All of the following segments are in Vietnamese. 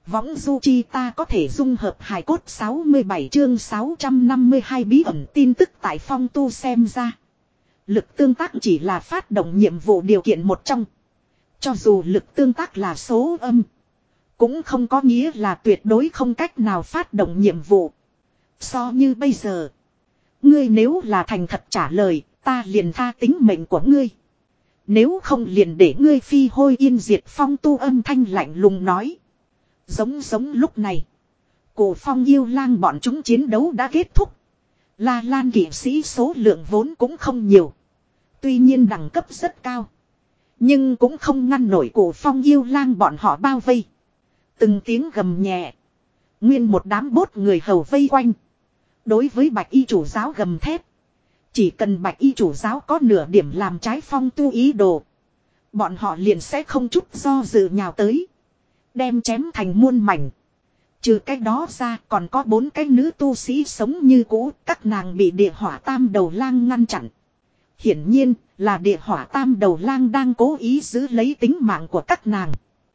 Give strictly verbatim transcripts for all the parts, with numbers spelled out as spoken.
Võng du chi ta có thể dung hợp hài cốt sáu mươi bảy chương sáu trăm năm mươi hai bí ẩn tin tức tại Phong Tu xem ra. Lực tương tác chỉ là phát động nhiệm vụ điều kiện một trong. Cho dù lực tương tác là số âm. Cũng không có nghĩa là tuyệt đối không cách nào phát động nhiệm vụ. So như bây giờ. Ngươi nếu là thành thật trả lời, ta liền tha tính mệnh của ngươi. Nếu không liền để ngươi phi hôi yên diệt. Phong Tu âm thanh lạnh lùng nói. Giống giống lúc này. Cổ Phong yêu lang bọn chúng chiến đấu đã kết thúc. La Lan kỵ sĩ số lượng vốn cũng không nhiều. Tuy nhiên đẳng cấp rất cao. Nhưng cũng không ngăn nổi Cổ Phong yêu lang bọn họ bao vây. Từng tiếng gầm nhẹ. Nguyên một đám bốt người hầu vây quanh. Đối với bạch y chủ giáo gầm thép. Chỉ cần bạch y chủ giáo có nửa điểm làm trái Phong Tu ý đồ. Bọn họ liền sẽ không chút do dự nhào tới. Đem chém thành muôn mảnh. Trừ cái đó ra còn có bốn cái nữ tu sĩ sống như cũ. Các nàng bị địa hỏa tam đầu lang ngăn chặn. Hiển nhiên là địa hỏa tam đầu lang đang cố ý giữ lấy tính mạng của các nàng.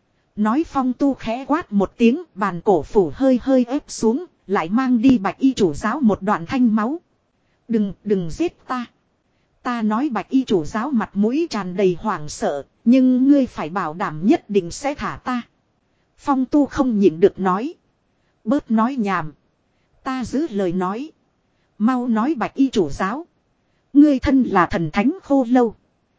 Nói Phong Tu khẽ quát một tiếng, bàn cổ phủ hơi hơi ép xuống, lại mang đi bạch y chủ giáo một đoạn thanh máu. Đừng, đừng giết ta. Ta nói bạch y chủ giáo mặt mũi tràn đầy hoảng sợ, nhưng ngươi phải bảo đảm nhất định sẽ thả ta. Phong Tu không nhịn được nói. Bớt nói nhảm. Ta giữ lời nói. Mau nói bạch y chủ giáo. Ngươi thân là thần thánh khô lâu.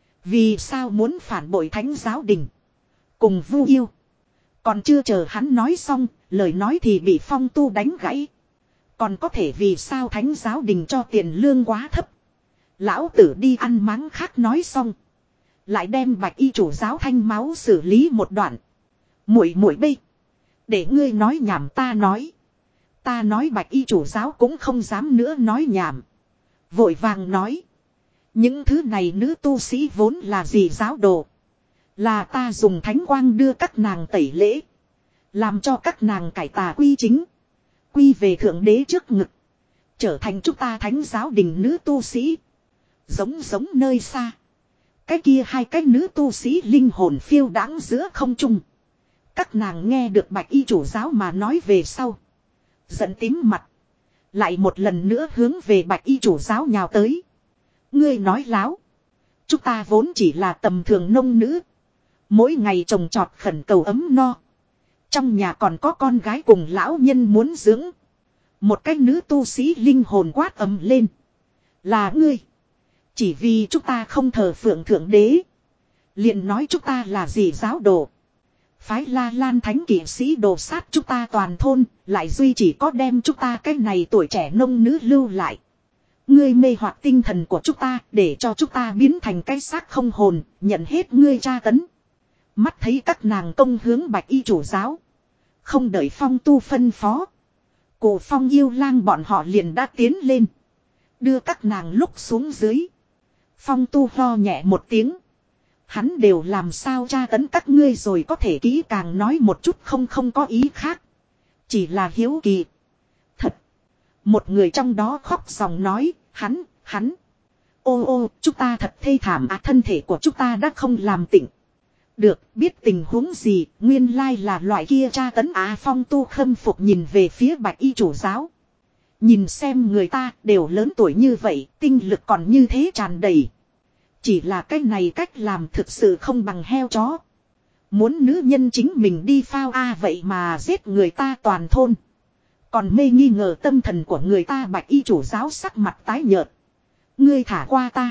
Vì sao muốn phản bội thánh giáo đình? Cùng Vu yêu. Còn chưa chờ hắn nói xong, lời nói thì bị Phong Tu đánh gãy. Còn có thể vì sao thánh giáo đình cho tiền lương quá thấp? Lão tử đi ăn máng khác nói xong. Lại đem bạch y chủ giáo thanh máu xử lý một đoạn. Muội muội bê. Để ngươi nói nhảm ta nói. Ta nói bạch y chủ giáo cũng không dám nữa nói nhảm. Vội vàng nói. Những thứ này nữ tu sĩ vốn là gì giáo đồ. Là ta dùng thánh quang đưa các nàng tẩy lễ. Làm cho các nàng cải tà quy chính. Quy về thượng đế trước ngực. Trở thành chúng ta thánh giáo đình nữ tu sĩ. Giống giống nơi xa. Cái kia hai cái nữ tu sĩ linh hồn phiêu đãng giữa không trung. Các nàng nghe được bạch y chủ giáo mà nói về sau. Giận tím mặt. Lại một lần nữa hướng về bạch y chủ giáo nhào tới. Ngươi nói láo. Chúng ta vốn chỉ là tầm thường nông nữ. Mỗi ngày trồng trọt khẩn cầu ấm no. Trong nhà còn có con gái cùng lão nhân muốn dưỡng. Một cái nữ tu sĩ linh hồn quát ầm lên. Là ngươi. Chỉ vì chúng ta không thờ phượng thượng đế. Liền nói chúng ta là gì giáo đồ. Phái La Lan thánh kỵ sĩ đồ sát chúng ta toàn thôn. Lại duy chỉ có đem chúng ta cái này tuổi trẻ nông nữ lưu lại. Ngươi mê hoặc tinh thần của chúng ta. Để cho chúng ta biến thành cái xác không hồn. Nhận hết ngươi tra tấn. Mắt thấy các nàng công hướng bạch y chủ giáo. Không đợi Phong Tu phân phó. Cổ Phong yêu lang bọn họ liền đã tiến lên. Đưa các nàng lúc xuống dưới. Phong Tu ho nhẹ một tiếng. Hắn đều làm sao tra tấn các ngươi rồi có thể kỹ càng nói một chút không không có ý khác. Chỉ là hiếu kỳ. Thật. Một người trong đó khóc dòng nói. Hắn, hắn. Ô ô, chúng ta thật thê thảm à, thân thể của chúng ta đã không làm tỉnh. Được, biết tình huống gì, nguyên lai là loại kia tra tấn á. Phong Tu khâm phục nhìn về phía bạch y chủ giáo. Nhìn xem người ta đều lớn tuổi như vậy, tinh lực còn như thế tràn đầy. Chỉ là cái này cách làm thực sự không bằng heo chó. Muốn nữ nhân chính mình đi phao a à, vậy mà giết người ta toàn thôn. Còn mê nghi ngờ tâm thần của người ta bạch y chủ giáo sắc mặt tái nhợt. Ngươi thả qua ta.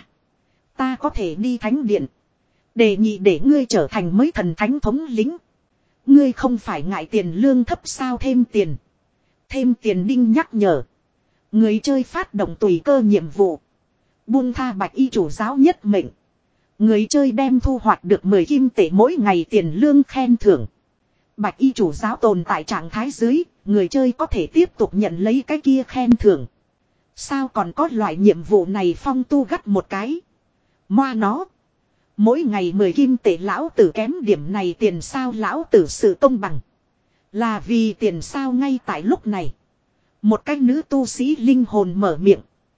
Ta có thể đi thánh điện. Đề nghị để ngươi trở thành mới thần thánh thống lĩnh. Ngươi không phải ngại tiền lương thấp sao thêm tiền. Thêm tiền đinh nhắc nhở. Người chơi phát động tùy cơ nhiệm vụ. Buông tha bạch y chủ giáo nhất mệnh. Người chơi đem thu hoạch được mười kim tệ mỗi ngày tiền lương khen thưởng. Bạch y chủ giáo tồn tại trạng thái dưới. Người chơi có thể tiếp tục nhận lấy cái kia khen thưởng. Sao còn có loại nhiệm vụ này? Phong Tu gắt một cái. Moa nó. Mỗi ngày mười kim tệ lão tử kém điểm này tiền sao lão tử sự công bằng. Là vì tiền sao ngay tại lúc này. Một cái nữ tu sĩ linh hồn mở miệng.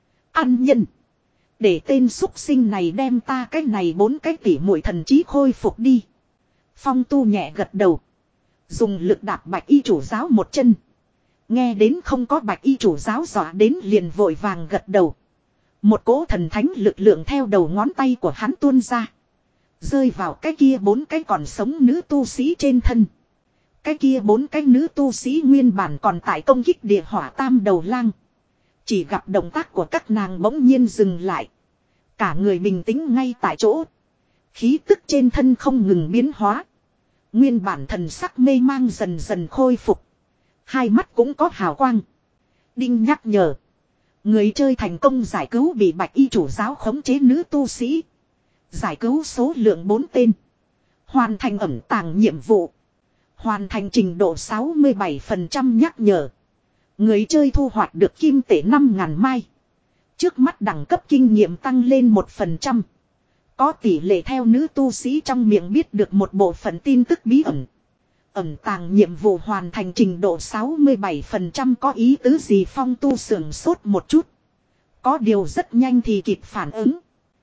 Ăn nhân. Để tên súc sinh này đem ta cái này bốn cái tỉ muội thần trí khôi phục đi. Phong Tu nhẹ gật đầu. Dùng lực đạp bạch y chủ giáo một chân. Nghe đến không có bạch y chủ giáo dọa đến liền vội vàng gật đầu. Một cỗ thần thánh lực lượng theo đầu ngón tay của hắn tuôn ra. Rơi vào cái kia bốn cái còn sống nữ tu sĩ trên thân. Cái kia bốn cái nữ tu sĩ nguyên bản còn tại công kích địa hỏa tam đầu lang. Chỉ gặp động tác của các nàng bỗng nhiên dừng lại. Cả người bình tĩnh ngay tại chỗ. Khí tức trên thân không ngừng biến hóa. Nguyên bản thần sắc mê mang dần dần khôi phục. Hai mắt cũng có hào quang. Đinh nhắc nhở. Người chơi thành công giải cứu bị bạch y chủ giáo khống chế nữ tu sĩ. Giải cứu số lượng bốn tên. Hoàn thành ẩn tàng nhiệm vụ. Hoàn thành trình độ sáu mươi bảy phần trăm nhắc nhở. Người chơi thu hoạch được kim tệ năm ngàn mai. Trước mắt đẳng cấp kinh nghiệm tăng lên một phần trăm. Có tỷ lệ theo nữ tu sĩ trong miệng biết được một bộ phận tin tức bí ẩn. Ẩn tàng nhiệm vụ hoàn thành trình độ sáu mươi bảy phần trăm có ý tứ gì Phong Tu sưởng sốt một chút. Có điều rất nhanh thì kịp phản ứng.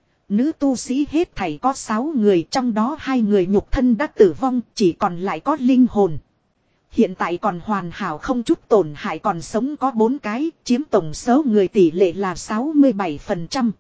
Nữ tu sĩ hết thảy có sáu người, trong đó hai người nhục thân đã tử vong, chỉ còn lại có linh hồn. Hiện tại còn hoàn hảo không chút tổn hại còn sống có bốn cái, chiếm tổng số người tỷ lệ là sáu mươi bảy phần trăm.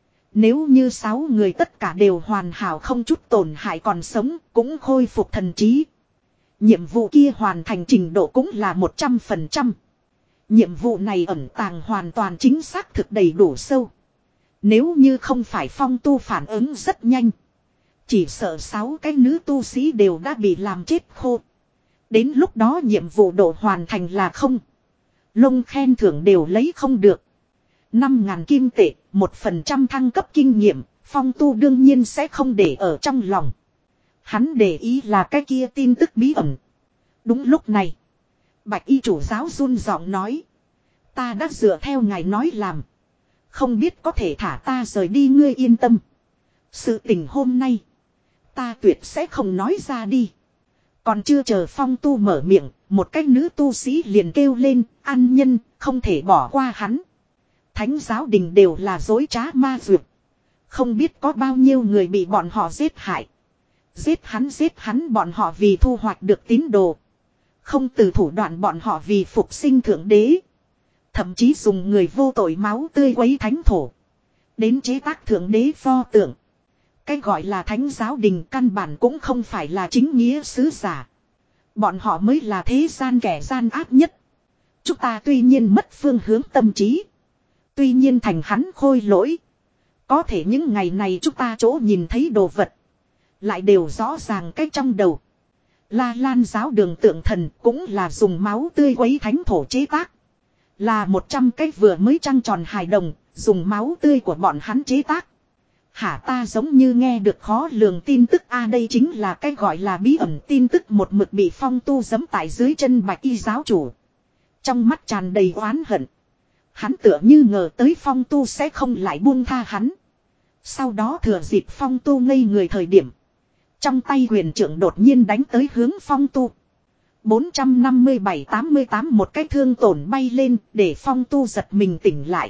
Nếu như sáu người tất cả đều hoàn hảo không chút tổn hại còn sống, cũng khôi phục thần trí. Nhiệm vụ kia hoàn thành trình độ cũng là một trăm phần trăm. Nhiệm vụ này ẩn tàng hoàn toàn chính xác thực đầy đủ sâu. Nếu như không phải Phong Tu phản ứng rất nhanh. Chỉ sợ sáu cái nữ tu sĩ đều đã bị làm chết khô. Đến lúc đó nhiệm vụ độ hoàn thành là không. Lông khen thưởng đều lấy không được. Năm ngàn kim tệ, một phần trăm thăng cấp kinh nghiệm, Phong Tu đương nhiên sẽ không để ở trong lòng. Hắn để ý là cái kia tin tức bí ẩn. Đúng lúc này, bạch y chủ giáo run giọng nói. Ta đã dựa theo ngài nói làm. Không biết có thể thả ta rời đi ngươi yên tâm. Sự tình hôm nay, ta tuyệt sẽ không nói ra đi. Còn chưa chờ Phong Tu mở miệng, một cái nữ tu sĩ liền kêu lên, ăn nhân, không thể bỏ qua hắn. Thánh giáo đình đều là dối trá ma dược. Không biết có bao nhiêu người bị bọn họ giết hại. Giết hắn giết hắn bọn họ vì thu hoạch được tín đồ. Không từ thủ đoạn bọn họ vì phục sinh thượng đế. Thậm chí dùng người vô tội máu tươi quấy thánh thổ. Đến chế tác thượng đế pho tượng. Cái gọi là thánh giáo đình căn bản cũng không phải là chính nghĩa sứ giả. Bọn họ mới là thế gian kẻ gian ác nhất. Chúng ta tuy nhiên mất phương hướng tâm trí. Tuy nhiên thành hắn khôi lỗi. Có thể những ngày này chúng ta chỗ nhìn thấy đồ vật. Lại đều rõ ràng cách trong đầu. La Lan giáo đường tượng thần cũng là dùng máu tươi quấy thánh thổ chế tác. Là một trăm cái vừa mới trăng tròn hài đồng, dùng máu tươi của bọn hắn chế tác. Hả ta giống như nghe được khó lường tin tức a đây chính là cái gọi là bí ẩn tin tức một mực bị Phong Tu giẫm tại dưới chân bạch y giáo chủ. Trong mắt tràn đầy oán hận. Hắn tựa như ngờ tới Phong Tu sẽ không lại buông tha hắn. Sau đó thừa dịp Phong Tu ngây người thời điểm. Trong tay huyền trượng đột nhiên đánh tới hướng Phong Tu. bốn trăm năm mươi bảy tám mươi tám một cái thương tổn bay lên để Phong Tu giật mình tỉnh lại.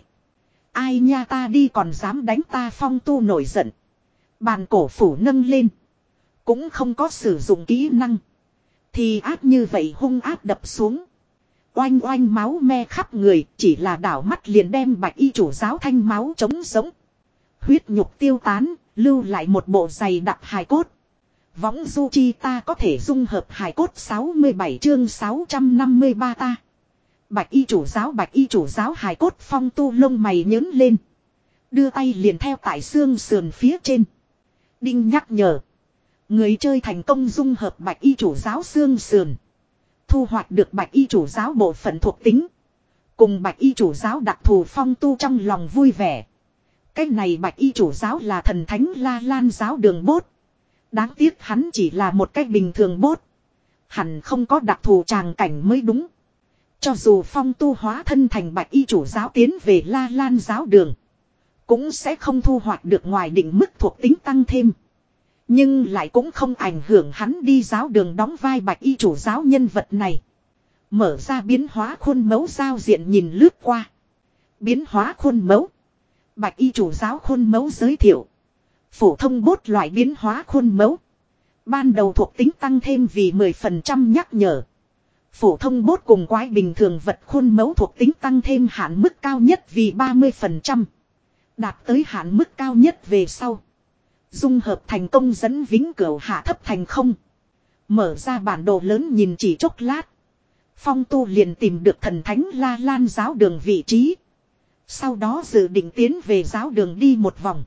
Ai nha ta đi còn dám đánh ta Phong Tu nổi giận. Bàn cổ phủ nâng lên. Cũng không có sử dụng kỹ năng. Thì ác như vậy hung ác đập xuống. Oanh oanh máu me khắp người chỉ là đảo mắt liền đem bạch y chủ giáo thanh máu trống sống. Huyết nhục tiêu tán, lưu lại một bộ giày đặc hài cốt. Võng du chi ta có thể dung hợp hài cốt sáu mươi bảy chương sáu trăm năm mươi ba ta. Bạch y chủ giáo bạch y chủ giáo hài cốt Phong Tu lông mày nhớn lên. Đưa tay liền theo tại xương sườn phía trên. Đinh nhắc nhở. Người chơi thành công dung hợp bạch y chủ giáo xương sườn. Thu hoạch được bạch y chủ giáo bộ phận thuộc tính. Cùng bạch y chủ giáo đặc thù Phong Tu trong lòng vui vẻ. Cái này bạch y chủ giáo là thần thánh La Lan giáo đường bốt. Đáng tiếc hắn chỉ là một cái bình thường bốt. Hẳn không có đặc thù tràng cảnh mới đúng. Cho dù Phong Tu hóa thân thành bạch y chủ giáo tiến về La Lan giáo đường. Cũng sẽ không thu hoạch được ngoài định mức thuộc tính tăng thêm. Nhưng lại cũng không ảnh hưởng hắn đi giáo đường đóng vai bạch y chủ giáo nhân vật này. Mở ra biến hóa khuôn mẫu giao diện nhìn lướt qua. Biến hóa khuôn mẫu. Bạch y chủ giáo khuôn mẫu giới thiệu. Phổ thông bốt loại biến hóa khuôn mẫu. Ban đầu thuộc tính tăng thêm vì mười phần trăm nhắc nhở. Phổ thông bốt cùng quái bình thường vật khuôn mẫu thuộc tính tăng thêm hạn mức cao nhất vì ba mươi phần trăm. Đạt tới hạn mức cao nhất về sau. Dung hợp thành công dẫn vĩnh cửu hạ thấp thành không. Mở ra bản đồ lớn nhìn chỉ chốc lát. Phong tu liền tìm được thần thánh La Lan giáo đường vị trí. Sau đó dự định tiến về giáo đường đi một vòng.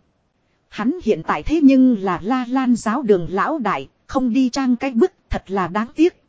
Hắn hiện tại thế nhưng là La Lan giáo đường lão đại, không đi trang cái bức thật là đáng tiếc.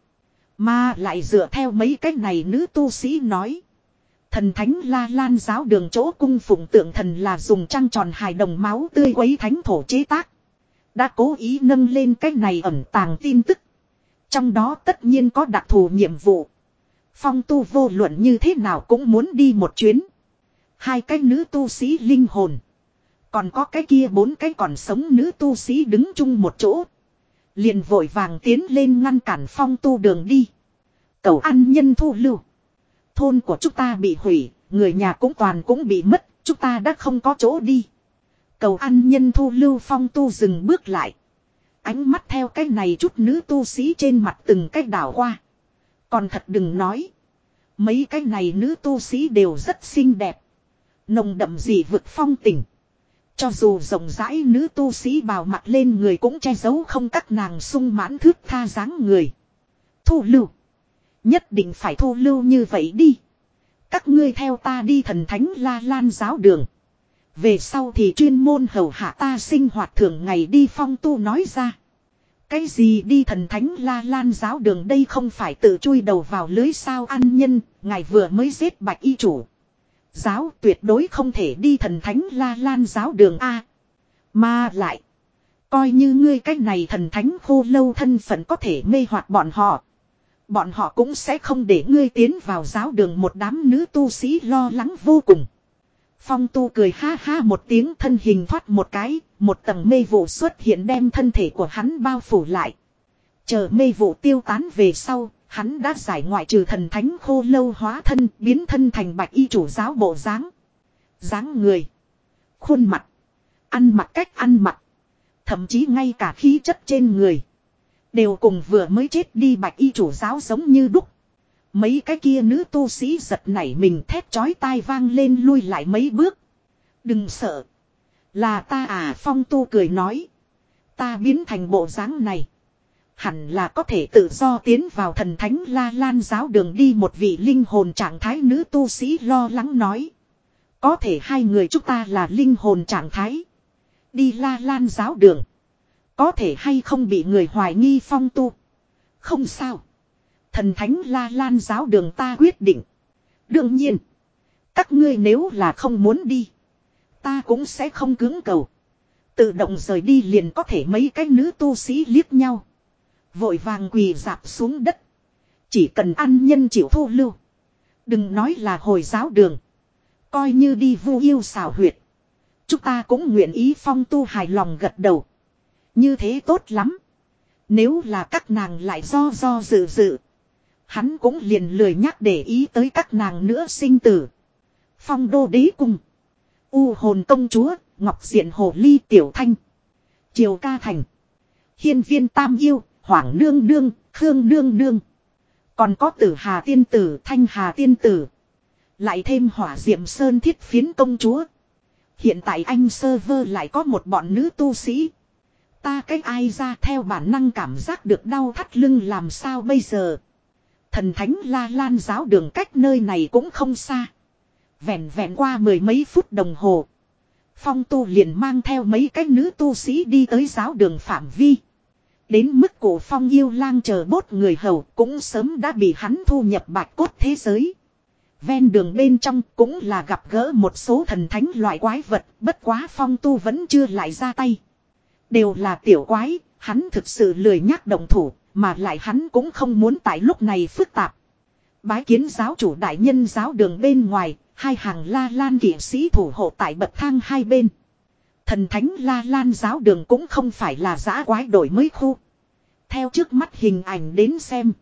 Mà lại dựa theo mấy cái này nữ tu sĩ nói. Thần thánh La Lan giáo đường chỗ cung phụng tượng thần là dùng trăng tròn hài đồng máu tươi quấy thánh thổ chế tác. Đã cố ý nâng lên cái này ẩn tàng tin tức. Trong đó tất nhiên có đặc thù nhiệm vụ. Phong tu vô luận như thế nào cũng muốn đi một chuyến. Hai cái nữ tu sĩ linh hồn. Còn có cái kia bốn cái còn sống nữ tu sĩ đứng chung một chỗ. Liền vội vàng tiến lên ngăn cản phong tu đường đi. Cầu ăn nhân thu lưu. Thôn của chúng ta bị hủy, người nhà cũng toàn cũng bị mất, chúng ta đã không có chỗ đi. Cầu ăn nhân thu lưu phong tu dừng bước lại. Ánh mắt theo cái này chút nữ tu sĩ trên mặt từng cái đảo qua. Còn thật đừng nói. Mấy cái này nữ tu sĩ đều rất xinh đẹp. Nồng đậm dị vực phong tình. Cho dù rộng rãi nữ tu sĩ bào mặt lên người cũng che giấu không các nàng sung mãn thước tha dáng người. Thu lưu. Nhất định phải thu lưu như vậy đi. Các ngươi theo ta đi thần thánh La Lan giáo đường. Về sau thì chuyên môn hầu hạ ta sinh hoạt thường ngày đi phong tu nói ra. Cái gì đi thần thánh La Lan giáo đường đây không phải tự chui đầu vào lưới sao ăn nhân, ngài vừa mới giết bạch y chủ. Giáo tuyệt đối không thể đi thần thánh La Lan giáo đường A. Mà lại. Coi như ngươi cái này thần thánh khô lâu thân phận có thể mê hoặc bọn họ. Bọn họ cũng sẽ không để ngươi tiến vào giáo đường một đám nữ tu sĩ lo lắng vô cùng. Phong tu cười ha ha một tiếng thân hình thoát một cái, một tầng mê vụ xuất hiện đem thân thể của hắn bao phủ lại. Chờ mê vụ tiêu tán về sau, hắn đã giải ngoại trừ thần thánh khô lâu hóa thân biến thân thành bạch y chủ giáo bộ dáng. Dáng người, khuôn mặt, ăn mặc cách ăn mặc, thậm chí ngay cả khí chất trên người. Đều cùng vừa mới chết đi bạch y chủ giáo giống như đúc. Mấy cái kia nữ tu sĩ giật nảy mình thét chói tai vang lên lui lại mấy bước. Đừng sợ. Là ta à phong tu cười nói. Ta biến thành bộ dáng này. Hẳn là có thể tự do tiến vào thần thánh La Lan giáo đường đi một vị linh hồn trạng thái nữ tu sĩ lo lắng nói. Có thể hai người chúng ta là linh hồn trạng thái. Đi La Lan giáo đường. Có thể hay không bị người hoài nghi phong tu. Không sao. Thần thánh La Lan giáo đường ta quyết định. Đương nhiên. Các ngươi nếu là không muốn đi. Ta cũng sẽ không cưỡng cầu. Tự động rời đi liền có thể mấy cái nữ tu sĩ liếc nhau. Vội vàng quỳ dạp xuống đất. Chỉ cần ăn nhân chịu thu lưu. Đừng nói là hồi giáo đường. Coi như đi vu yêu xào huyệt. Chúng ta cũng nguyện ý phong tu hài lòng gật đầu. Như thế tốt lắm. Nếu là các nàng lại do do dự dự. Hắn cũng liền lười nhắc để ý tới các nàng nữa sinh tử. Phong đô đế cung. U hồn công chúa, ngọc diện hồ ly tiểu thanh. Triều ca thành. Hiên viên tam yêu, hoàng nương nương, khương nương nương. Còn có tử hà tiên tử, thanh hà tiên tử. Lại thêm hỏa diệm sơn thiết phiến công chúa. Hiện tại anh sơ vơ lại có một bọn nữ tu sĩ. Ta cách ai ra theo bản năng cảm giác được đau thắt lưng làm sao bây giờ. Thần thánh La Lan giáo đường cách nơi này cũng không xa. Vẹn vẹn qua mười mấy phút đồng hồ. Phong tu liền mang theo mấy cái nữ tu sĩ đi tới giáo đường phạm vi. Đến mức cổ phong yêu lang chờ bốt người hầu cũng sớm đã bị hắn thu nhập bạch cốt thế giới. Ven đường bên trong cũng là gặp gỡ một số thần thánh loại quái vật, bất quá phong tu vẫn chưa lại ra tay. Đều là tiểu quái, hắn thực sự lười nhác động thủ, mà lại hắn cũng không muốn tại lúc này phức tạp. Bái kiến giáo chủ đại nhân giáo đường bên ngoài, hai hàng La Lan kỵ sĩ thủ hộ tại bậc thang hai bên. Thần thánh La Lan giáo đường cũng không phải là dã quái đổi mới khu. Theo trước mắt hình ảnh đến xem.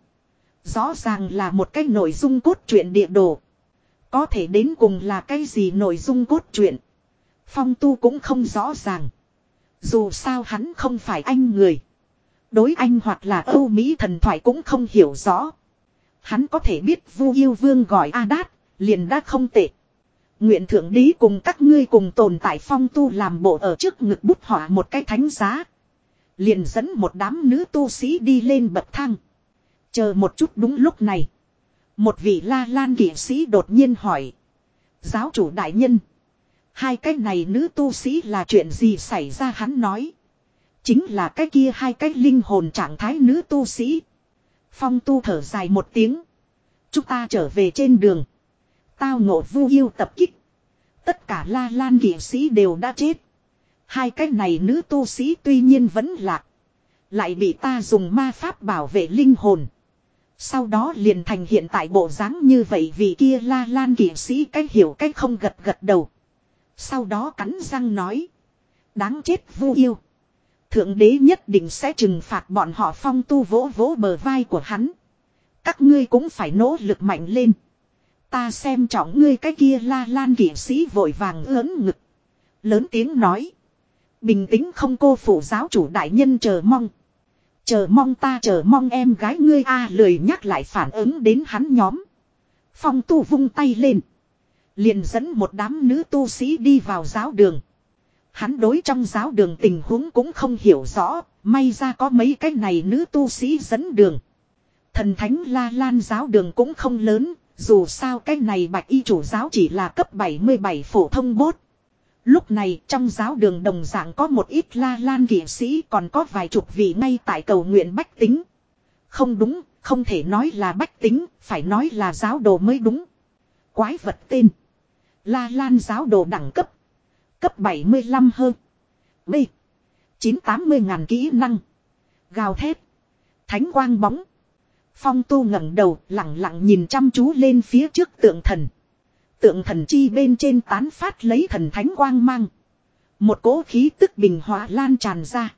Rõ ràng là một cái nội dung cốt truyện địa đồ. Có thể đến cùng là cái gì nội dung cốt truyện. Phong tu cũng không rõ ràng. Dù sao hắn không phải anh người. Đối Anh hoặc là Âu Mỹ thần thoại cũng không hiểu rõ. Hắn có thể biết Vu Yêu Vương gọi A-đát, liền đã không tệ. Nguyện thượng đế cùng các ngươi cùng tồn tại phong tu làm bộ ở trước ngực bút họa một cái thánh giá. Liền dẫn một đám nữ tu sĩ đi lên bậc thang. Chờ một chút đúng lúc này. Một vị La Lan kỵ sĩ đột nhiên hỏi. Giáo chủ đại nhân. Hai cái này nữ tu sĩ là chuyện gì xảy ra hắn nói. Chính là cái kia hai cái linh hồn trạng thái nữ tu sĩ. Phong tu thở dài một tiếng. Chúng ta trở về trên đường. Tao ngộ Vu yêu tập kích. Tất cả La Lan kỵ sĩ đều đã chết. Hai cái này nữ tu sĩ tuy nhiên vẫn lạc. Lại bị ta dùng ma pháp bảo vệ linh hồn. Sau đó liền thành hiện tại bộ dáng như vậy vì kia La Lan kỵ sĩ cách hiểu cách không gật gật đầu. Sau đó cắn răng nói. Đáng chết Vu yêu. Thượng đế nhất định sẽ trừng phạt bọn họ. Phong tu vỗ vỗ bờ vai của hắn. Các ngươi cũng phải nỗ lực mạnh lên. Ta xem trọng ngươi cái kia La Lan kỵ sĩ vội vàng ớn ngực. Lớn tiếng nói. Bình tĩnh không cô phụ giáo chủ đại nhân chờ mong. Chờ mong ta chờ mong em gái ngươi a à, lười nhắc lại phản ứng đến hắn nhóm. Phong tu vung tay lên. Liền dẫn một đám nữ tu sĩ đi vào giáo đường. Hắn đối trong giáo đường tình huống cũng không hiểu rõ. May ra có mấy cái này nữ tu sĩ dẫn đường. Thần thánh La Lan giáo đường cũng không lớn. Dù sao cái này bạch y chủ giáo chỉ là cấp bảy mươi bảy phổ thông bốt. Lúc này trong giáo đường đồng dạng có một ít La Lan kỵ sĩ còn có vài chục vị ngay tại cầu nguyện bách tính. Không đúng, không thể nói là bách tính, phải nói là giáo đồ mới đúng. Quái vật tên. La Lan giáo đồ đẳng cấp. Cấp bảy mươi lăm hơn. B. chín trăm tám mươi ngàn kỹ năng. Gào thét. Thánh quang bóng. Phong tu ngẩng đầu lặng lặng nhìn chăm chú lên phía trước tượng thần. Tượng thần chi bên trên tán phát lấy thần thánh quang mang. Một cỗ khí tức bình hòa lan tràn ra.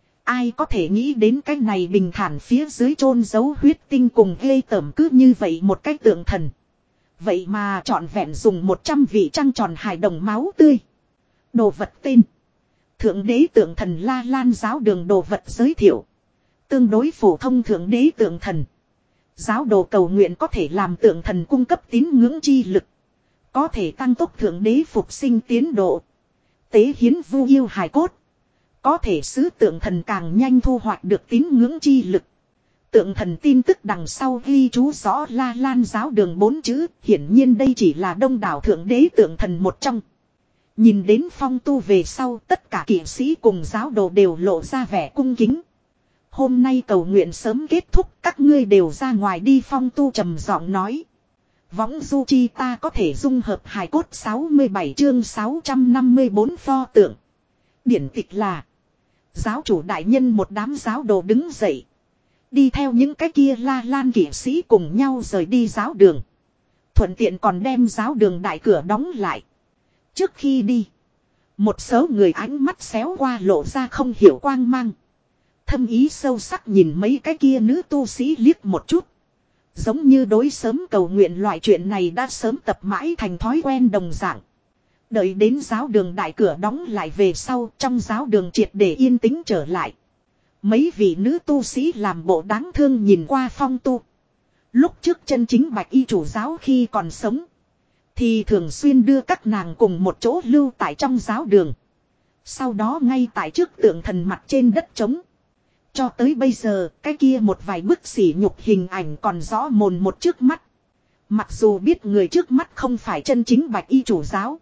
Ai có thể nghĩ đến cái này bình thản phía dưới chôn giấu huyết tinh cùng ghê tởm cứ như vậy một cái tượng thần. Vậy mà trọn vẹn dùng một trăm vị trăng tròn hài đồng máu tươi. Đồ vật tên. Thượng đế tượng thần La Lan giáo đường đồ vật giới thiệu. Tương đối phổ thông thượng đế tượng thần. Giáo đồ cầu nguyện có thể làm tượng thần cung cấp tín ngưỡng chi lực. Có thể tăng tốc thượng đế phục sinh tiến độ. Tế hiến Vu yêu hài cốt. Có thể sứ tượng thần càng nhanh thu hoạch được tín ngưỡng chi lực. Tượng thần tin tức đằng sau ghi chú rõ La Lan giáo đường bốn chữ. Hiển nhiên đây chỉ là đông đảo thượng đế tượng thần một trong. Nhìn đến phong tu về sau tất cả kỵ sĩ cùng giáo đồ đều lộ ra vẻ cung kính. Hôm nay cầu nguyện sớm kết thúc các ngươi đều ra ngoài đi phong tu trầm giọng nói. Võng du chi ta có thể dung hợp hài cốt sáu mươi bảy chương sáu trăm năm mươi bốn pho tượng. Điển tịch là. Giáo chủ đại nhân một đám giáo đồ đứng dậy. Đi theo những cái kia La Lan kỵ sĩ cùng nhau rời đi giáo đường. Thuận tiện còn đem giáo đường đại cửa đóng lại. Trước khi đi. Một số người ánh mắt xéo qua lộ ra không hiểu quang mang. Thâm ý sâu sắc nhìn mấy cái kia nữ tu sĩ liếc một chút. Giống như đối sớm cầu nguyện loại chuyện này đã sớm tập mãi thành thói quen đồng dạng. Đợi đến giáo đường đại cửa đóng lại về sau trong giáo đường triệt để yên tĩnh trở lại. Mấy vị nữ tu sĩ làm bộ đáng thương nhìn qua phong tu. Lúc trước chân chính bạch y chủ giáo khi còn sống. Thì thường xuyên đưa các nàng cùng một chỗ lưu tại trong giáo đường. Sau đó ngay tại trước tượng thần mặt trên đất trống. Cho tới bây giờ, cái kia một vài bức sỉ nhục hình ảnh còn rõ mồn một trước mắt. Mặc dù biết người trước mắt không phải chân chính bạch y chủ giáo.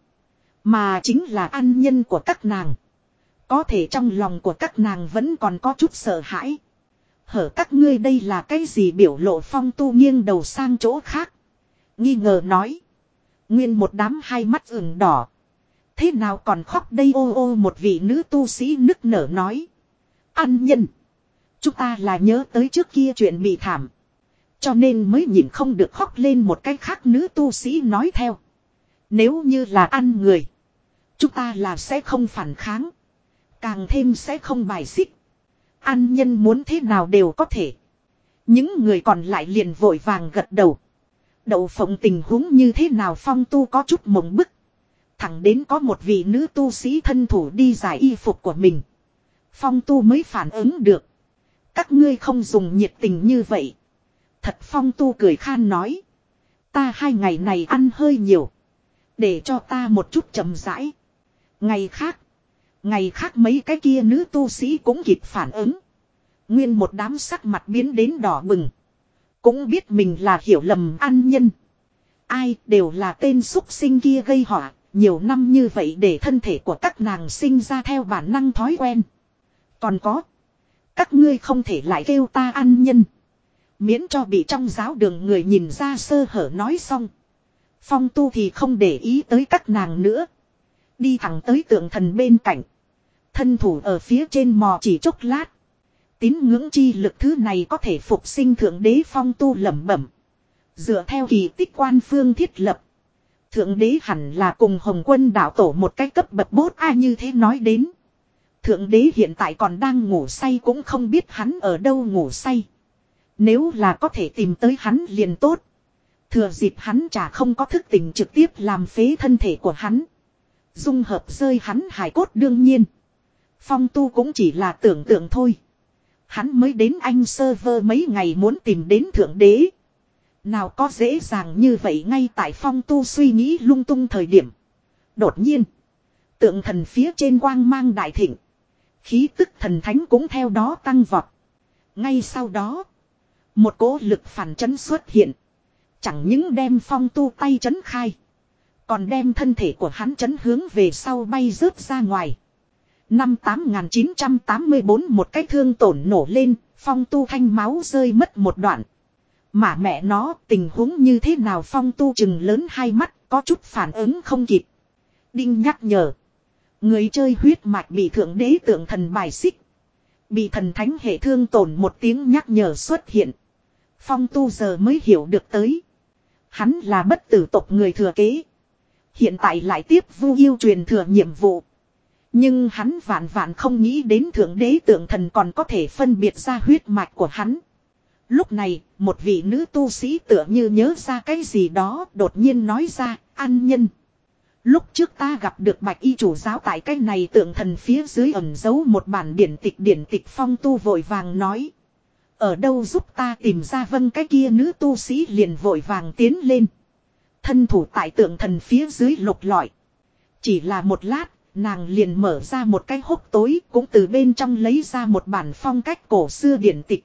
Mà chính là ăn nhân của các nàng. Có thể trong lòng của các nàng vẫn còn có chút sợ hãi. Hở các ngươi đây là cái gì biểu lộ phong tu nghiêng đầu sang chỗ khác. Nghi ngờ nói. Nguyên một đám hai mắt ửng đỏ. Thế nào còn khóc đây ô ô một vị nữ tu sĩ nức nở nói. Ăn nhân. Chúng ta là nhớ tới trước kia chuyện bị thảm. Cho nên mới nhìn không được khóc lên một cái khác nữ tu sĩ nói theo. Nếu như là ăn người. Chúng ta là sẽ không phản kháng. Càng thêm sẽ không bài xích. Ăn nhân muốn thế nào đều có thể. Những người còn lại liền vội vàng gật đầu. Đậu phộng tình huống như thế nào phong tu có chút mộng bức. Thẳng đến có một vị nữ tu sĩ thân thủ đi giải y phục của mình. Phong tu mới phản ứng được. Các ngươi không dùng nhiệt tình như vậy. Thật Phong Tu cười khan nói. Ta hai ngày này ăn hơi nhiều. Để cho ta một chút chậm rãi. Ngày khác. Ngày khác mấy cái kia nữ tu sĩ cũng kịp phản ứng. Nguyên một đám sắc mặt biến đến đỏ bừng. Cũng biết mình là hiểu lầm ăn nhân. Ai đều là tên súc sinh kia gây họa. Nhiều năm như vậy để thân thể của các nàng sinh ra theo bản năng thói quen. Còn có. Các ngươi không thể lại kêu ta ăn nhân. Miễn cho bị trong giáo đường người nhìn ra sơ hở nói xong. Phong Tu thì không để ý tới các nàng nữa. Đi thẳng tới tượng thần bên cạnh. Thân thủ ở phía trên mò chỉ chốc lát. Tín ngưỡng chi lực thứ này có thể phục sinh thượng đế. Phong Tu lẩm bẩm. Dựa theo kỳ tích quan phương thiết lập. Thượng đế hẳn là cùng Hồng Quân đạo tổ một cái cấp bậc bốt a như thế nói đến. Thượng đế hiện tại còn đang ngủ say cũng không biết hắn ở đâu ngủ say. Nếu là có thể tìm tới hắn liền tốt. Thừa dịp hắn chả không có thức tỉnh trực tiếp làm phế thân thể của hắn. Dung hợp rơi hắn hài cốt đương nhiên. Phong Tu cũng chỉ là tưởng tượng thôi. Hắn mới đến anh server mấy ngày muốn tìm đến thượng đế. Nào có dễ dàng như vậy ngay tại Phong Tu suy nghĩ lung tung thời điểm. Đột nhiên. Tượng thần phía trên quang mang đại thịnh. Khí tức thần thánh cũng theo đó tăng vọt. Ngay sau đó. Một cỗ lực phản chấn xuất hiện. Chẳng những đem Phong Tu tay chấn khai. Còn đem thân thể của hắn chấn hướng về sau bay rớt ra ngoài. Năm tám nghìn chín trăm tám mươi bốn một cái thương tổn nổ lên. Phong Tu thanh máu rơi mất một đoạn. Mà mẹ nó tình huống như thế nào? Phong Tu chừng lớn hai mắt. Có chút phản ứng không kịp. Đinh nhắc nhở. Người chơi huyết mạch bị thượng đế tượng thần bài xích. Bị thần thánh hệ thương tổn một tiếng nhắc nhở xuất hiện. Phong Tu giờ mới hiểu được tới. Hắn là bất tử tộc người thừa kế. Hiện tại lại tiếp Vu Yêu truyền thừa nhiệm vụ. Nhưng hắn vạn vạn không nghĩ đến thượng đế tượng thần còn có thể phân biệt ra huyết mạch của hắn. Lúc này, một vị nữ tu sĩ tựa như nhớ ra cái gì đó đột nhiên nói ra, ăn nhân. Lúc trước ta gặp được bạch y chủ giáo tại cái này tượng thần phía dưới ẩn giấu một bản điển tịch điển tịch. Phong Tu vội vàng nói. Ở đâu giúp ta tìm ra? Vâng, cái kia nữ tu sĩ liền vội vàng tiến lên. Thân thủ tại tượng thần phía dưới lục lọi. Chỉ là một lát, nàng liền mở ra một cái hốc tối cũng từ bên trong lấy ra một bản phong cách cổ xưa điển tịch.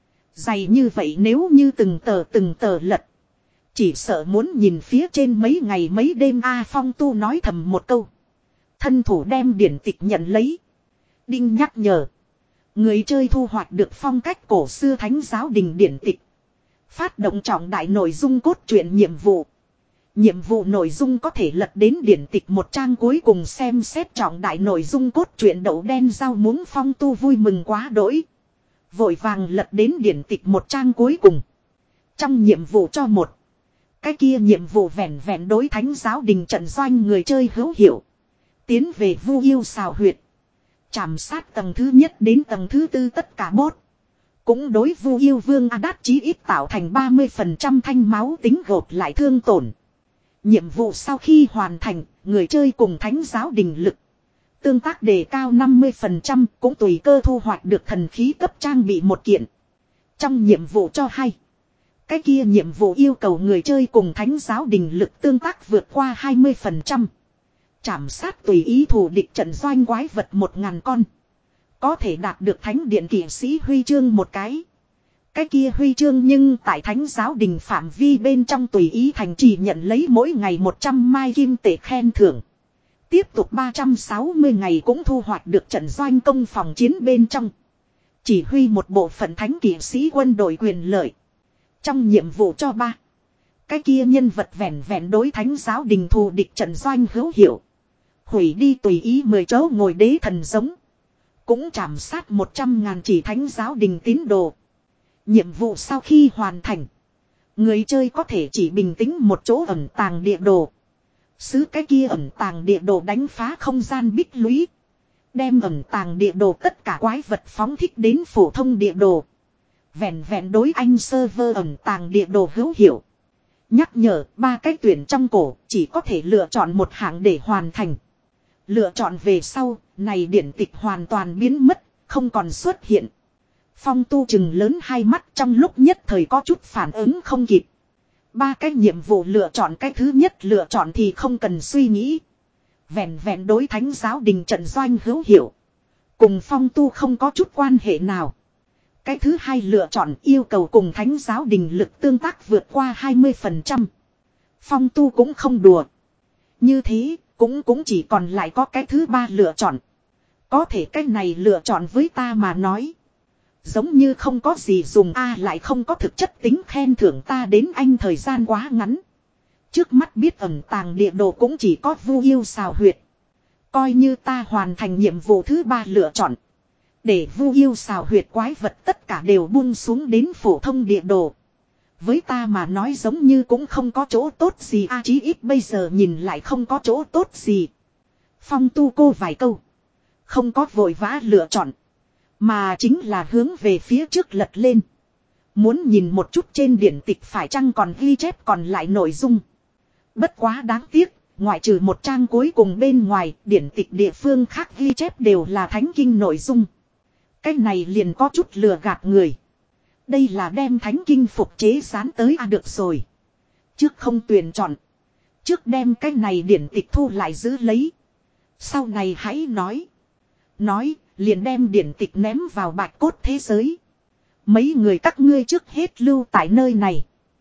Dày như vậy nếu như từng tờ từng tờ lật. Chỉ sợ muốn nhìn phía trên mấy ngày mấy đêm. A Phong Tu nói thầm một câu. Thân thủ đem điển tịch nhận lấy. Đinh nhắc nhở. Người chơi thu hoạch được phong cách cổ xưa thánh giáo đình điển tịch. Phát động trọng đại nội dung cốt truyện nhiệm vụ. Nhiệm vụ nội dung có thể lật đến điển tịch một trang cuối cùng xem xét trọng đại nội dung cốt truyện. Đậu đen rau muống. Phong Tu vui mừng quá đỗi. Vội vàng lật đến điển tịch một trang cuối cùng. Trong nhiệm vụ cho một. Cái kia nhiệm vụ vẹn vẹn đối thánh giáo đình trận doanh người chơi hữu hiệu. Tiến về Vu Yêu xào huyệt. Chảm sát tầng thứ nhất đến tầng thứ tư tất cả bốt. Cũng đối Vu Yêu Vương Adat chí ít tạo thành ba mươi phần trăm thanh máu tính gột lại thương tổn. Nhiệm vụ sau khi hoàn thành, người chơi cùng thánh giáo đình lực. Tương tác đề cao năm mươi phần trăm cũng tùy cơ thu hoạch được thần khí cấp trang bị một kiện. Trong nhiệm vụ cho hay. Cái kia nhiệm vụ yêu cầu người chơi cùng thánh giáo đình lực tương tác vượt qua hai mươi phần trăm. Chảm sát tùy ý thủ địch trận doanh quái vật một ngàn con. Có thể đạt được thánh điện kỵ sĩ huy chương một cái. Cái kia huy chương nhưng tại thánh giáo đình phạm vi bên trong tùy ý thành trì nhận lấy mỗi ngày một trăm mai kim tệ khen thưởng. Tiếp tục ba trăm sáu mươi ngày cũng thu hoạch được trận doanh công phòng chiến bên trong. Chỉ huy một bộ phận thánh kỵ sĩ quân đội quyền lợi. Trong nhiệm vụ cho ba. Cái kia nhân vật vẹn vẹn đối thánh giáo đình thù địch trận doanh hữu hiệu. Hủy đi tùy ý mười chỗ ngồi đế thần giống. Cũng chảm sát một trăm ngàn chỉ thánh giáo đình tín đồ. Nhiệm vụ sau khi hoàn thành. Người chơi có thể chỉ bình tĩnh một chỗ ẩn tàng địa đồ. Xứ cái kia ẩn tàng địa đồ đánh phá không gian bích lũy. Đem ẩn tàng địa đồ tất cả quái vật phóng thích đến phổ thông địa đồ. Vẹn vẹn đối anh server ẩn tàng địa đồ hữu hiệu. Nhắc nhở ba cái tuyển trong cổ chỉ có thể lựa chọn một hạng để hoàn thành. Lựa chọn về sau, này điển tịch hoàn toàn biến mất, không còn xuất hiện. Phong Tu chừng lớn hai mắt trong lúc nhất thời có chút phản ứng không kịp. Ba cái nhiệm vụ lựa chọn cái thứ nhất lựa chọn thì không cần suy nghĩ. Vẹn vẹn đối thánh giáo đình trận doanh hữu hiệu. Cùng Phong Tu không có chút quan hệ nào. Cái thứ hai lựa chọn yêu cầu cùng thánh giáo đình lực tương tác vượt qua hai mươi phần trăm. Phong Tu cũng không đùa. Như thế cũng cũng chỉ còn lại có cái thứ ba lựa chọn. Có thể cái này lựa chọn với ta mà nói. Giống như không có gì dùng a à, lại không có thực chất tính khen thưởng ta đến anh thời gian quá ngắn. Trước mắt biết ẩn tàng địa đồ cũng chỉ có Vu Yêu xào huyệt. Coi như ta hoàn thành nhiệm vụ thứ ba lựa chọn. Để Vu Yêu xào huyệt quái vật tất cả đều buông xuống đến phổ thông địa đồ. Với ta mà nói giống như cũng không có chỗ tốt gì a à, chí ít bây giờ nhìn lại không có chỗ tốt gì. Phong Tu cô vài câu. Không có vội vã lựa chọn. Mà chính là hướng về phía trước lật lên. Muốn nhìn một chút trên điển tịch phải chăng còn ghi chép còn lại nội dung. Bất quá đáng tiếc, ngoại trừ một trang cuối cùng bên ngoài, điển tịch địa phương khác ghi chép đều là thánh kinh nội dung. Cái này liền có chút lừa gạt người. Đây là đem thánh kinh phục chế dán tới à được rồi. Trước không tuyển chọn. Trước đem cái này điển tịch thu lại giữ lấy. Sau này hãy nói. Nói, liền đem điển tịch ném vào bạch cốt thế giới. Mấy người các ngươi trước hết lưu tại nơi này.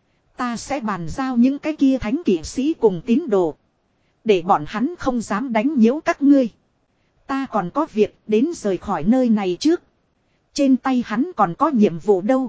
Ta sẽ bàn giao những cái kia thánh kỵ sĩ cùng tín đồ. Để bọn hắn không dám đánh nhiễu các ngươi. Ta còn có việc đến rời khỏi nơi này trước. Trên tay hắn còn có nhiệm vụ đâu.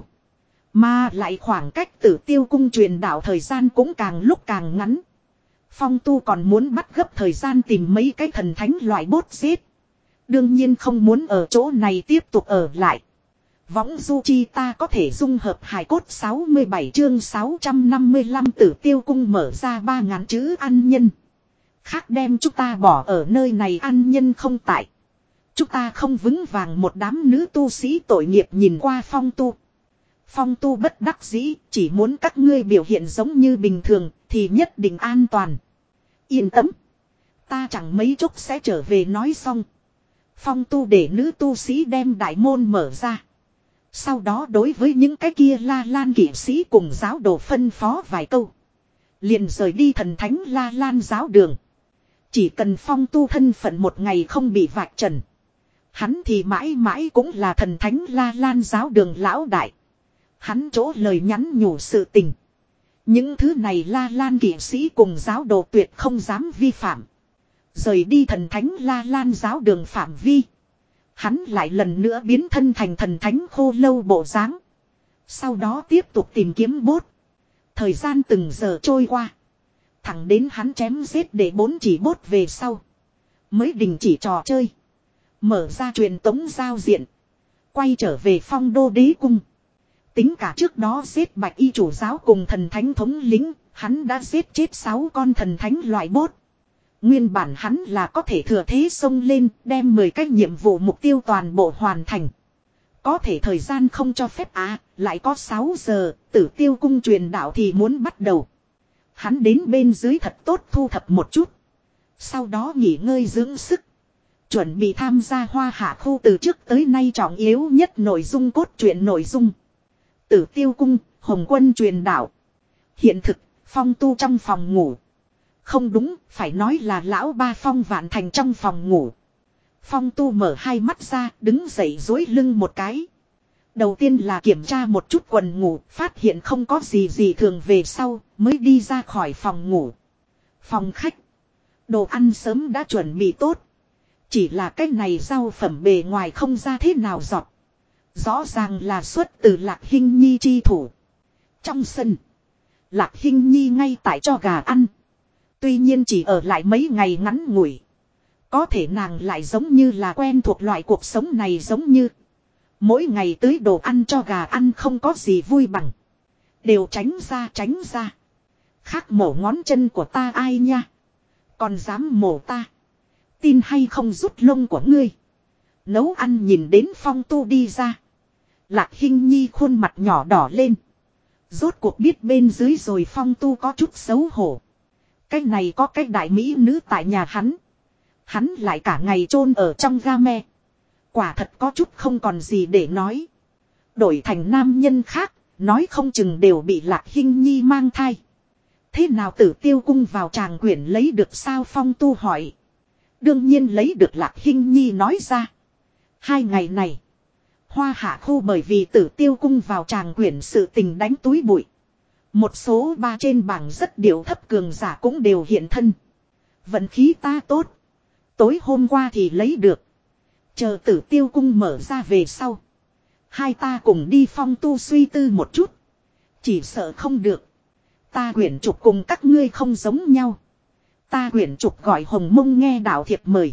Mà lại khoảng cách Tử Tiêu cung truyền đạo thời gian cũng càng lúc càng ngắn. Phong Tu còn muốn bắt gấp thời gian tìm mấy cái thần thánh loại bốt giết. Đương nhiên không muốn ở chỗ này tiếp tục ở lại. Võng du chi ta có thể dung hợp hài cốt sáu mươi bảy chương sáu trăm năm mươi lăm Tử Tiêu cung mở ra ba ngàn chữ ăn nhân. Khác đem chúng ta bỏ ở nơi này ăn nhân không tại. Chúng ta không vững vàng một đám nữ tu sĩ tội nghiệp nhìn qua Phong Tu. Phong Tu bất đắc dĩ, chỉ muốn các ngươi biểu hiện giống như bình thường thì nhất định an toàn. Yên tâm. Ta chẳng mấy chốc sẽ trở về nói xong. Phong Tu để nữ tu sĩ đem đại môn mở ra. Sau đó đối với những cái kia La Lan kỵ sĩ cùng giáo đồ phân phó vài câu. Liền rời đi thần thánh La Lan giáo đường. Chỉ cần Phong Tu thân phận một ngày không bị vạch trần. Hắn thì mãi mãi cũng là thần thánh La Lan giáo đường lão đại. Hắn chỗ lời nhắn nhủ sự tình. Những thứ này La Lan kỵ sĩ cùng giáo đồ tuyệt không dám vi phạm. Rời đi thần thánh La Lan giáo đường phạm vi. Hắn lại lần nữa biến thân thành thần thánh khô lâu bộ dáng. Sau đó tiếp tục tìm kiếm bốt. Thời gian từng giờ trôi qua. Thẳng đến hắn chém giết để bốn chỉ bốt về sau. Mới đình chỉ trò chơi. Mở ra truyền tống giao diện. Quay trở về Phong Đô Đế Cung. Tính cả trước đó giết bạch y chủ giáo cùng thần thánh thống lính. Hắn đã giết chết sáu con thần thánh loại bốt. Nguyên bản hắn là có thể thừa thế xông lên đem mười cái nhiệm vụ mục tiêu toàn bộ hoàn thành. Có thể thời gian không cho phép à, lại có sáu giờ, Tử Tiêu cung truyền đạo thì muốn bắt đầu. Hắn đến bên dưới thật tốt thu thập một chút. Sau đó nghỉ ngơi dưỡng sức. Chuẩn bị tham gia hoa hạ khu từ trước tới nay trọng yếu nhất nội dung cốt truyện nội dung. Tử Tiêu cung, Hồng quân truyền đạo. Hiện thực, Phong Tu trong phòng ngủ. Không đúng, phải nói là lão ba Phong Vạn Thành trong phòng ngủ. Phong Tu mở hai mắt ra, đứng dậy duỗi lưng một cái. Đầu tiên là kiểm tra một chút quần ngủ, phát hiện không có gì gì thường về sau, mới đi ra khỏi phòng ngủ. Phòng khách. Đồ ăn sớm đã chuẩn bị tốt. Chỉ là cái này rau phẩm bề ngoài không ra thế nào giọt. Rõ ràng là xuất từ Lạc Hinh Nhi chi thủ. Trong sân. Lạc Hinh Nhi ngay tại cho gà ăn. Tuy nhiên chỉ ở lại mấy ngày ngắn ngủi. Có thể nàng lại giống như là quen thuộc loại cuộc sống này giống như. Mỗi ngày tưới đồ ăn cho gà ăn không có gì vui bằng. Đều tránh ra tránh ra. Khác mổ ngón chân của ta ai nha. Còn dám mổ ta. Tin hay không rút lông của ngươi. Nấu ăn nhìn đến Phong Tu đi ra. Lạc Hinh Nhi khuôn mặt nhỏ đỏ lên. Rốt cuộc biết bên dưới rồi Phong Tu có chút xấu hổ. Cái này có cái đại mỹ nữ tại nhà hắn. Hắn lại cả ngày chôn ở trong ga me. Quả thật có chút không còn gì để nói. Đổi thành nam nhân khác, nói không chừng đều bị Lạc Hinh Nhi mang thai. Thế nào Tử Tiêu cung vào tràng quyển lấy được sao Phong Tu hỏi. Đương nhiên lấy được Lạc Hinh Nhi nói ra. Hai ngày này, Hoa Hạ khu bởi vì Tử Tiêu cung vào tràng quyển sự tình đánh túi bụi. Một số ba trên bảng rất điệu thấp cường giả cũng đều hiện thân. Vận khí ta tốt. Tối hôm qua thì lấy được. Chờ Tử Tiêu cung mở ra về sau. Hai ta cùng đi Phong Tu suy tư một chút. Chỉ sợ không được. Ta quyển trục cùng các ngươi không giống nhau. Ta quyển trục gọi Hồng Mông nghe đạo thiệp mời.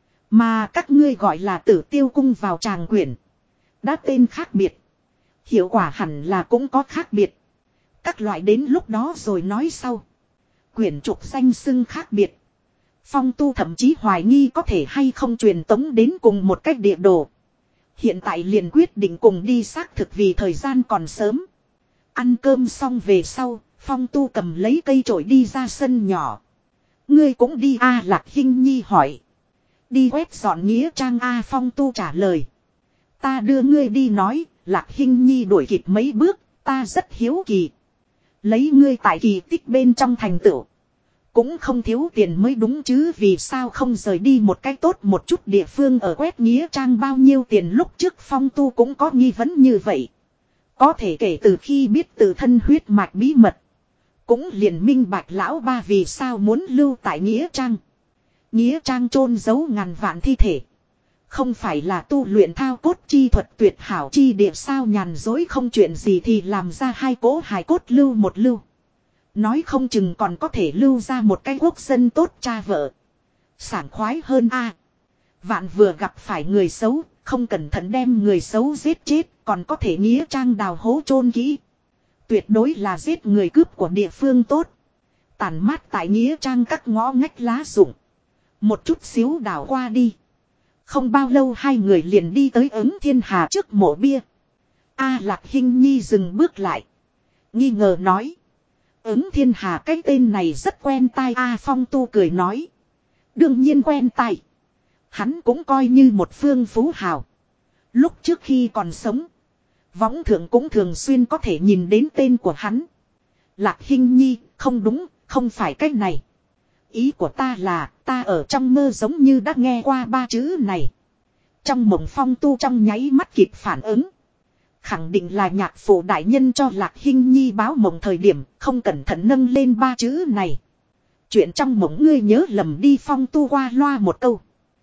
Mà các ngươi gọi là Tử Tiêu cung vào tràng quyển. Đã tên khác biệt. Hiệu quả hẳn là cũng có khác biệt. Các loại đến lúc đó rồi nói sau. Quyển trục danh xưng khác biệt. Phong Tu thậm chí hoài nghi có thể hay không truyền tống đến cùng một cách địa đồ. Hiện tại liền quyết định cùng đi xác thực vì thời gian còn sớm. Ăn cơm xong về sau, Phong Tu cầm lấy cây chổi đi ra sân nhỏ. Ngươi cũng đi a Lạc Hinh Nhi hỏi. Đi quét dọn nghĩa trang a Phong Tu trả lời. Ta đưa ngươi đi nói, Lạc Hinh Nhi đuổi kịp mấy bước, ta rất hiếu kỳ. Lấy ngươi tại kỳ tích bên trong thành tựu. Cũng không thiếu tiền mới đúng chứ vì sao không rời đi một cách tốt một chút địa phương ở quét nghĩa trang bao nhiêu tiền lúc trước Phong Tu cũng có nghi vấn như vậy. Có thể kể từ khi biết từ thân huyết mạch bí mật. Cũng liền minh bạch lão ba vì sao muốn lưu tại nghĩa trang. Nghĩa trang chôn giấu ngàn vạn thi thể. Không phải là tu luyện thao cốt chi thuật tuyệt hảo chi địa sao nhàn dối không chuyện gì thì làm ra hai cỗ hài cốt lưu một lưu. Nói không chừng còn có thể lưu ra một cái quốc dân tốt cha vợ. Sảng khoái hơn a. Vạn vừa gặp phải người xấu, không cẩn thận đem người xấu giết chết, còn có thể nghĩa trang đào hố chôn kỹ. Tuyệt đối là giết người cướp của địa phương tốt. Tàn mát tại nghĩa trang các ngõ ngách lá rụng. Một chút xíu đào qua đi. Không bao lâu hai người liền đi tới Ứng Thiên Hà trước mộ bia. A Lạc Hinh Nhi dừng bước lại. Nghi ngờ nói. Ứng Thiên Hà cái tên này rất quen tai A Phong Tu cười nói. Đương nhiên quen tai. Hắn cũng coi như một phương phú hào. Lúc trước khi còn sống. Võng thượng cũng thường xuyên có thể nhìn đến tên của hắn. Lạc Hinh Nhi, không đúng, không phải cái này. Ý của ta là, ta ở trong mơ giống như đã nghe qua ba chữ này. Trong mộng Phong Tu trong nháy mắt kịp phản ứng. Khẳng định là nhạc phụ đại nhân cho Lạc Hinh Nhi báo mộng thời điểm, không cẩn thận nâng lên ba chữ này. Chuyện trong mộng ngươi nhớ lầm đi Phong Tu qua loa một câu.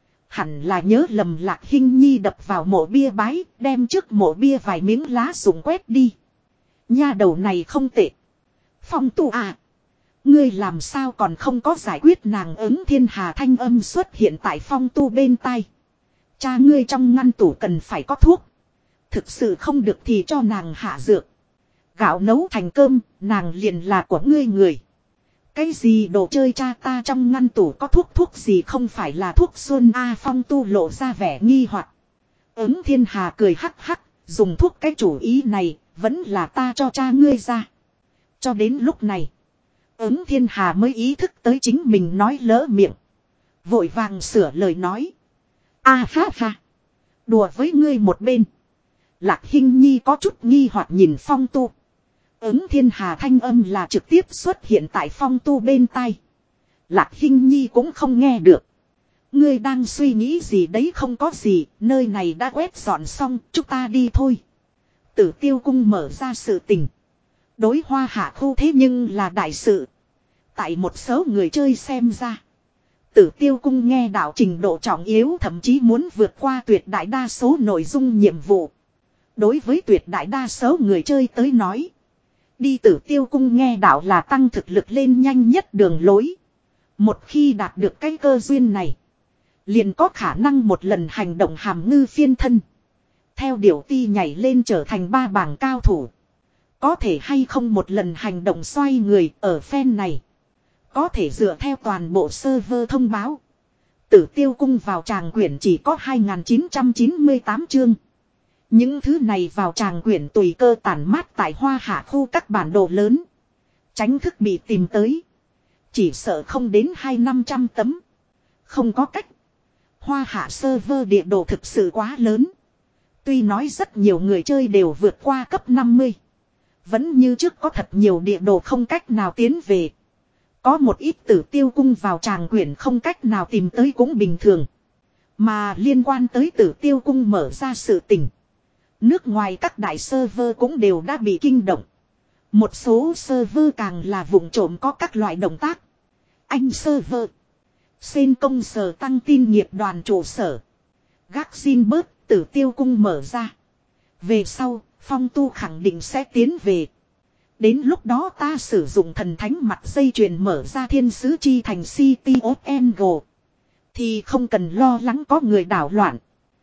Hẳn là nhớ lầm Lạc Hinh Nhi đập vào mộ bia bái, đem trước mộ bia vài miếng lá rụng quét đi. Nha đầu này không tệ. Phong Tu à. Ngươi làm sao còn không có giải quyết nàng Ứng Thiên Hà thanh âm xuất hiện tại Phong Tu bên tai. Cha ngươi trong ngăn tủ cần phải có thuốc. Thực sự không được thì cho nàng hạ dược. Gạo nấu thành cơm, nàng liền là của ngươi người. Cái gì đồ chơi cha ta trong ngăn tủ có thuốc thuốc gì không phải là thuốc xuân A Phong Tu lộ ra vẻ nghi hoặc. Ứng Thiên Hà cười hắc hắc, dùng thuốc cái chủ ý này, vẫn là ta cho cha ngươi ra. Cho đến lúc này, Ứng Thiên Hà mới ý thức tới chính mình nói lỡ miệng. Vội vàng sửa lời nói. A ha ha, đùa với ngươi một bên. Lạc Hinh Nhi có chút nghi hoặc nhìn Phong Tu. Ứng Thiên Hà thanh âm là trực tiếp xuất hiện tại Phong Tu bên tai. Lạc Hinh Nhi cũng không nghe được. Ngươi đang suy nghĩ gì đấy không có gì, nơi này đã quét dọn xong, chúng ta đi thôi. Tử Tiêu cung mở ra sự tình. Đối Hoa Hạ khu thế nhưng là đại sự. Tại một số người chơi xem ra. Tử Tiêu cung nghe đạo trình độ trọng yếu thậm chí muốn vượt qua tuyệt đại đa số nội dung nhiệm vụ. Đối với tuyệt đại đa số người chơi tới nói. Đi Tử Tiêu cung nghe đạo là tăng thực lực lên nhanh nhất đường lối. Một khi đạt được cái cơ duyên này. Liền có khả năng một lần hành động hàm ngư phiên thân. Theo điều ti nhảy lên trở thành ba bảng cao thủ. Có thể hay không một lần hành động xoay người ở phen này. Có thể dựa theo toàn bộ server thông báo. Tử Tiêu cung vào tràng quyển chỉ có hai nghìn chín trăm chín mươi tám chương. Những thứ này vào tràng quyển tùy cơ tản mát tại Hoa Hạ khu các bản đồ lớn. Tránh thức bị tìm tới. Chỉ sợ không đến hai năm trăm tấm. Không có cách. Hoa Hạ server địa đồ thực sự quá lớn. Tuy nói rất nhiều người chơi đều vượt qua cấp năm mươi. Vẫn như trước có thật nhiều địa đồ không cách nào tiến về. Có một ít tử tiêu cung vào tràng quyển không cách nào tìm tới cũng bình thường. Mà liên quan tới tử tiêu cung mở ra sự tình. Nước ngoài các đại server cũng đều đã bị kinh động. Một số server càng là vụng trộm có các loại động tác. Anh server. Sen công sở tăng tin nghiệp đoàn trụ sở. Gác xin bớt tử tiêu cung mở ra. Về sau, Phong Tu khẳng định sẽ tiến về. Đến lúc đó ta sử dụng thần thánh mặt dây chuyền mở ra thiên sứ chi thành City of Angle. Thì không cần lo lắng có người đảo loạn.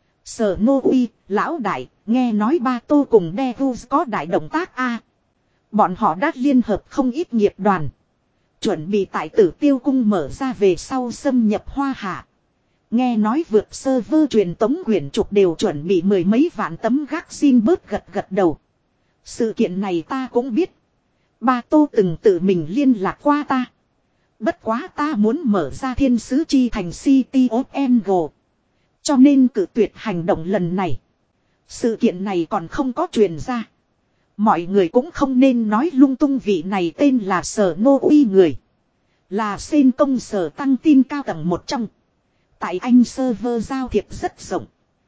Sở Nô Uy, lão đại, nghe nói Ba Tô cùng Devus có đại động tác a. Bọn họ đã liên hợp không ít nghiệp đoàn. Chuẩn bị tại tử tiêu cung mở ra về sau xâm nhập Hoa Hạ. Nghe nói vượt server truyền tống quyển trục đều chuẩn bị mười mấy vạn tấm gác xin bớt gật gật đầu. Sự kiện này ta cũng biết. Ba Tô từng tự mình liên lạc qua ta. Bất quá ta muốn mở ra thiên sứ chi thành City of Angle. Cho nên cử tuyệt hành động lần này. Sự kiện này còn không có truyền ra. Mọi người cũng không nên nói lung tung, vị này tên là Sở Nô Uy người. Là sen công sở tăng tin cao tầng một trong. Tại Anh server giao thiệp rất rộng.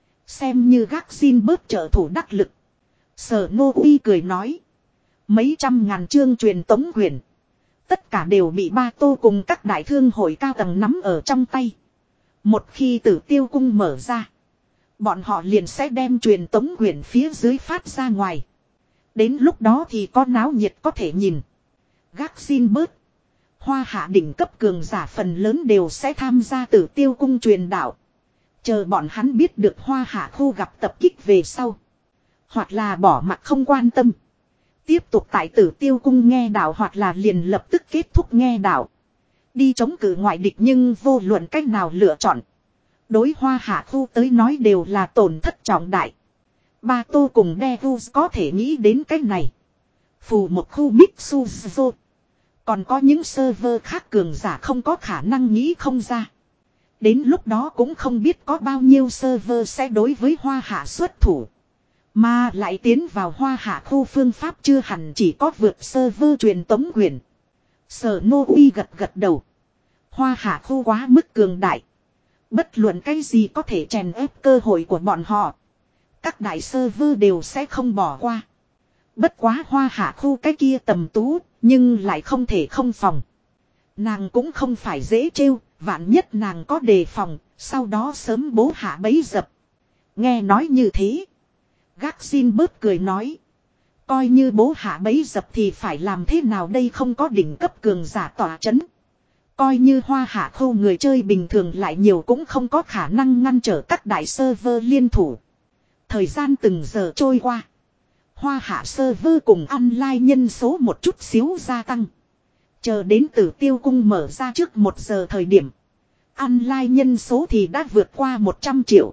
Xem như gác xin bớt trợ thủ đắc lực. Sở Nô Uy cười nói. Mấy trăm ngàn chương truyền tống quyền. Tất cả đều bị Ba Tô cùng các đại thương hội cao tầng nắm ở trong tay. Một khi tử tiêu cung mở ra. Bọn họ liền sẽ đem truyền tống quyền phía dưới phát ra ngoài. Đến lúc đó thì có náo nhiệt có thể nhìn. Gác xin bớt. Hoa Hạ đỉnh cấp cường giả phần lớn đều sẽ tham gia tử tiêu cung truyền đạo. Chờ bọn hắn biết được Hoa Hạ khu gặp tập kích về sau. Hoặc là bỏ mặt không quan tâm. Tiếp tục tại tử tiêu cung nghe đạo hoặc là liền lập tức kết thúc nghe đạo. Đi chống cự ngoại địch, nhưng vô luận cách nào lựa chọn. Đối Hoa Hạ khu tới nói đều là tổn thất trọng đại. Ba Tô cùng Devus có thể nghĩ đến cách này. Phù một khu Mitsuzo. Còn có những server khác cường giả không có khả năng nghĩ không ra. Đến lúc đó cũng không biết có bao nhiêu server sẽ đối với Hoa Hạ xuất thủ. Mà lại tiến vào Hoa Hạ khu phương pháp chưa hẳn chỉ có vượt server truyền tống quyền. Sở Nô Uy gật gật đầu. Hoa Hạ khu quá mức cường đại. Bất luận cái gì có thể chèn ép cơ hội của bọn họ. Các đại server đều sẽ không bỏ qua. Bất quá Hoa Hạ khu cái kia tầm tú, nhưng lại không thể không phòng. Nàng cũng không phải dễ trêu, vạn nhất nàng có đề phòng, sau đó sớm bố hạ bấy dập. Nghe nói như thế. Gác xin bớt cười nói. Coi như bố hạ bấy dập thì phải làm thế nào đây, không có đỉnh cấp cường giả tỏa chấn. Coi như Hoa Hạ khu người chơi bình thường lại nhiều cũng không có khả năng ngăn trở các đại server liên thủ. Thời gian từng giờ trôi qua. Hoa Hạ server cùng online nhân số một chút xíu gia tăng. Chờ đến tử tiêu cung mở ra trước một giờ thời điểm. Online nhân số thì đã vượt qua một trăm triệu.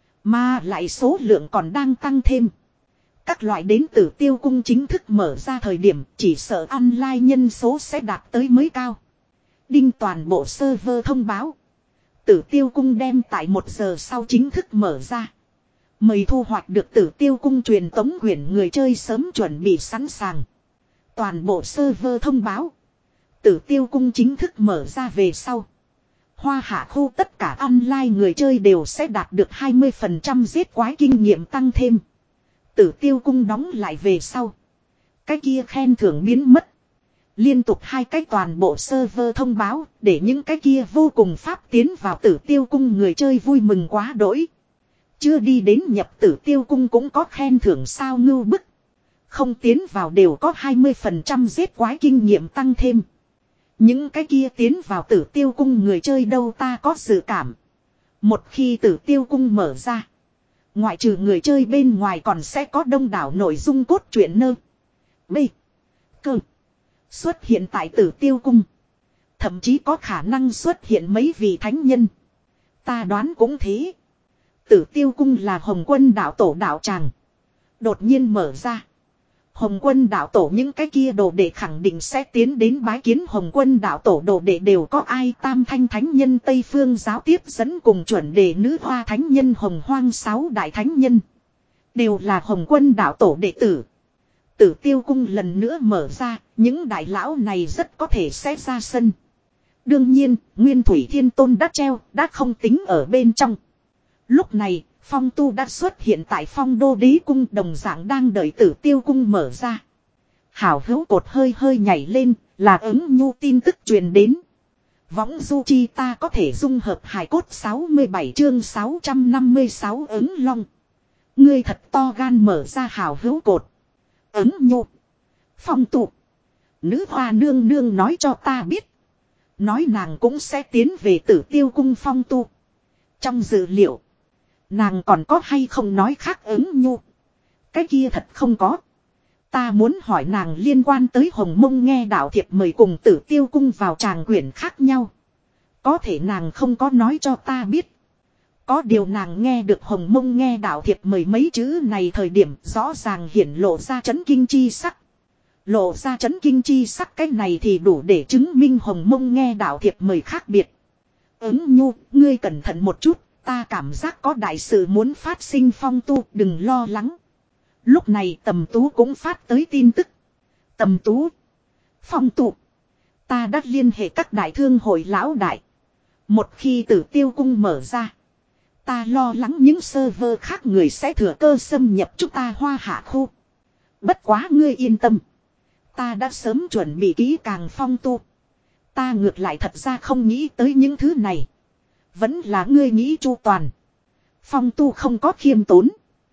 Mà lại số lượng còn đang tăng thêm. Các loại đến tử tiêu cung chính thức mở ra thời điểm chỉ sợ online nhân số sẽ đạt tới mới cao. Đinh toàn bộ server thông báo. Tử tiêu cung đem tại một giờ sau chính thức mở ra. Mời thu hoạch được tử tiêu cung truyền tống quyển người chơi sớm chuẩn bị sẵn sàng. Toàn bộ server thông báo. Tử tiêu cung chính thức mở ra về sau. Hoa Hạ khu tất cả online người chơi đều sẽ đạt được hai mươi phần trăm giết quái kinh nghiệm tăng thêm. Tử tiêu cung đóng lại về sau. Cái kia khen thưởng biến mất. Liên tục hai cái toàn bộ server thông báo để những cái kia vô cùng pháp tiến vào tử tiêu cung người chơi vui mừng quá đỗi. Chưa đi đến nhập tử tiêu cung cũng có khen thưởng sao ngưu bức. Không tiến vào đều có hai mươi phần trăm giết quái kinh nghiệm tăng thêm. Những cái kia tiến vào tử tiêu cung người chơi đâu ta có dự cảm. Một khi tử tiêu cung mở ra. Ngoại trừ người chơi bên ngoài còn sẽ có đông đảo nội dung cốt truyện nơ. B. Cơ. Xuất hiện tại tử tiêu cung. Thậm chí có khả năng xuất hiện mấy vị thánh nhân. Ta đoán cũng thế. Tử tiêu cung là Hồng Quân đạo tổ đạo tràng. Đột nhiên mở ra. Hồng Quân đạo tổ những cái kia đồ đệ khẳng định sẽ tiến đến bái kiến Hồng Quân đạo tổ, đồ đệ đều có ai? Tam thanh thánh nhân Tây Phương giáo tiếp dẫn cùng chuẩn đề nữ hoa thánh nhân Hồng Hoang sáu đại thánh nhân. Đều là Hồng Quân đạo tổ đệ tử. Tử Tiêu cung lần nữa mở ra, những đại lão này rất có thể sẽ ra sân. Đương nhiên, Nguyên Thủy Thiên Tôn đã treo, đã không tính ở bên trong. Lúc này, Phong Tu đã xuất hiện tại Phong Đô Đế cung, đồng dạng đang đợi Tử Tiêu cung mở ra. Hảo hữu cột hơi hơi nhảy lên, là ứng nhu tin tức truyền đến. Võng du chi ta có thể dung hợp hài cốt sáu mươi bảy chương sáu trăm năm mươi sáu ứng long. Ngươi thật to gan mở ra hảo hữu cột. Ứng nhu. Phong tụ. Nữ hoa nương nương nói cho ta biết. Nói nàng cũng sẽ tiến về Tử Tiêu cung Phong tu. Trong dự liệu. Nàng còn có hay không nói khác ứng nhu. Cái kia thật không có. Ta muốn hỏi nàng liên quan tới Hồng Mông nghe đạo thiệp mời cùng Tử Tiêu cung vào tràng quyển khác nhau. Có thể nàng không có nói cho ta biết. Có điều nàng nghe được Hồng Mông nghe đạo thiệp mời mấy chữ này thời điểm rõ ràng hiển lộ ra chấn kinh chi sắc. Lộ ra chấn kinh chi sắc cái này thì đủ để chứng minh Hồng Mông nghe đạo thiệp mời khác biệt. Ứng nhu, ngươi cẩn thận một chút, ta cảm giác có đại sự muốn phát sinh. Phong tu, đừng lo lắng. Lúc này Tầm Tú cũng phát tới tin tức. Tầm Tú. Phong tụ. Ta đã liên hệ các đại thương hội lão đại. Một khi Tử Tiêu cung mở ra. Ta lo lắng những server khác người sẽ thừa cơ xâm nhập chúng ta Hoa Hạ khu. Bất quá ngươi yên tâm. Ta đã sớm chuẩn bị kỹ càng. Phong tu. Ta ngược lại thật ra không nghĩ tới những thứ này. Vẫn là ngươi nghĩ chu toàn. Phong tu không có khiêm tốn.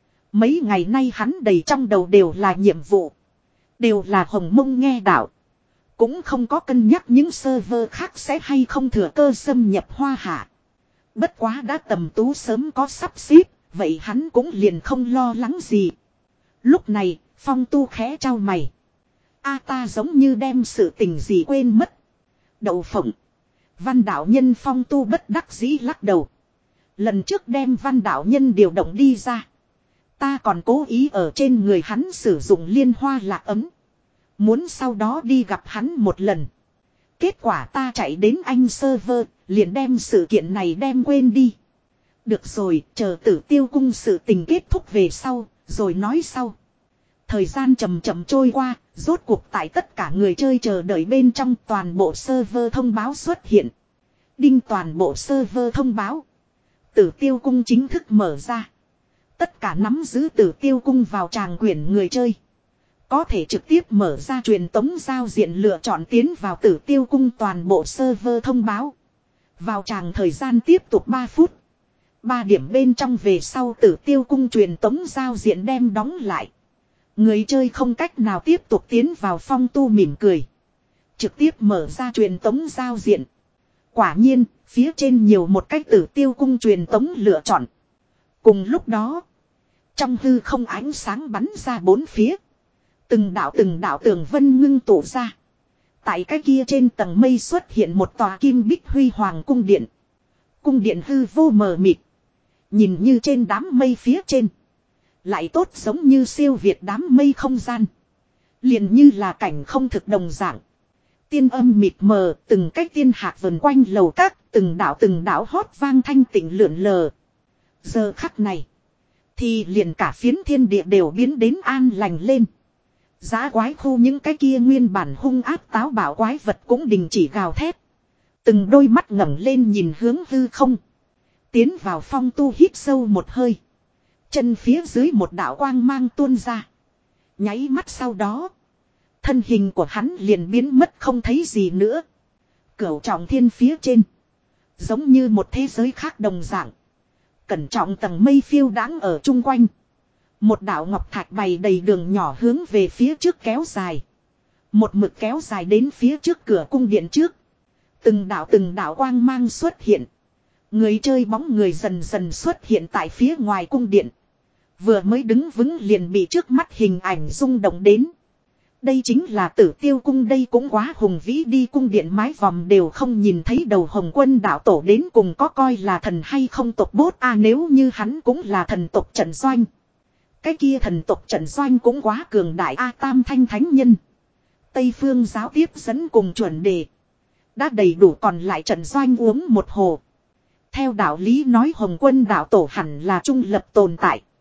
Mấy ngày nay hắn đầy trong đầu đều là nhiệm vụ. Đều là Hồng Mông nghe đạo. Cũng không có cân nhắc những server khác sẽ hay không thừa cơ xâm nhập Hoa Hạ. Bất quá đã Tầm Tú sớm có sắp xếp. Vậy hắn cũng liền không lo lắng gì. Lúc này Phong tu khẽ trao mày. A ta giống như đem sự tình gì quên mất. Đậu phộng. Văn đạo nhân. Phong tu bất đắc dĩ lắc đầu. Lần trước đem văn đạo nhân điều động đi ra. Ta còn cố ý ở trên người hắn sử dụng liên hoa lạc ấm. Muốn sau đó đi gặp hắn một lần. Kết quả ta chạy đến anh server, liền đem sự kiện này đem quên đi. Được rồi, chờ Tử Tiêu cung sự tình kết thúc về sau, rồi nói sau. Thời gian chậm chậm trôi qua, rốt cuộc tại tất cả người chơi chờ đợi bên trong toàn bộ server thông báo xuất hiện. Đinh toàn bộ server thông báo. Tử Tiêu cung chính thức mở ra. Tất cả nắm giữ Tử Tiêu cung vào tràng quyển người chơi. Có thể trực tiếp mở ra truyền tống giao diện lựa chọn tiến vào Tử Tiêu cung toàn bộ server thông báo. Vào tràng thời gian tiếp tục ba phút. ba điểm bên trong về sau Tử Tiêu cung truyền tống giao diện đem đóng lại. Người chơi không cách nào tiếp tục tiến vào. Phong tu mỉm cười. Trực tiếp mở ra truyền tống giao diện. Quả nhiên, phía trên nhiều một cách Tử Tiêu cung truyền tống lựa chọn. Cùng lúc đó, trong hư không ánh sáng bắn ra bốn phía. Từng đạo từng đạo tường vân ngưng tụ ra. Tại cái kia trên tầng mây xuất hiện một tòa kim bích huy hoàng cung điện. Cung điện hư vô mờ mịt. Nhìn như trên đám mây phía trên. Lại tốt giống như siêu việt đám mây không gian. Liền như là cảnh không thực đồng dạng. Tiên âm mịt mờ, từng cái tiên hạc vần quanh lầu các, từng đạo từng đạo hót vang thanh tịnh lượn lờ. Giờ khắc này, thì liền cả phiến thiên địa đều biến đến an lành lên. Giá quái khu những cái kia nguyên bản hung ác táo bạo quái vật cũng đình chỉ gào thét. Từng đôi mắt ngẩng lên nhìn hướng hư không. Tiến vào. Phong tu hít sâu một hơi. Chân phía dưới một đạo quang mang tuôn ra. Nháy mắt sau đó, thân hình của hắn liền biến mất không thấy gì nữa. Cửu trọng thiên phía trên, giống như một thế giới khác đồng dạng. Cẩn trọng tầng mây phiêu đãng ở chung quanh. Một đạo ngọc thạch bày đầy đường nhỏ hướng về phía trước kéo dài. Một mực kéo dài đến phía trước cửa cung điện trước. Từng đạo từng đạo quang mang xuất hiện. Người chơi bóng người dần dần xuất hiện tại phía ngoài cung điện. Vừa mới đứng vững liền bị trước mắt hình ảnh rung động đến. Đây chính là Tử Tiêu cung. Đây cũng quá hùng vĩ đi. Cung điện mái vòm đều không nhìn thấy đầu Hồng Quân đạo tổ đến cùng có coi là thần hay không tộc bốt a. À, nếu như hắn cũng là thần tộc Trận Doanh. Cái kia thần tộc Trận Doanh cũng quá cường đại a. À, Tam Thanh Thánh Nhân, Tây Phương giáo tiếp dẫn cùng chuẩn đề. Đã đầy đủ, còn lại Trận Doanh uống một hồ. Theo đạo lý nói Hồng Quân đạo tổ hẳn là trung lập tồn tại.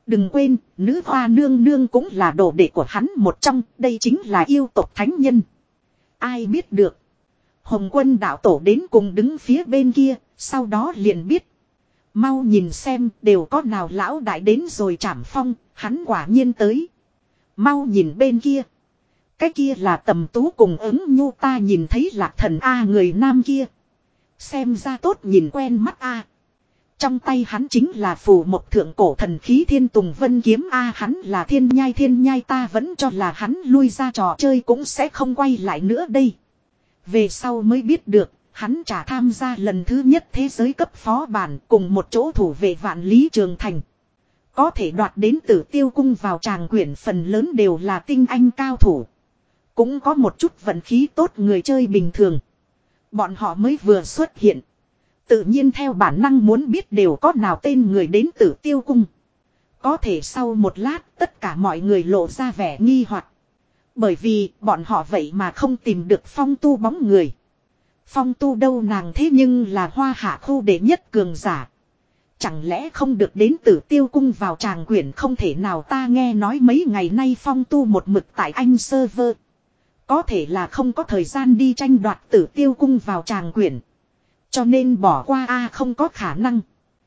Đừng quên, nữ hoa nương nương cũng là đồ đệ của hắn một trong, đây chính là yêu tộc thánh nhân. Ai biết được. Hồng quân đạo tổ đến cùng đứng phía bên kia, sau đó liền biết. Mau nhìn xem, đều có nào lão đại đến rồi Trảm Phong, hắn quả nhiên tới. Mau nhìn bên kia. Cái kia là Tầm Tú cùng ứng nhu, ta nhìn thấy Lạc Thần A, người nam kia. Xem ra tốt nhìn quen mắt A. Trong tay hắn chính là phù một thượng cổ thần khí Thiên Tùng Vân Kiếm A, hắn là thiên nhai thiên nhai, ta vẫn cho là hắn lui ra trò chơi cũng sẽ không quay lại nữa đây. Về sau mới biết được, hắn chả tham gia lần thứ nhất thế giới cấp phó bản cùng một chỗ thủ vệ vạn lý trường thành. Có thể đoạt đến Tử Tiêu cung vào tràng quyển phần lớn đều là tinh anh cao thủ. Cũng có một chút vận khí tốt người chơi bình thường. Bọn họ mới vừa xuất hiện. Tự nhiên theo bản năng muốn biết đều có nào tên người đến Tử Tiêu cung. Có thể sau một lát tất cả mọi người lộ ra vẻ nghi hoặc. Bởi vì bọn họ vậy mà không tìm được Phong Tu bóng người. Phong Tu đâu, nàng thế nhưng là Hoa Hạ khu đệ nhất cường giả. Chẳng lẽ không được đến Tử Tiêu cung vào tràng quyển, không thể nào, ta nghe nói mấy ngày nay Phong Tu một mực tại Anh server. Có thể là không có thời gian đi tranh đoạt Tử Tiêu cung vào tràng quyển. Cho nên bỏ qua a, không có khả năng.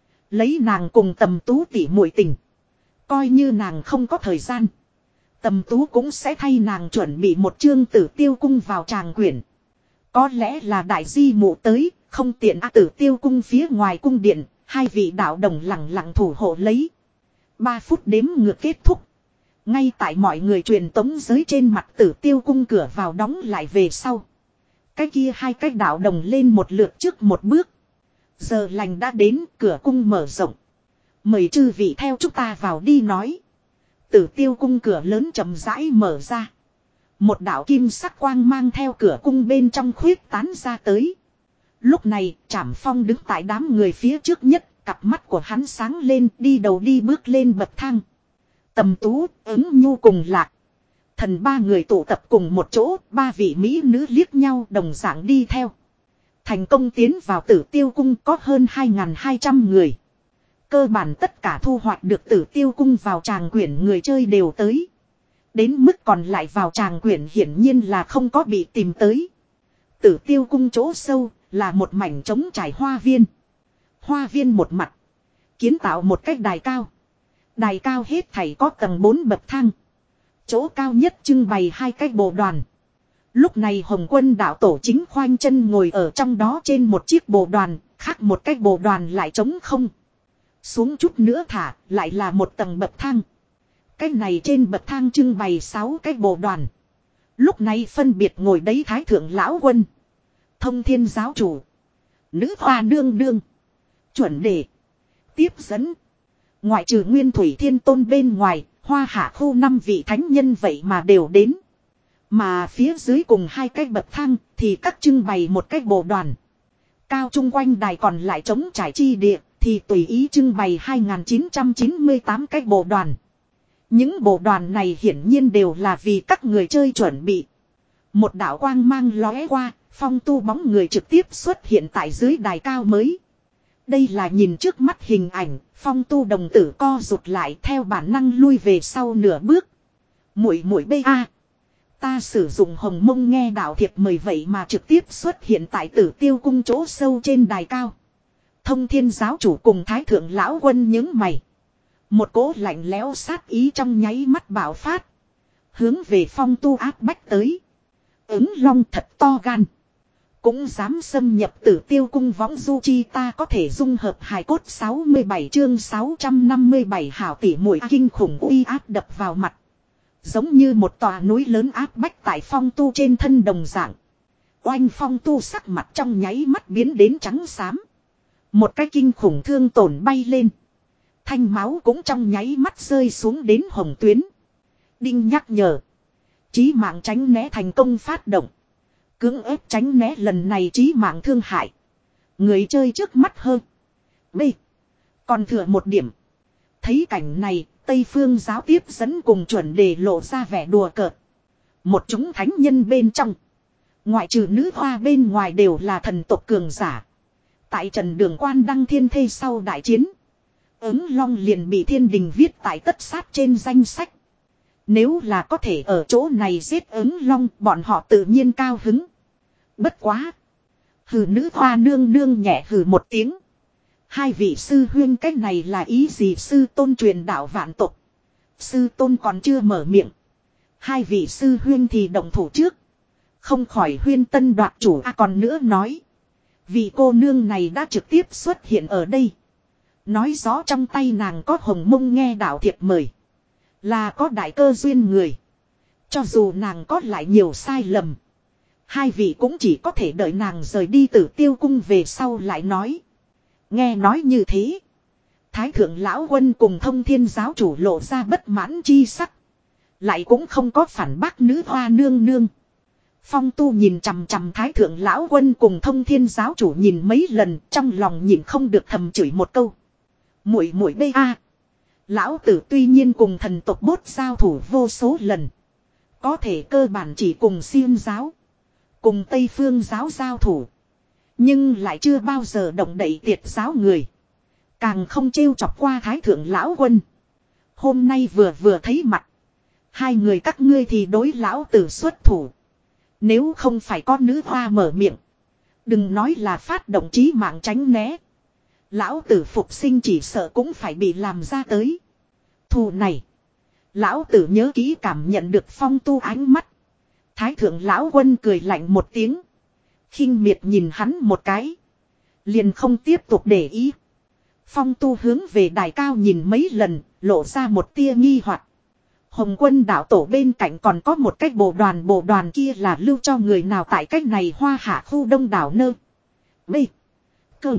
Lấy nàng cùng Tầm Tú tỉ muội tình. Coi như nàng không có thời gian. Tầm Tú cũng sẽ thay nàng chuẩn bị một chương Tử Tiêu cung vào tràng quyển. Có lẽ là đại di mụ tới, không tiện a. Tử Tiêu cung phía ngoài cung điện, hai vị đạo đồng lặng lặng thủ hộ lấy. Ba phút đếm ngược kết thúc. Ngay tại mọi người truyền tống giới trên mặt Tử Tiêu cung cửa vào đóng lại về sau. Cái kia hai cái đạo đồng lên một lượt trước một bước. Giờ lành đã đến, cửa cung mở rộng. Mời chư vị theo chúng ta vào đi nói. Tử Tiêu cung cửa lớn chậm rãi mở ra. Một đạo kim sắc quang mang theo cửa cung bên trong khuyết tán ra tới. Lúc này Trảm Phong đứng tại đám người phía trước nhất, cặp mắt của hắn sáng lên, đi đầu đi bước lên bậc thang. Tầm Tú, ứng nhu cùng Lạc Thần ba người tụ tập cùng một chỗ, ba vị mỹ nữ liếc nhau đồng dạng đi theo. Thành công tiến vào Tử Tiêu cung có hơn hai nghìn hai trăm người. Cơ bản tất cả thu hoạch được Tử Tiêu cung vào tràng quyển người chơi đều tới. Đến mức còn lại vào tràng quyển hiển nhiên là không có bị tìm tới. Tử Tiêu cung chỗ sâu là một mảnh trống trải hoa viên. Hoa viên một mặt kiến tạo một cách đài cao. Đài cao hết thảy có tầng bốn bậc thang. Chỗ cao nhất trưng bày hai cái bồ đoàn. Lúc này Hồng Quân đạo tổ chính khoanh chân ngồi ở trong đó trên một chiếc bồ đoàn, khác một cái bồ đoàn lại trống không. Xuống chút nữa thả, lại là một tầng bậc thang. Cái này trên bậc thang trưng bày sáu cái bồ đoàn. Lúc này phân biệt ngồi đấy Thái Thượng Lão Quân, Thông Thiên Giáo Chủ, Nữ Hoa Nương Nương, Chuẩn Đề, Tiếp Dẫn. Ngoại trừ Nguyên Thủy Thiên Tôn bên ngoài, Hoa Hạ khu năm vị thánh nhân vậy mà đều đến. Mà phía dưới cùng hai cái bậc thang thì các trưng bày một cái bộ đoàn. Cao chung quanh đài còn lại trống trải chi địa thì tùy ý trưng bày hai nghìn chín trăm chín mươi tám cái bộ đoàn. Những bộ đoàn này hiển nhiên đều là vì các người chơi chuẩn bị. Một đạo quang mang lóe qua, Phong Tu bóng người trực tiếp xuất hiện tại dưới đài cao mới. Đây là nhìn trước mắt hình ảnh, Phong Tu đồng tử co rụt lại theo bản năng lui về sau nửa bước. Muội muội bê a, ta sử dụng hồng mông nghe đạo thiệp mời vậy mà trực tiếp xuất hiện tại Tử Tiêu cung chỗ sâu trên đài cao. Thông Thiên Giáo Chủ cùng Thái Thượng Lão Quân nhướng mày. Một cỗ lạnh lẽo sát ý trong nháy mắt bạo phát. Hướng về Phong Tu áp bách tới. Ứng Long thật to gan. Cũng dám xâm nhập Tử Tiêu cung võng du chi, ta có thể dung hợp hài cốt. Sáu mươi bảy chương sáu trăm năm mươi bảy hảo tỉ muội kinh khủng uy áp đập vào mặt. Giống như một tòa núi lớn áp bách tại Phong Tu trên thân đồng dạng. Oanh, Phong Tu sắc mặt trong nháy mắt biến đến trắng xám. Một cái kinh khủng thương tổn bay lên. Thanh máu cũng trong nháy mắt rơi xuống đến hồng tuyến. Đinh nhắc nhở. Chí mạng tránh né thành công phát động. Cưỡng ép tránh né lần này chí mạng thương hại. Người chơi trước mắt hơn. B. Còn thừa một điểm. Thấy cảnh này, Tây Phương Giáo Tiếp Dẫn cùng Chuẩn Đề lộ ra vẻ đùa cợt. Một chúng thánh nhân bên trong. Ngoại trừ Nữ Hoa bên ngoài đều là thần tộc cường giả. Tại Trần Đường Quan đăng thiên thê sau đại chiến. Ứng long liền bị thiên đình viết tại tất sát trên danh sách. Nếu là có thể ở chỗ này giết ứng long, bọn họ tự nhiên cao hứng. Bất quá. Hừ, nữ hoa nương nương nhẹ hừ một tiếng. Hai vị sư huyên cách này là ý gì? Sư tôn truyền đạo vạn tục. Sư tôn còn chưa mở miệng. Hai vị sư huyên thì động thủ trước. Không khỏi huyên tân đoạt chủ. À còn nữa nói. Vị cô nương này đã trực tiếp xuất hiện ở đây. Nói rõ trong tay nàng có hồng mông nghe đạo thiệp mời. Là có đại cơ duyên người. Cho dù nàng có lại nhiều sai lầm. Hai vị cũng chỉ có thể đợi nàng rời đi Tử Tiêu cung về sau lại nói. Nghe nói như thế. Thái thượng lão quân cùng Thông Thiên giáo chủ lộ ra bất mãn chi sắc. Lại cũng không có phản bác nữ hoa nương nương. Phong Tu nhìn chằm chằm Thái thượng lão quân cùng Thông Thiên giáo chủ nhìn mấy lần, trong lòng nhịn không được thầm chửi một câu. Muội muội bê a. Lão tử tuy nhiên cùng thần tộc bốt giao thủ vô số lần. Có thể cơ bản chỉ cùng Xiêm giáo. Cùng Tây Phương giáo giao thủ. Nhưng lại chưa bao giờ động đậy tiệt giáo người. Càng không trêu chọc qua Thái thượng lão quân. Hôm nay vừa vừa thấy mặt. Hai người các ngươi thì đối lão tử xuất thủ. Nếu không phải có nữ hoa mở miệng. Đừng nói là phát động chí mạng tránh né. Lão tử phục sinh chỉ sợ cũng phải bị làm ra tới. Thù này. Lão tử nhớ kỹ cảm nhận được Phong Tu ánh mắt. Thái thượng lão quân cười lạnh một tiếng. Khinh miệt nhìn hắn một cái. Liền không tiếp tục để ý. Phong Tu hướng về đài cao nhìn mấy lần, lộ ra một tia nghi hoặc. Hồng Quân đạo tổ bên cạnh còn có một cách bộ đoàn, bộ đoàn kia là lưu cho người nào tại cách này Hoa Hạ khu đông đảo nơ. B. Cơ.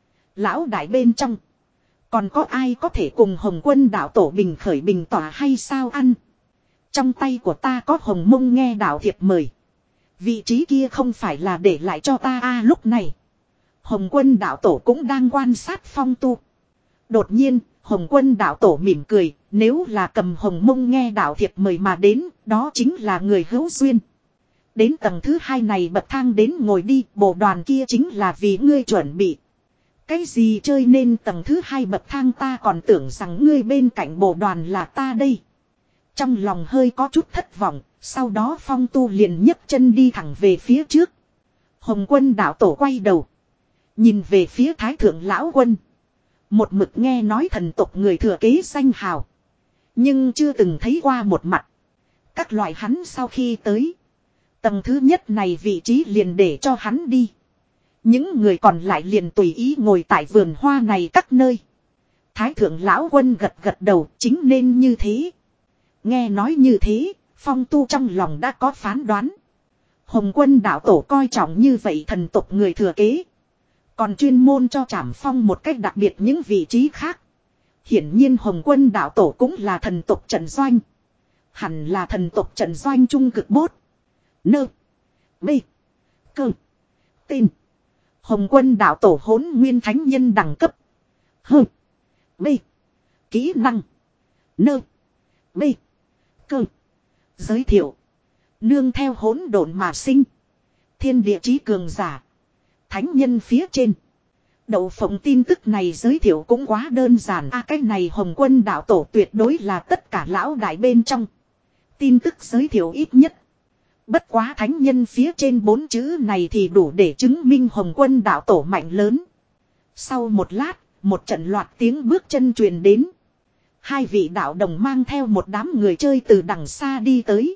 Lão đại bên trong. Còn có ai có thể cùng Hồng Quân đạo tổ bình khởi bình tỏa hay sao ăn? Trong tay của ta có hồng mông nghe đạo thiệp mời. Vị trí kia không phải là để lại cho ta a. À, lúc này. Hồng Quân đạo tổ cũng đang quan sát Phong Tu. Đột nhiên, Hồng Quân đạo tổ mỉm cười. Nếu là cầm hồng mông nghe đạo thiệp mời mà đến, đó chính là người hữu duyên. Đến tầng thứ hai này bậc thang đến ngồi đi, bộ đoàn kia chính là vì ngươi chuẩn bị. Cái gì chơi nên tầng thứ hai bậc thang, ta còn tưởng rằng ngươi bên cạnh bộ đoàn là ta đây. Trong lòng hơi có chút thất vọng, sau đó Phong Tu liền nhấc chân đi thẳng về phía trước. Hồng Quân đạo tổ quay đầu. Nhìn về phía Thái thượng lão quân. Một mực nghe nói thần tộc người thừa kế danh hào. Nhưng chưa từng thấy qua một mặt. Các loại hắn sau khi tới. Tầng thứ nhất này vị trí liền để cho hắn đi. Những người còn lại liền tùy ý ngồi tại vườn hoa này các nơi. Thái thượng lão quân gật gật đầu, chính nên như thế. Nghe nói như thế, Phong Tu trong lòng đã có phán đoán. Hồng Quân đạo tổ coi trọng như vậy thần tộc người thừa kế. Còn chuyên môn cho Trảm Phong một cách đặc biệt những vị trí khác. Hiển nhiên Hồng Quân đạo tổ cũng là thần tộc trận doanh. Hẳn là thần tộc trận doanh trung cực bốt. Nơ. B. Cơ. Tên. Hồng Quân đạo tổ Hỗn Nguyên thánh nhân đẳng cấp. Hơ. B. Kỹ năng. Nơ. B. Cơ. Giới thiệu. Nương theo hỗn độn mà sinh. Thiên địa chí cường giả. Thánh nhân phía trên. Đậu phộng tin tức này giới thiệu cũng quá đơn giản. À, cái này Hồng Quân đạo tổ tuyệt đối là tất cả lão đại bên trong. Tin tức giới thiệu ít nhất. Bất quá thánh nhân phía trên bốn chữ này thì đủ để chứng minh Hồng Quân đạo tổ mạnh lớn. Sau một lát, một trận loạt tiếng bước chân truyền đến. Hai vị đạo đồng mang theo một đám người chơi từ đằng xa đi tới.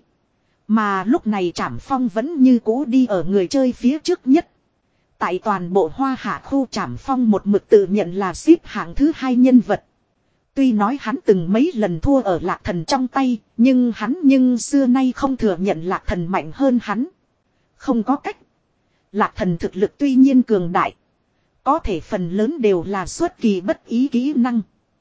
Mà lúc này Trảm Phong vẫn như cũ đi ở người chơi phía trước nhất. Tại toàn bộ Hoa Hạ khu, Trảm Phong một mực tự nhận là xếp hạng thứ hai nhân vật. Tuy nói hắn từng mấy lần thua ở Lạc Thần trong tay, nhưng hắn nhưng xưa nay không thừa nhận Lạc Thần mạnh hơn hắn. Không có cách. Lạc Thần thực lực tuy nhiên cường đại. Có thể phần lớn đều là xuất kỳ bất ý kỹ năng.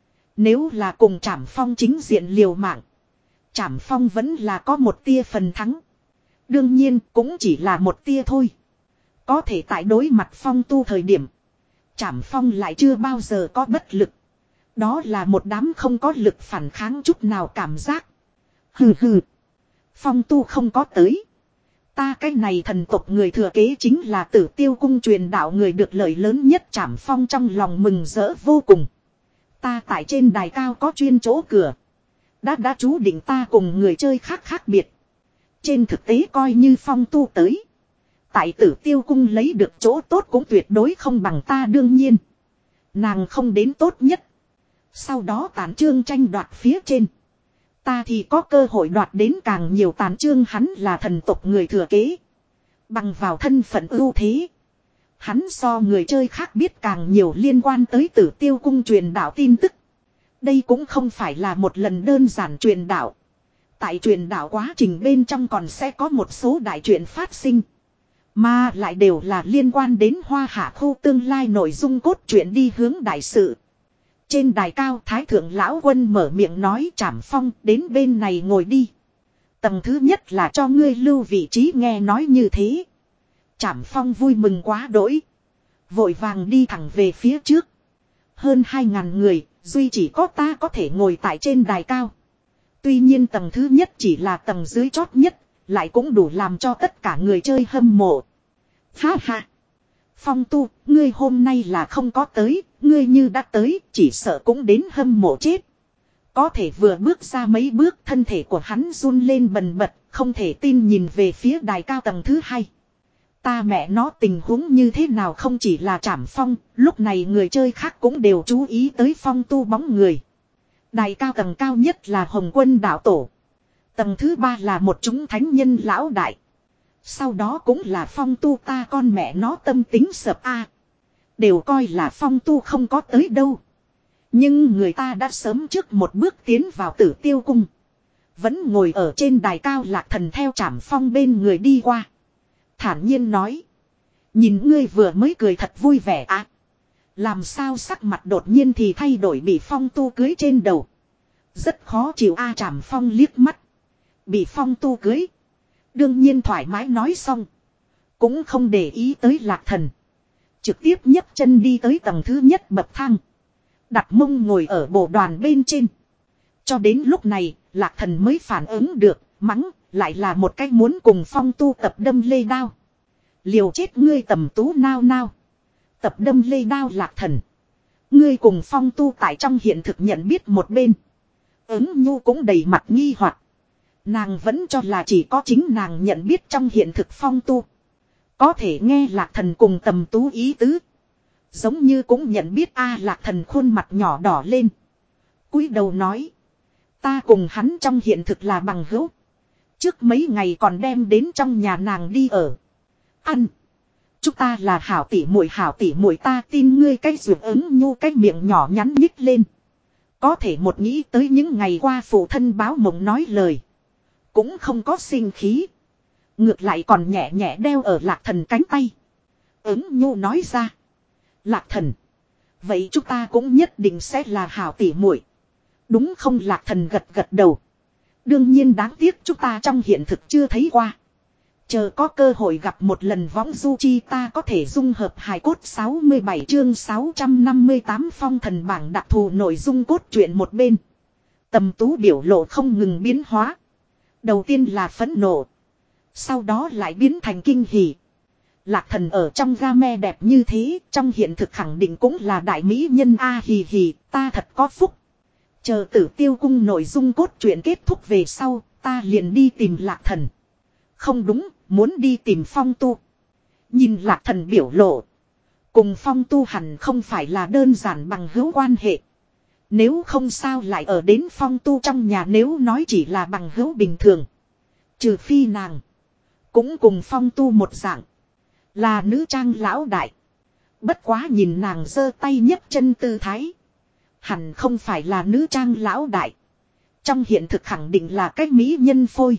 Nếu là cùng Trảm Phong chính diện liều mạng, Trảm Phong vẫn là có một tia phần thắng. Đương nhiên cũng chỉ là một tia thôi. Có thể tại đối mặt Phong Tu thời điểm, Trảm Phong lại chưa bao giờ có bất lực. Đó là một đám không có lực phản kháng chút nào cảm giác. Hừ hừ. Phong Tu không có tới. Ta cái này thần tộc người thừa kế chính là Tử Tiêu cung truyền đạo người được lợi lớn nhất. Trảm Phong trong lòng mừng rỡ vô cùng. Ta tại trên đài cao có chuyên chỗ cửa. Đã đã chú định ta cùng người chơi khác khác biệt. Trên thực tế coi như Phong Tu tới. Tại Tử Tiêu cung lấy được chỗ tốt cũng tuyệt đối không bằng ta đương nhiên. Nàng không đến tốt nhất. Sau đó tán chương tranh đoạt phía trên. Ta thì có cơ hội đoạt đến càng nhiều tán chương, hắn là thần tộc người thừa kế. Bằng vào thân phận ưu thế. Hắn so người chơi khác biết càng nhiều liên quan tới Tử Tiêu cung truyền đạo tin tức. Đây cũng không phải là một lần đơn giản truyền đạo. Tại truyền đạo quá trình bên trong còn sẽ có một số đại chuyện phát sinh. Mà lại đều là liên quan đến Hoa Hạ khu tương lai nội dung cốt truyện đi hướng đại sự. Trên đài cao Thái Thượng Lão Quân mở miệng nói, Trảm Phong đến bên này ngồi đi. Tầng thứ nhất là cho ngươi lưu vị trí. Nghe nói như thế. Trảm Phong vui mừng quá đỗi. Vội vàng đi thẳng về phía trước. Hơn hai ngàn người, duy chỉ có ta có thể ngồi tại trên đài cao. Tuy nhiên tầng thứ nhất chỉ là tầng dưới chót nhất, lại cũng đủ làm cho tất cả người chơi hâm mộ. Ha ha! Phong Tu, ngươi hôm nay là không có tới, ngươi như đã tới, chỉ sợ cũng đến hâm mộ chết. Có thể vừa bước ra mấy bước, thân thể của hắn run lên bần bật, không thể tin nhìn về phía đài cao tầng thứ hai. Ta mẹ nó, tình huống như thế nào? Không chỉ là Trảm Phong, lúc này người chơi khác cũng đều chú ý tới Phong Tu bóng người. Đài cao tầng cao nhất là Hồng Quân đạo tổ. Tầng thứ ba là một chúng thánh nhân lão đại. Sau đó cũng là Phong Tu, ta con mẹ nó tâm tính sập a. Đều coi là Phong Tu không có tới đâu. Nhưng người ta đã sớm trước một bước tiến vào Tử Tiêu cung. Vẫn ngồi ở trên đài cao Lạc Thần theo Trảm Phong bên người đi qua. Thản nhiên nói. Nhìn ngươi vừa mới cười thật vui vẻ à. Làm sao sắc mặt đột nhiên thì thay đổi, bị Phong Tu cưới trên đầu. Rất khó chịu a. Trảm Phong liếc mắt. Bị Phong Tu cưới. Đương nhiên thoải mái nói xong. Cũng không để ý tới Lạc Thần. Trực tiếp nhấc chân đi tới tầng thứ nhất bậc thang. Đặt mông ngồi ở bộ đoàn bên trên. Cho đến lúc này, Lạc Thần mới phản ứng được, mắng, lại là một cách muốn cùng Phong Tu tập đâm lê đao. Liều chết ngươi Tầm Tú nao nao. Tập đâm lê đao Lạc Thần. Ngươi cùng Phong Tu tại trong hiện thực nhận biết một bên. Ứng Nhu cũng đầy mặt nghi hoặc. Nàng vẫn cho là chỉ có chính nàng nhận biết trong hiện thực Phong Tu. Có thể nghe Lạc Thần cùng Tầm Tú ý tứ. Giống như cũng nhận biết a. À, Lạc Thần khuôn mặt nhỏ đỏ lên. Cúi đầu nói. Ta cùng hắn trong hiện thực là bằng hữu. Trước mấy ngày còn đem đến trong nhà nàng đi ở. Ăn. Chúng ta là hảo tỷ muội, hảo tỷ muội, ta tin ngươi. Cái ruột Ứng Nhu cái miệng nhỏ nhắn nhích lên. Có thể một nghĩ tới những ngày qua phụ thân báo mộng nói lời. Cũng không có sinh khí. Ngược lại còn nhẹ nhẹ đeo ở Lạc Thần cánh tay. Ứng Nhu nói ra. Lạc Thần. Vậy chúng ta cũng nhất định sẽ là hảo tỷ muội. Đúng không? Lạc Thần gật gật đầu. Đương nhiên, đáng tiếc chúng ta trong hiện thực chưa thấy qua. Chờ có cơ hội gặp một lần võng du chi ta có thể dung hợp hài cốt. Sáu mươi bảy chương sáu trăm năm mươi tám phong thần bảng đặc thù nội dung cốt truyện một bên. Tầm Tú biểu lộ không ngừng biến hóa. Đầu tiên là phẫn nộ. Sau đó lại biến thành kinh hỉ. Lạc Thần ở trong game đẹp như thế, trong hiện thực khẳng định cũng là đại mỹ nhân a. Hì hì, ta thật có phúc. Chờ Tử Tiêu cung nội dung cốt truyện kết thúc về sau, ta liền đi tìm Lạc Thần. Không đúng, muốn đi tìm Phong Tu. Nhìn Lạc Thần biểu lộ. Cùng Phong Tu hẳn không phải là đơn giản bằng hữu quan hệ. Nếu không sao lại ở đến Phong Tu trong nhà, nếu nói chỉ là bằng hữu bình thường. Trừ phi nàng. Cũng cùng Phong Tu một dạng. Là nữ trang lão đại. Bất quá nhìn nàng giơ tay nhấc chân tư thái. Hẳn không phải là nữ trang lão đại. Trong hiện thực khẳng định là cái mỹ nhân phôi.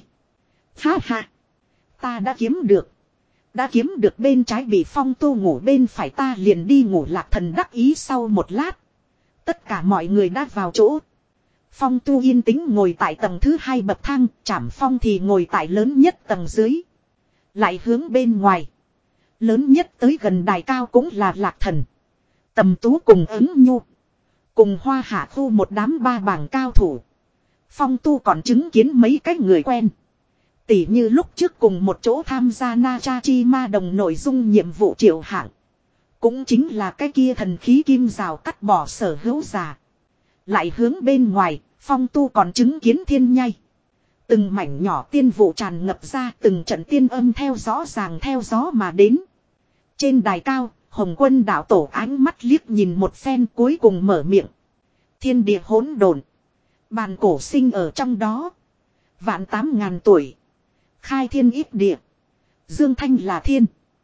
Ha ha. Ta đã kiếm được. Đã kiếm được bên trái bị Phong Tu ngủ, bên phải ta liền đi ngủ. Lạc Thần đắc ý. Sau một lát. Tất cả mọi người đã vào chỗ. Phong Tu yên tĩnh ngồi tại tầng thứ hai bậc thang. Trảm Phong thì ngồi tại lớn nhất tầng dưới. Lại hướng bên ngoài. Lớn nhất tới gần đài cao cũng là Lạc Thần. Tầm Tú cùng Ứng Nhu. Cùng Hoa Hạ khu một đám ba bảng cao thủ. Phong Tu còn chứng kiến mấy cái người quen. Tỉ như lúc trước cùng một chỗ tham gia Na Cha Chi Ma đồng nội dung nhiệm vụ Triệu Hạng. Cũng chính là cái kia thần khí kim rào cắt bỏ sở hữu giả. Lại hướng bên ngoài, phong tu còn chứng kiến thiên nhai. Từng mảnh nhỏ tiên vụ tràn ngập ra, từng trận tiên âm theo rõ ràng theo gió mà đến. Trên đài cao, Hồng Quân đạo tổ ánh mắt liếc nhìn một phen cuối cùng mở miệng. Thiên địa hỗn độn, bàn cổ sinh ở trong đó. Vạn tám ngàn tuổi, khai thiên ít địa. Dương thanh là thiên,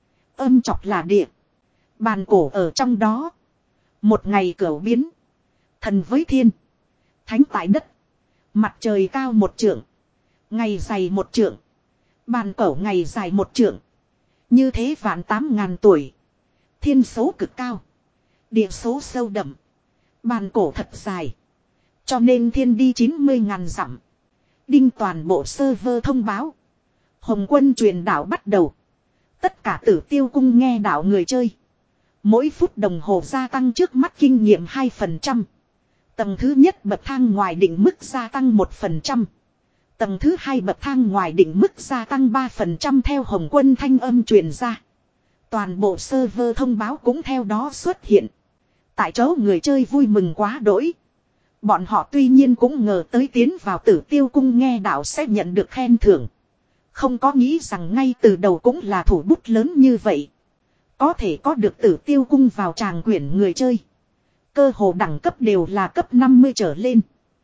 âm chọc là địa. Bàn cổ ở trong đó. Một ngày cửu biến, thần với thiên, thánh tại đất. Mặt trời cao một trượng, ngày dày một trượng. Bàn cổ ngày dài một trượng. Như thế vạn tám ngàn tuổi. Thiên số cực cao, địa số sâu đậm. Bàn cổ thật dài, cho nên thiên đi chín mươi ngàn dặm. Đinh toàn bộ server thông báo. Hồng Quân truyền đạo bắt đầu. Tất cả Tử Tiêu cung nghe đạo người chơi. Mỗi phút đồng hồ gia tăng trước mắt kinh nghiệm hai phần trăm. Tầng thứ nhất bậc thang ngoài định mức gia tăng một phần trăm. Tầng thứ hai bậc thang ngoài định mức gia tăng ba phần trăm theo Hồng Quân thanh âm truyền ra. Toàn bộ server thông báo cũng theo đó xuất hiện. Tại chỗ người chơi vui mừng quá đỗi. Bọn họ tuy nhiên cũng ngờ tới tiến vào Tử Tiêu cung nghe đạo sẽ nhận được khen thưởng. Không có nghĩ rằng ngay từ đầu cũng là thủ bút lớn như vậy. Có thể có được Tử Tiêu cung vào tràng quyển người chơi. Cơ hồ đẳng cấp đều là cấp năm mươi trở lên.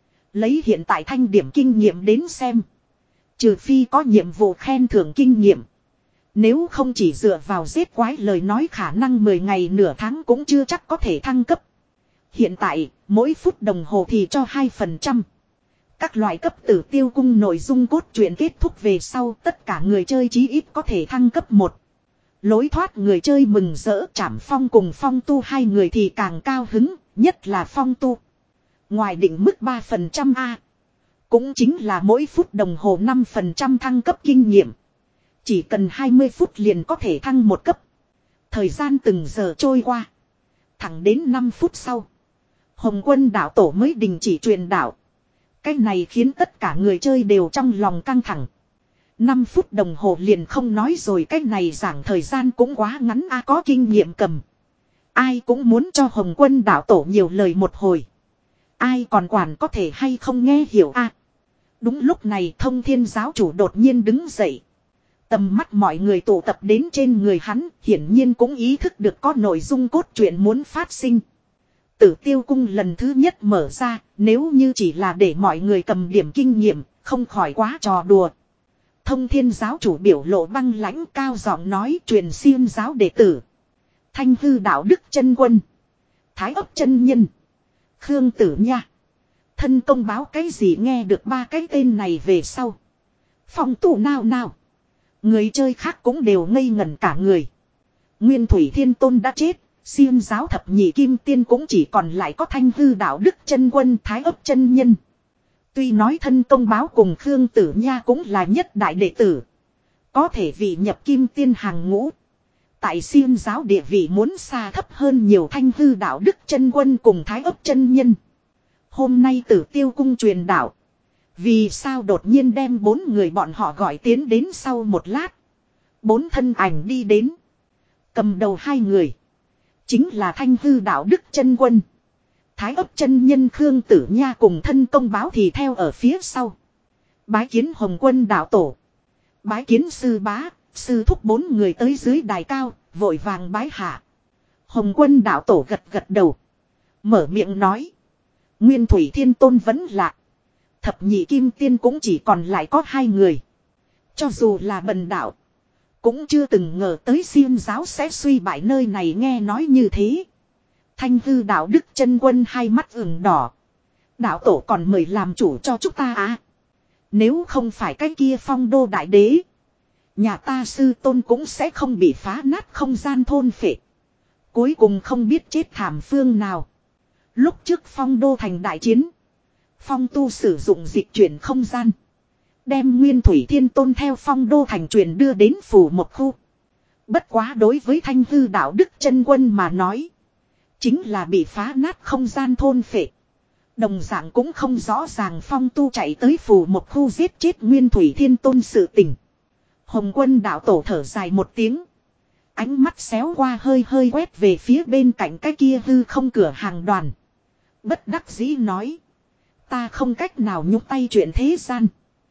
Lấy hiện tại thanh điểm kinh nghiệm đến xem. Trừ phi có nhiệm vụ khen thưởng kinh nghiệm. Nếu không chỉ dựa vào giết quái lời nói khả năng mười ngày nửa tháng cũng chưa chắc có thể thăng cấp. Hiện tại, mỗi phút đồng hồ thì cho hai phần trăm. Các loại cấp Tử Tiêu cung nội dung cốt truyện kết thúc về sau tất cả người chơi chí ít có thể thăng cấp một. Lối thoát người chơi mừng rỡ Trảm Phong cùng Phong Tu hai người thì càng cao hứng, nhất là Phong Tu. Ngoài định mức ba phần trăm A. Cũng chính là mỗi phút đồng hồ năm phần trăm thăng cấp kinh nghiệm. Chỉ cần hai mươi phút liền có thể thăng một cấp. Thời gian từng giờ trôi qua. Thẳng đến năm phút sau. Hồng Quân đạo tổ mới đình chỉ truyền đạo. Cái này khiến tất cả người chơi đều trong lòng căng thẳng. năm phút đồng hồ liền không nói rồi, cái này giảng thời gian cũng quá ngắn a. Có kinh nghiệm cầm. Ai cũng muốn cho Hồng Quân đạo tổ nhiều lời một hồi. Ai còn quản có thể hay không nghe hiểu a. Đúng lúc này Thông Thiên giáo chủ đột nhiên đứng dậy. Tầm mắt mọi người tụ tập đến trên người hắn, hiển nhiên cũng ý thức được có nội dung cốt truyện muốn phát sinh. Tử Tiêu cung lần thứ nhất mở ra, nếu như chỉ là để mọi người cầm điểm kinh nghiệm, không khỏi quá trò đùa. Thông Thiên giáo chủ biểu lộ băng lãnh cao giọng nói truyền xiêm giáo đệ tử. Thanh hư đạo đức chân quân. Thái ấp chân nhân. Khương Tử Nha. Thân công báo cái gì nghe được ba cái tên này về sau. Phong tụ nào nào. Người chơi khác cũng đều ngây ngẩn cả người. Nguyên Thủy Thiên Tôn đã chết. Xiêm giáo thập nhị kim tiên cũng chỉ còn lại có thanh hư đạo đức chân quân Thái ấp chân nhân. Tuy nói thân công báo cùng Khương Tử Nha cũng là nhất đại đệ tử. Có thể vị nhập kim tiên hàng ngũ. Tại xiêm giáo địa vị muốn xa thấp hơn nhiều thanh hư đạo đức chân quân cùng Thái ấp chân nhân. Hôm nay Tử Tiêu cung truyền đạo. Vì sao đột nhiên đem bốn người bọn họ gọi tiến đến sau một lát. Bốn thân ảnh đi đến. Cầm đầu hai người. Chính là thanh hư đạo đức chân quân. Thái ấp chân nhân Khương Tử Nha cùng thân công báo thì theo ở phía sau. Bái kiến Hồng Quân đạo tổ. Bái kiến sư bá, sư thúc bốn người tới dưới đài cao, vội vàng bái hạ. Hồng Quân đạo tổ gật gật đầu. Mở miệng nói. Nguyên Thủy Thiên Tôn vẫn lạc. Thập nhị kim tiên cũng chỉ còn lại có hai người. Cho dù là bần đạo. Cũng chưa từng ngờ tới xiêm giáo sẽ suy bại nơi này nghe nói như thế. Thanh hư đạo đức chân quân hai mắt ửng đỏ. Đạo tổ còn mời làm chủ cho chúng ta à. Nếu không phải cái kia Phong Đô đại đế. Nhà ta sư tôn cũng sẽ không bị phá nát không gian thôn phệ. Cuối cùng không biết chết thảm phương nào. Lúc trước Phong Đô thành đại chiến. Phong tu sử dụng dịch chuyển không gian. Đem Nguyên Thủy Thiên Tôn theo Phong Đô thành truyền đưa đến phủ một khu. Bất quá đối với thanh hư đạo đức chân quân mà nói. Chính là bị phá nát không gian thôn phệ. Đồng dạng cũng không rõ ràng Phong tu chạy tới phủ một khu giết chết Nguyên Thủy Thiên Tôn sự tình. Hồng Quân đạo tổ thở dài một tiếng. Ánh mắt xéo qua hơi hơi quét về phía bên cạnh cái kia hư không cửa hàng đoàn. Bất đắc dĩ nói. Ta không cách nào nhúc tay chuyện thế gian.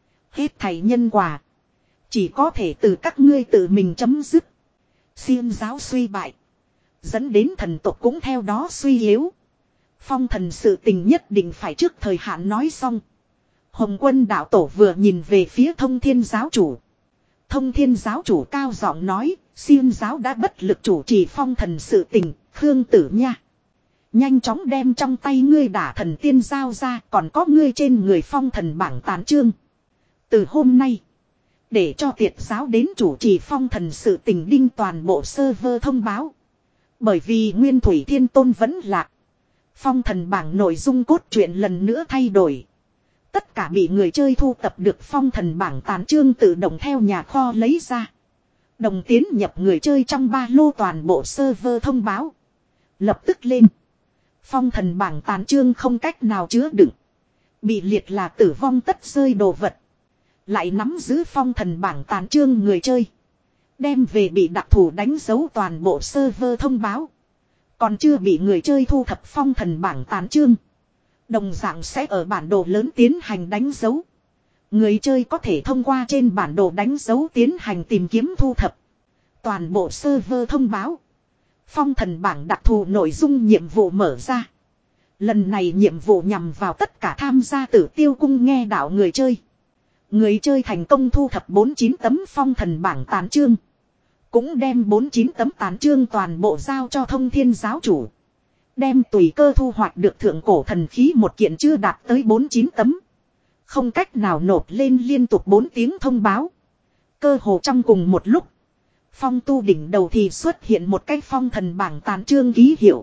Hết thảy nhân quả. Chỉ có thể từ các ngươi tự mình chấm dứt. Xiêm giáo suy bại. Dẫn đến thần tộc cũng theo đó suy yếu. Phong thần sự tình nhất định phải trước thời hạn nói xong. Hồng quân đạo tổ vừa nhìn về phía thông thiên giáo chủ. Thông thiên giáo chủ cao giọng nói. Xiêm giáo đã bất lực chủ trì phong thần sự tình. Khương Tử Nha. Nhanh chóng đem trong tay ngươi đả thần tiên giao ra. Còn có ngươi trên người phong thần bảng tán chương. Từ hôm nay. Để cho tiệt giáo đến chủ trì phong thần sự tình đinh toàn bộ server thông báo. Bởi vì Nguyên Thủy Thiên Tôn vẫn lạc. Phong thần bảng nội dung cốt truyện lần nữa thay đổi. Tất cả bị người chơi thu tập được phong thần bảng tán chương tự động theo nhà kho lấy ra. Đồng tiến nhập người chơi trong ba lô toàn bộ server thông báo. Lập tức lên. Phong thần bảng tán chương không cách nào chứa đựng. Bị liệt là tử vong tất rơi đồ vật. Lại nắm giữ phong thần bảng tán chương người chơi. Đem về bị đặc thù đánh dấu toàn bộ server thông báo. Còn chưa bị người chơi thu thập phong thần bảng tán chương. Đồng dạng sẽ ở bản đồ lớn tiến hành đánh dấu. Người chơi có thể thông qua trên bản đồ đánh dấu tiến hành tìm kiếm thu thập. Toàn bộ server thông báo. Phong thần bảng đặc thù nội dung nhiệm vụ mở ra. Lần này nhiệm vụ nhằm vào tất cả tham gia Tử Tiêu Cung nghe đạo người chơi. Người chơi thành công thu thập bốn mươi chín tấm phong thần bảng tán chương. Cũng đem bốn mươi chín tấm tán chương toàn bộ giao cho thông thiên giáo chủ. Đem tùy cơ thu hoạch được thượng cổ thần khí một kiện chưa đạt tới bốn mươi chín tấm. Không cách nào nộp lên liên tục bốn tiếng thông báo. Cơ hồ trong cùng một lúc. Phong tu đỉnh đầu thì xuất hiện một cái phong thần bảng tán chương ký hiệu.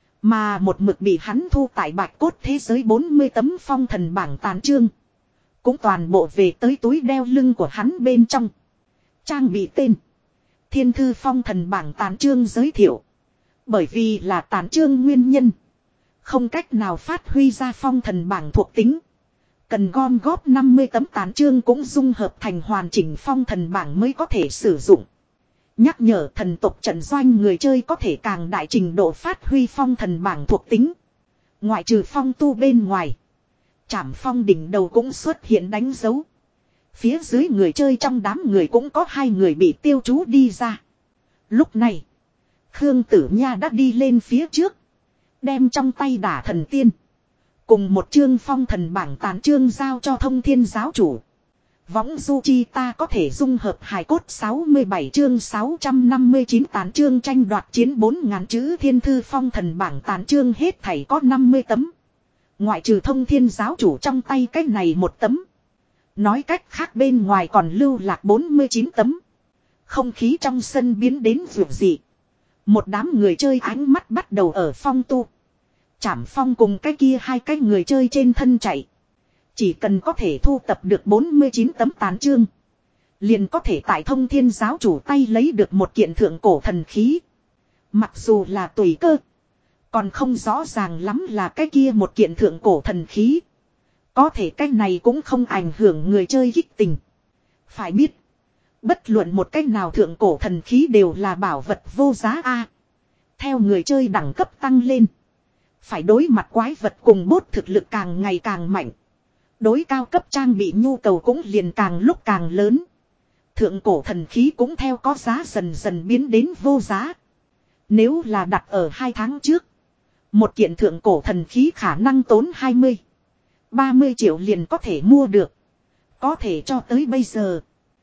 Mà một mực bị hắn thu tại bạch cốt thế giới bốn mươi tấm phong thần bảng tán chương. Cũng toàn bộ về tới túi đeo lưng của hắn bên trong. Trang bị tên. Thiên thư phong thần bảng tán chương giới thiệu. Bởi vì là tán chương nguyên nhân. Không cách nào phát huy ra phong thần bảng thuộc tính. Cần gom góp năm mươi tấm tán chương cũng dung hợp thành hoàn chỉnh phong thần bảng mới có thể sử dụng. Nhắc nhở thần tộc trận doanh người chơi có thể càng đại trình độ phát huy phong thần bảng thuộc tính. Ngoại trừ phong tu bên ngoài. Trảm phong đỉnh đầu cũng xuất hiện đánh dấu. Phía dưới người chơi trong đám người cũng có hai người bị tiêu chú đi ra. Lúc này, Khương Tử Nha đã đi lên phía trước. Đem trong tay đả thần tiên. Cùng một chương phong thần bảng tán chương giao cho thông thiên giáo chủ. Võng du chi ta có thể dung hợp hài cốt sáu mươi bảy chương sáu trăm năm mươi chín tán chương tranh đoạt chiến bốn ngàn chữ thiên thư phong thần bảng tán chương hết thảy có năm mươi tấm. Ngoại trừ thông thiên giáo chủ trong tay cái này một tấm. Nói cách khác bên ngoài còn lưu lạc bốn mươi chín tấm. Không khí trong sân biến đến vượt dị. Một đám người chơi ánh mắt bắt đầu ở phong tu. Trảm phong cùng cái kia hai cái người chơi trên thân chạy. Chỉ cần có thể thu tập được bốn mươi chín tấm tán chương. Liền có thể tại thông thiên giáo chủ tay lấy được một kiện thượng cổ thần khí. Mặc dù là tùy cơ. Còn không rõ ràng lắm là cái kia một kiện thượng cổ thần khí. Có thể cái này cũng không ảnh hưởng người chơi kích tình. Phải biết. Bất luận một cách nào thượng cổ thần khí đều là bảo vật vô giá a. Theo người chơi đẳng cấp tăng lên. Phải đối mặt quái vật cùng bốt thực lực càng ngày càng mạnh. Đối cao cấp trang bị nhu cầu cũng liền càng lúc càng lớn. Thượng cổ thần khí cũng theo có giá dần dần biến đến vô giá. Nếu là đặt ở hai tháng trước. Một kiện thượng cổ thần khí khả năng tốn hai mươi, ba mươi triệu liền có thể mua được. Có thể cho tới bây giờ.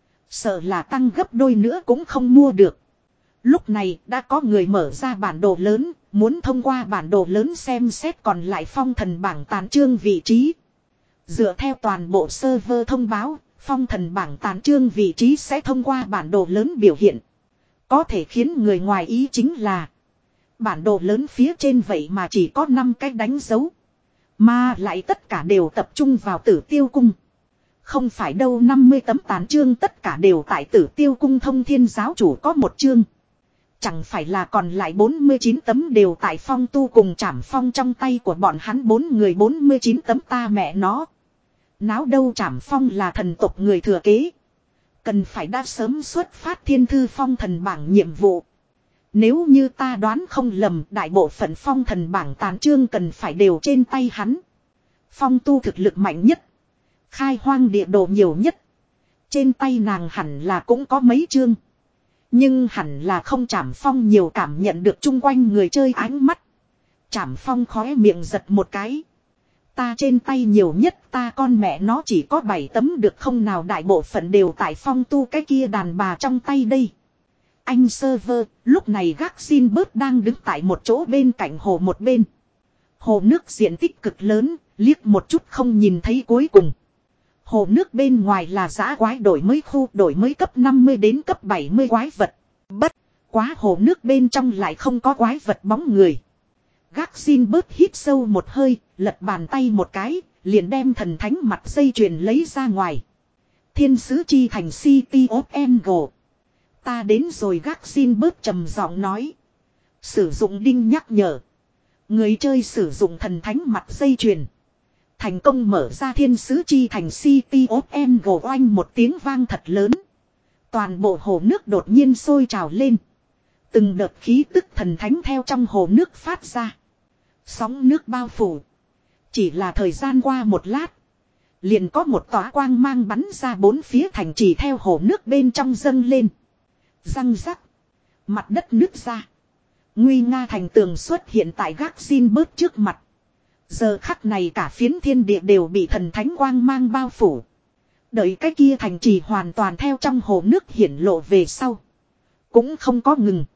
Sợ là tăng gấp đôi nữa cũng không mua được. Lúc này đã có người mở ra bản đồ lớn. Muốn thông qua bản đồ lớn xem xét còn lại phong thần bảng tán chương vị trí. Dựa theo toàn bộ server thông báo. Phong thần bảng tán chương vị trí sẽ thông qua bản đồ lớn biểu hiện. Có thể khiến người ngoài ý chính là. Bản đồ lớn phía trên vậy mà chỉ có năm cái đánh dấu. Mà lại tất cả đều tập trung vào Tử Tiêu Cung. Không phải đâu năm mươi tấm tán chương tất cả đều tại Tử Tiêu Cung thông thiên giáo chủ có một chương. Chẳng phải là còn lại bốn mươi chín tấm đều tại phong tu cùng trảm phong trong tay của bọn hắn bốn người bốn mươi chín tấm ta mẹ nó. Náo đâu trảm phong là thần tộc người thừa kế. Cần phải đã sớm xuất phát thiên thư phong thần bảng nhiệm vụ. Nếu như ta đoán không lầm, đại bộ phận phong thần bảng tàn chương cần phải đều trên tay hắn. Phong tu thực lực mạnh nhất. Khai hoang địa đồ nhiều nhất. Trên tay nàng hẳn là cũng có mấy chương. Nhưng hẳn là không Trảm Phong nhiều cảm nhận được chung quanh người chơi ánh mắt. Trảm Phong khóe miệng giật một cái. Ta trên tay nhiều nhất, ta con mẹ nó chỉ có bảy tấm được không nào, đại bộ phận đều tại Phong tu cái kia đàn bà trong tay đây. Anh server, lúc này gác xin bớt đang đứng tại một chỗ bên cạnh hồ một bên. Hồ nước diện tích cực lớn, liếc một chút không nhìn thấy cuối cùng. Hồ nước bên ngoài là dã quái đổi mới khu, đổi mới cấp năm mươi đến cấp bảy mươi quái vật. Bất quá hồ nước bên trong lại không có quái vật bóng người. Gác xin bớt hít sâu một hơi, lật bàn tay một cái, liền đem thần thánh mặt dây chuyền lấy ra ngoài. Thiên sứ chi thành City of Angle. Ta đến rồi, gác xin bớt trầm giọng nói. Sử dụng đinh nhắc nhở. Người chơi sử dụng thần thánh mặt dây chuyền. Thành công mở ra thiên sứ chi thành City of Angle, oanh một tiếng vang thật lớn. Toàn bộ hồ nước đột nhiên sôi trào lên. Từng đợt khí tức thần thánh theo trong hồ nước phát ra. Sóng nước bao phủ. Chỉ là thời gian qua một lát. Liền có một tỏa quang mang bắn ra bốn phía thành trì theo hồ nước bên trong dâng lên. Răng rắc. Mặt đất nứt ra. Nguy nga thành tường xuất hiện tại gác xin bớt trước mặt. Giờ khắc này cả phiến thiên địa đều bị thần thánh quang mang bao phủ. Đợi cái kia thành trì hoàn toàn theo trong hồ nước hiển lộ về sau. Cũng không có ngừng.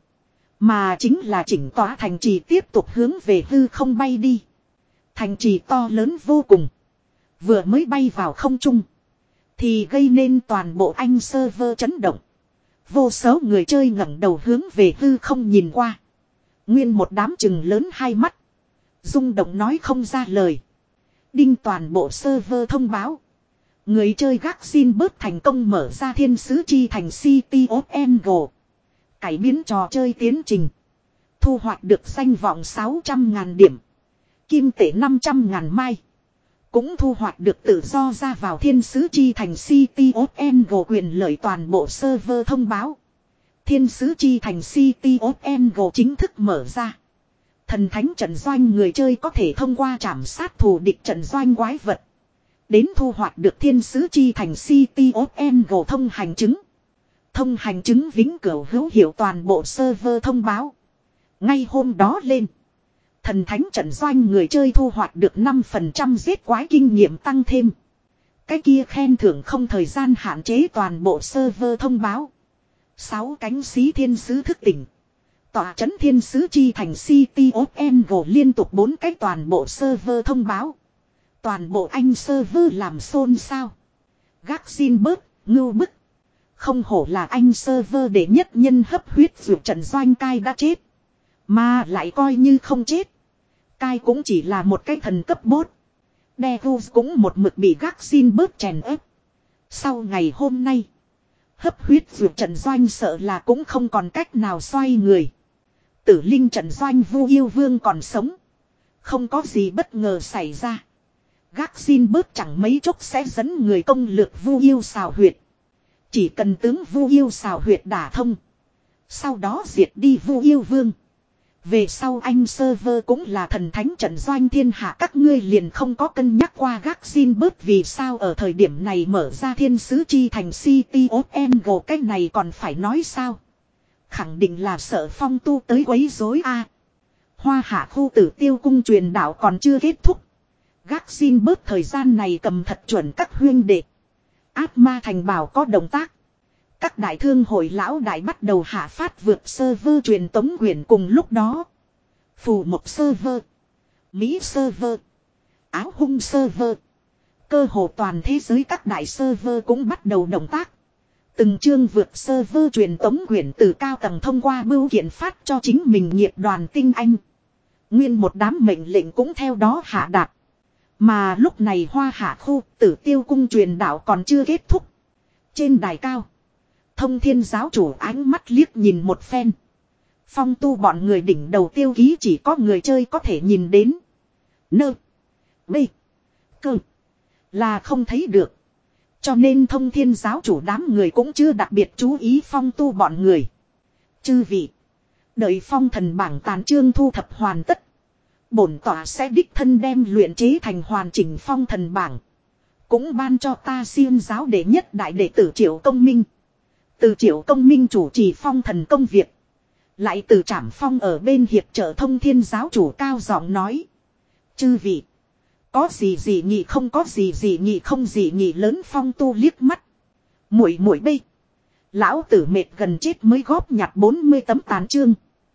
Mà chính là chỉnh tỏa thành trì tiếp tục hướng về hư không bay đi. Thành trì to lớn vô cùng. Vừa mới bay vào không trung. Thì gây nên toàn bộ anh server chấn động. Vô số người chơi ngẩng đầu hướng về hư không nhìn qua. Nguyên một đám chừng lớn hai mắt. Rung động nói không ra lời. Đinh, toàn bộ server thông báo. Người chơi gác xin bớt thành công mở ra thiên sứ chi thành City of Angle. Cải biến trò chơi tiến trình. Thu hoạch được danh vọng sáu trăm ngàn điểm. Kim tệ năm trăm ngàn mai. Cũng thu hoạch được tự do ra vào thiên sứ chi thành City of Angle quyền lợi, toàn bộ server thông báo. Thiên sứ chi thành City of Angle chính thức mở ra. Thần thánh trận doanh người chơi có thể thông qua trảm sát thù địch trận doanh quái vật. Đến thu hoạch được thiên sứ chi thành City of Angle thông hành chứng. Thông hành chứng vĩnh cửu hữu hiệu, toàn bộ server thông báo. Ngay hôm đó lên. Thần thánh trận doanh người chơi thu hoạch được năm phần trăm giết quái kinh nghiệm tăng thêm. Cái kia khen thưởng không thời gian hạn chế, toàn bộ server thông báo. Sáu cánh xí thiên sứ thức tỉnh. Tọa trấn thiên sứ chi thành City of Angle liên tục bốn cái, toàn bộ server thông báo. Toàn bộ anh server làm xôn xao. Gác xin bớt, ngưu bức. Không hổ là anh server đệ nhất nhân, hấp huyết dược trận doanh cai đã chết. Mà lại coi như không chết. Cai cũng chỉ là một cái thần cấp bốt. Devils cũng một mực bị gác xin bớt chèn ép. Sau ngày hôm nay, hấp huyết dược trận doanh sợ là cũng không còn cách nào xoay người. Tử linh trận doanh Vu Yêu Vương còn sống. Không có gì bất ngờ xảy ra. Gác xin bớt chẳng mấy chốc sẽ dẫn người công lược Vu Yêu xào huyệt. Chỉ cần tướng Vu Yêu xào huyệt đả thông. Sau đó diệt đi Vu Yêu Vương. Về sau anh server cũng là thần thánh trận doanh thiên hạ, các ngươi liền không có cân nhắc qua gác xin bớt vì sao ở thời điểm này mở ra thiên sứ chi thành City of Angle, cái này còn phải nói sao? Khẳng định là sợ Phong tu tới quấy rối a. Hoa hạ khu tử tiêu cung truyền đạo còn chưa kết thúc. Gác xin bớt thời gian này cầm thật chuẩn các huyên đệ. Ác ma thành bảo có động tác. Các đại thương hội lão đại bắt đầu hạ phát vượt server truyền tống quyển cùng lúc đó. Phù một server, Mỹ server, Áo hung server. Cơ hồ toàn thế giới các đại server cũng bắt đầu động tác. Từng chương vượt server truyền tống quyển từ cao tầng thông qua bưu kiện phát cho chính mình nghiệp đoàn tinh anh. Nguyên một đám mệnh lệnh cũng theo đó hạ đạt. Mà lúc này hoa hạ khu tử tiêu cung truyền đạo còn chưa kết thúc. Trên đài cao, Thông thiên giáo chủ ánh mắt liếc nhìn một phen. Phong tu bọn người đỉnh đầu tiêu ký chỉ có người chơi có thể nhìn đến. Nơ. Bê. Cơ. Là không thấy được. Cho nên thông thiên giáo chủ đám người cũng chưa đặc biệt chú ý phong tu bọn người. Chư vị. Đợi phong thần bảng tán chương thu thập hoàn tất. Bổn tỏa sẽ đích thân đem luyện chế thành hoàn chỉnh phong thần bảng. Cũng ban cho ta Xiêm giáo đệ nhất đại đệ tử Triệu Công Minh. Từ Triệu Công Minh chủ trì phong thần công việc. Lại từ Trảm Phong ở bên hiệp trợ Thông Thiên giáo chủ cao giọng nói. Chư vị. Có gì gì nghị không có gì gì nghị không gì nghị lớn Phong tu liếc mắt. Muội muội bây. Lão tử mệt gần chết mới góp nhặt bốn mươi tấm tán chương.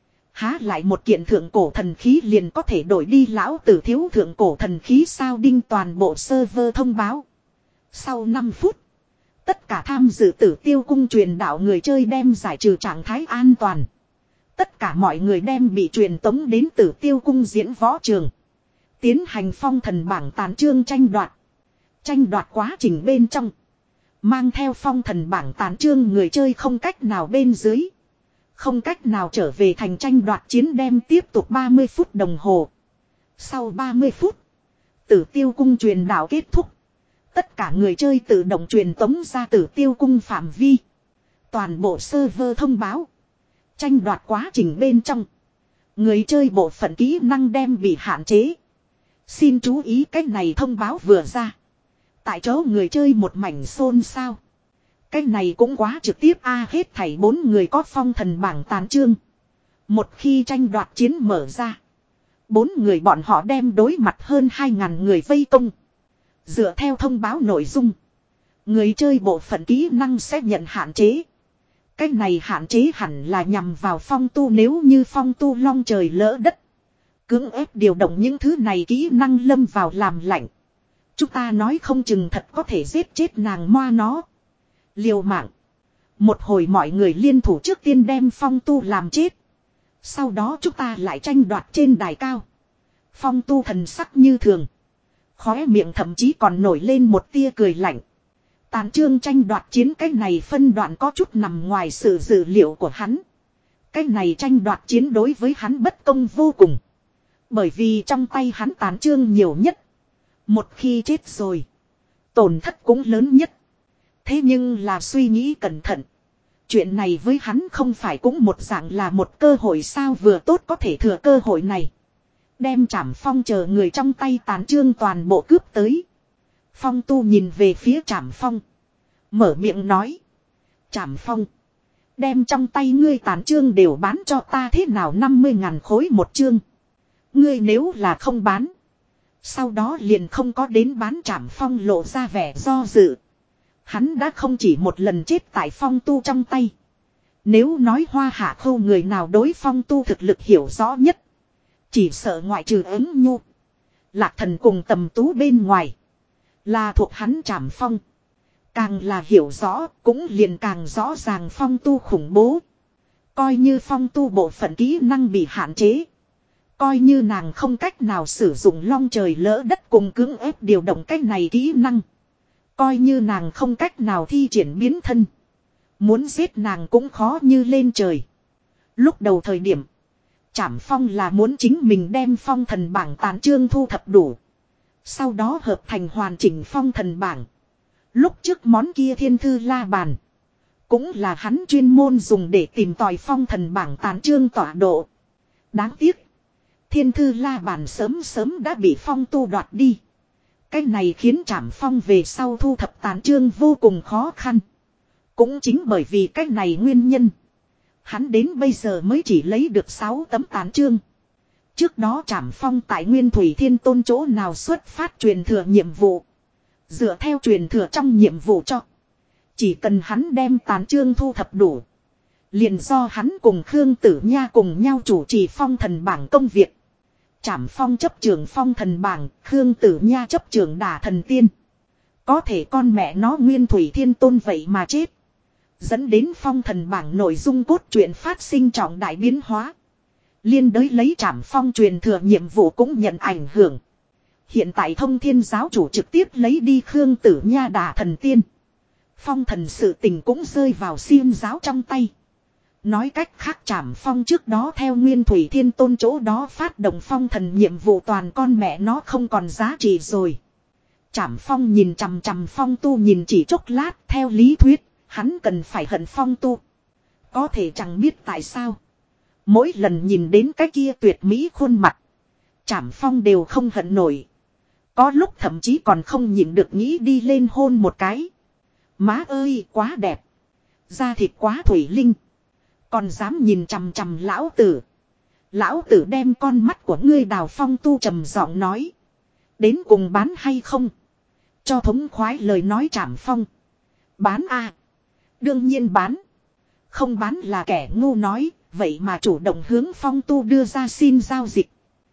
Há lại một kiện thượng cổ thần khí liền có thể đổi đi lão tử thiếu thượng cổ thần khí sao đinh toàn bộ server thông báo. Sau năm phút. Tất cả tham dự tử tiêu cung truyền đạo người chơi đem giải trừ trạng thái an toàn. Tất cả mọi người đem bị truyền tống đến tử tiêu cung diễn võ trường. Tiến hành phong thần bảng tán chương tranh đoạt. Tranh đoạt quá trình bên trong. Mang theo phong thần bảng tán chương người chơi không cách nào bên dưới. Không cách nào trở về thành tranh đoạt chiến đem tiếp tục ba mươi phút đồng hồ. Sau ba mươi phút. Tử tiêu cung truyền đạo kết thúc. Tất cả người chơi tự động truyền tống ra tử tiêu cung phạm vi. Toàn bộ server thông báo. Tranh đoạt quá trình bên trong. Người chơi bộ phận kỹ năng đem bị hạn chế. Xin chú ý cách này thông báo vừa ra. Tại chỗ người chơi một mảnh xôn xao. Cái này cũng quá trực tiếp a à, hết thảy bốn người có phong thần bảng tán chương. Một khi tranh đoạt chiến mở ra. Bốn người bọn họ đem đối mặt hơn hai ngàn người vây công. Dựa theo thông báo nội dung. Người chơi bộ phận kỹ năng sẽ nhận hạn chế. Cái này hạn chế hẳn là nhằm vào phong tu nếu như phong tu long trời lỡ đất. Cưỡng ép điều động những thứ này kỹ năng lâm vào làm lạnh. Chúng ta nói không chừng thật có thể giết chết nàng moa nó. Liều mạng. Một hồi mọi người liên thủ trước tiên đem phong tu làm chết. Sau đó chúng ta lại tranh đoạt trên đài cao. Phong tu thần sắc như thường. Khóe miệng thậm chí còn nổi lên một tia cười lạnh. Tàn trương tranh đoạt chiến cái này phân đoạn có chút nằm ngoài sự dự liệu của hắn. Cái này tranh đoạt chiến đối với hắn bất công vô cùng. Bởi vì trong tay hắn tàn trương nhiều nhất. Một khi chết rồi. Tổn thất cũng lớn nhất. Thế nhưng là suy nghĩ cẩn thận. Chuyện này với hắn không phải cũng một dạng là một cơ hội sao vừa tốt có thể thừa cơ hội này. Đem Trảm Phong chờ người trong tay tán trương toàn bộ cướp tới. Phong tu nhìn về phía Trảm Phong. Mở miệng nói. Trảm Phong. Đem trong tay ngươi tán trương đều bán cho ta thế nào năm mươi ngàn khối một chương. Ngươi nếu là không bán. Sau đó liền không có đến bán Trảm Phong lộ ra vẻ do dự. Hắn đã không chỉ một lần chết tại phong tu trong tay. Nếu nói Hoa Hạ Khâu người nào đối phong tu thực lực hiểu rõ nhất. Chỉ sợ ngoại trừ ứng nhu. Lạc Thần cùng Tầm Tú bên ngoài. Là thuộc hắn Trảm Phong. Càng là hiểu rõ cũng liền càng rõ ràng phong tu khủng bố. Coi như phong tu bộ phận kỹ năng bị hạn chế. Coi như nàng không cách nào sử dụng long trời lỡ đất cùng cưỡng ép điều động cách này kỹ năng. Coi như nàng không cách nào thi triển biến thân. Muốn giết nàng cũng khó như lên trời. Lúc đầu thời điểm. Trảm Phong là muốn chính mình đem phong thần bảng tán chương thu thập đủ. Sau đó hợp thành hoàn chỉnh phong thần bảng. Lúc trước món kia thiên thư la bàn. Cũng là hắn chuyên môn dùng để tìm tòi phong thần bảng tán chương tọa độ. Đáng tiếc. Thiên thư la bàn sớm sớm đã bị phong tu đoạt đi. Cái này khiến Trảm Phong về sau thu thập tán chương vô cùng khó khăn. Cũng chính bởi vì cái này nguyên nhân. Hắn đến bây giờ mới chỉ lấy được sáu tấm tán chương. Trước đó Trảm Phong tại Nguyên Thủy Thiên Tôn chỗ nào xuất phát truyền thừa nhiệm vụ. Dựa theo truyền thừa trong nhiệm vụ cho. Chỉ cần hắn đem tán chương thu thập đủ. Liền do hắn cùng Khương Tử Nha cùng nhau chủ trì phong thần bảng công việc. Trảm Phong chấp trưởng phong thần bảng, Khương Tử Nha chấp trưởng đả thần tiên. Có thể con mẹ nó Nguyên Thủy Thiên Tôn vậy mà chết. Dẫn đến phong thần bảng nội dung cốt truyện phát sinh trọng đại biến hóa. Liên đới lấy Trảm Phong truyền thừa nhiệm vụ cũng nhận ảnh hưởng. Hiện tại Thông Thiên giáo chủ trực tiếp lấy đi Khương Tử Nha đả thần tiên. Phong thần sự tình cũng rơi vào Xiêm giáo trong tay. Nói cách khác Trảm Phong trước đó theo Nguyên Thủy Thiên Tôn chỗ đó phát động phong thần nhiệm vụ toàn con mẹ nó không còn giá trị rồi. Trảm Phong nhìn chằm chằm phong tu nhìn chỉ chốc lát theo lý thuyết, hắn cần phải hận phong tu. Có thể chẳng biết tại sao. Mỗi lần nhìn đến cái kia tuyệt mỹ khuôn mặt. Trảm Phong đều không hận nổi. Có lúc thậm chí còn không nhịn được nghĩ đi lên hôn một cái. Má ơi quá đẹp. Da thịt quá thủy linh. Còn dám nhìn chằm chằm lão tử. Lão tử đem con mắt của ngươi đào. Phong Tu trầm giọng nói. Đến cùng bán hay không? Cho thống khoái lời nói Trảm Phong. Bán a, đương nhiên bán. Không bán là kẻ ngu nói. Vậy mà chủ động hướng Phong Tu đưa ra xin giao dịch.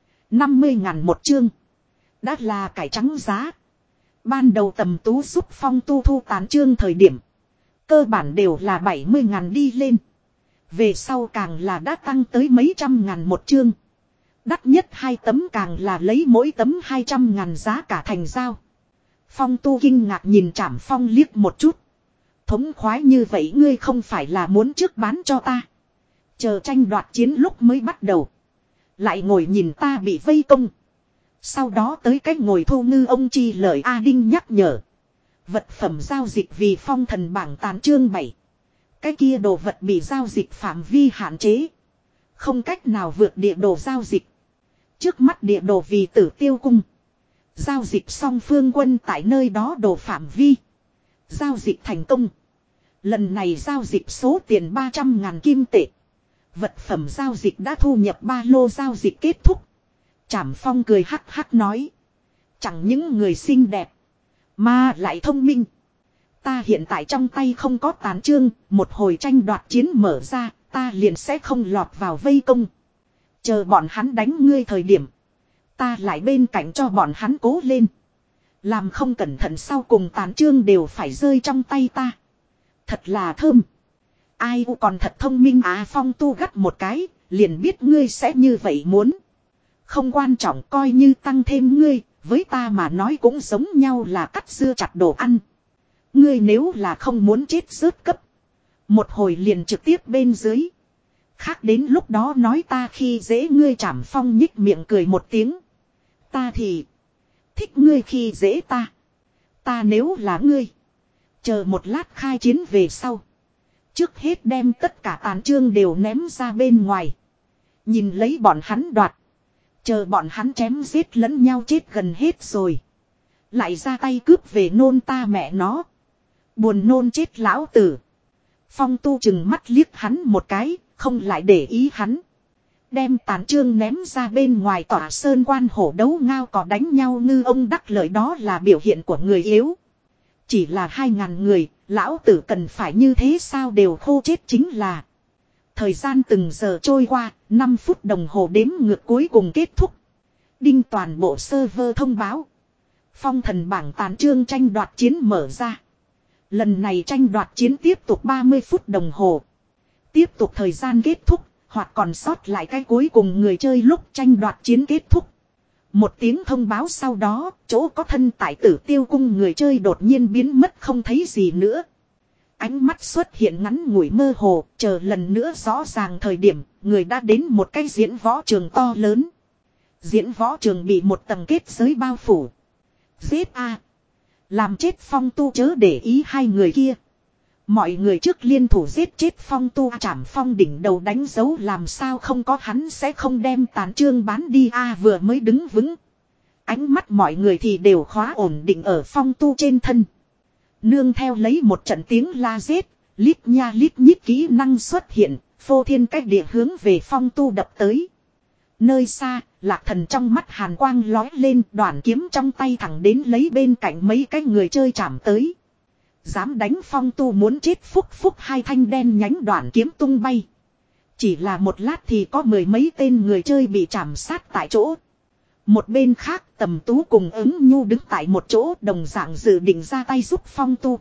năm mươi ngàn một chương. Đã là cải trắng giá. Ban đầu Tầm Tú giúp Phong Tu thu tán chương thời điểm. Cơ bản đều là bảy mươi ngàn đi lên. Về sau càng là đã tăng tới mấy trăm ngàn một chương. Đắt nhất hai tấm càng là lấy mỗi tấm hai trăm ngàn giá cả thành giao. Phong Tu kinh ngạc nhìn Trảm Phong liếc một chút. Thống khoái như vậy ngươi không phải là muốn trước bán cho ta. Chờ tranh đoạt chiến lúc mới bắt đầu. Lại ngồi nhìn ta bị vây công. Sau đó tới cách ngồi thu ngư ông chi lời A Đinh nhắc nhở. Vật phẩm giao dịch vì phong thần bảng tán chương bảy. Cái kia đồ vật bị giao dịch phạm vi hạn chế. Không cách nào vượt địa đồ giao dịch. Trước mắt địa đồ vì Tử Tiêu cung. Giao dịch song phương quân tại nơi đó đồ phạm vi. Giao dịch thành công. Lần này giao dịch số tiền ba trăm ngàn kim tệ. Vật phẩm giao dịch đã thu nhập ba lô giao dịch kết thúc. Trảm Phong cười hắc hắc nói. Chẳng những người xinh đẹp. Mà lại thông minh. Ta hiện tại trong tay không có tán chương. Một hồi tranh đoạt chiến mở ra. Ta liền sẽ không lọt vào vây công. Chờ bọn hắn đánh ngươi thời điểm. Ta lại bên cạnh cho bọn hắn cố lên. Làm không cẩn thận sau cùng tán chương đều phải rơi trong tay ta. Thật là thơm. Ai u còn thật thông minh à. Phong Tu gắt một cái. Liền biết ngươi sẽ như vậy muốn. Không quan trọng coi như tăng thêm ngươi. Với ta mà nói cũng giống nhau là cắt dưa chặt đồ ăn. Ngươi nếu là không muốn chết rớt cấp. Một hồi liền trực tiếp bên dưới. Khác đến lúc đó nói ta khi dễ ngươi. Trảm Phong nhích miệng cười một tiếng. Ta thì thích ngươi khi dễ ta. Ta nếu là ngươi. Chờ một lát khai chiến về sau. Trước hết đem tất cả tàn chương đều ném ra bên ngoài. Nhìn lấy bọn hắn đoạt. Chờ bọn hắn chém giết lẫn nhau chết gần hết rồi. Lại ra tay cướp về nôn ta mẹ nó. Buồn nôn chết lão tử. Phong Tu chừng mắt liếc hắn một cái. Không lại để ý hắn. Đem tàn chương ném ra bên ngoài tỏa sơn quan hổ đấu ngao cỏ đánh nhau ngư ông đắc lợi đó là biểu hiện của người yếu. Chỉ là hai ngàn người, lão tử cần phải như thế sao đều khô chết chính là. Thời gian từng giờ trôi qua, năm phút đồng hồ đếm ngược cuối cùng kết thúc. Đinh toàn bộ server thông báo. Phong thần bảng tàn chương tranh đoạt chiến mở ra. Lần này tranh đoạt chiến tiếp tục ba mươi phút đồng hồ. Tiếp tục thời gian kết thúc, hoặc còn sót lại cái cuối cùng người chơi lúc tranh đoạt chiến kết thúc. Một tiếng thông báo sau đó, chỗ có thân tại Tử Tiêu cung người chơi đột nhiên biến mất không thấy gì nữa. Ánh mắt xuất hiện ngắn ngủi mơ hồ, chờ lần nữa rõ ràng thời điểm, người đã đến một cái diễn võ trường to lớn. Diễn võ trường bị một tầng kết giới bao phủ. Giết a, làm chết Phong Tu chớ để ý hai người kia. Mọi người trước liên thủ giết chết Phong Tu. Trảm Phong đỉnh đầu đánh dấu làm sao không có hắn sẽ không đem tàn chương bán đi a. Vừa mới đứng vững. Ánh mắt mọi người thì đều khóa ổn định ở Phong Tu trên thân. Nương theo lấy một trận tiếng la giết. Lít nha lít nhít kỹ năng xuất hiện. Phô thiên cách địa hướng về Phong Tu đập tới. Nơi xa, Lạc Thần trong mắt hàn quang lói lên, đoạn kiếm trong tay thẳng đến lấy bên cạnh mấy cái người chơi chạm tới. Dám đánh Phong Tu muốn chết phúc phúc hai thanh đen nhánh đoạn kiếm tung bay. Chỉ là một lát thì có mười mấy tên người chơi bị chạm sát tại chỗ. Một bên khác Tầm Tú cùng Ứng Nhu đứng tại một chỗ đồng dạng dự định ra tay giúp Phong Tu.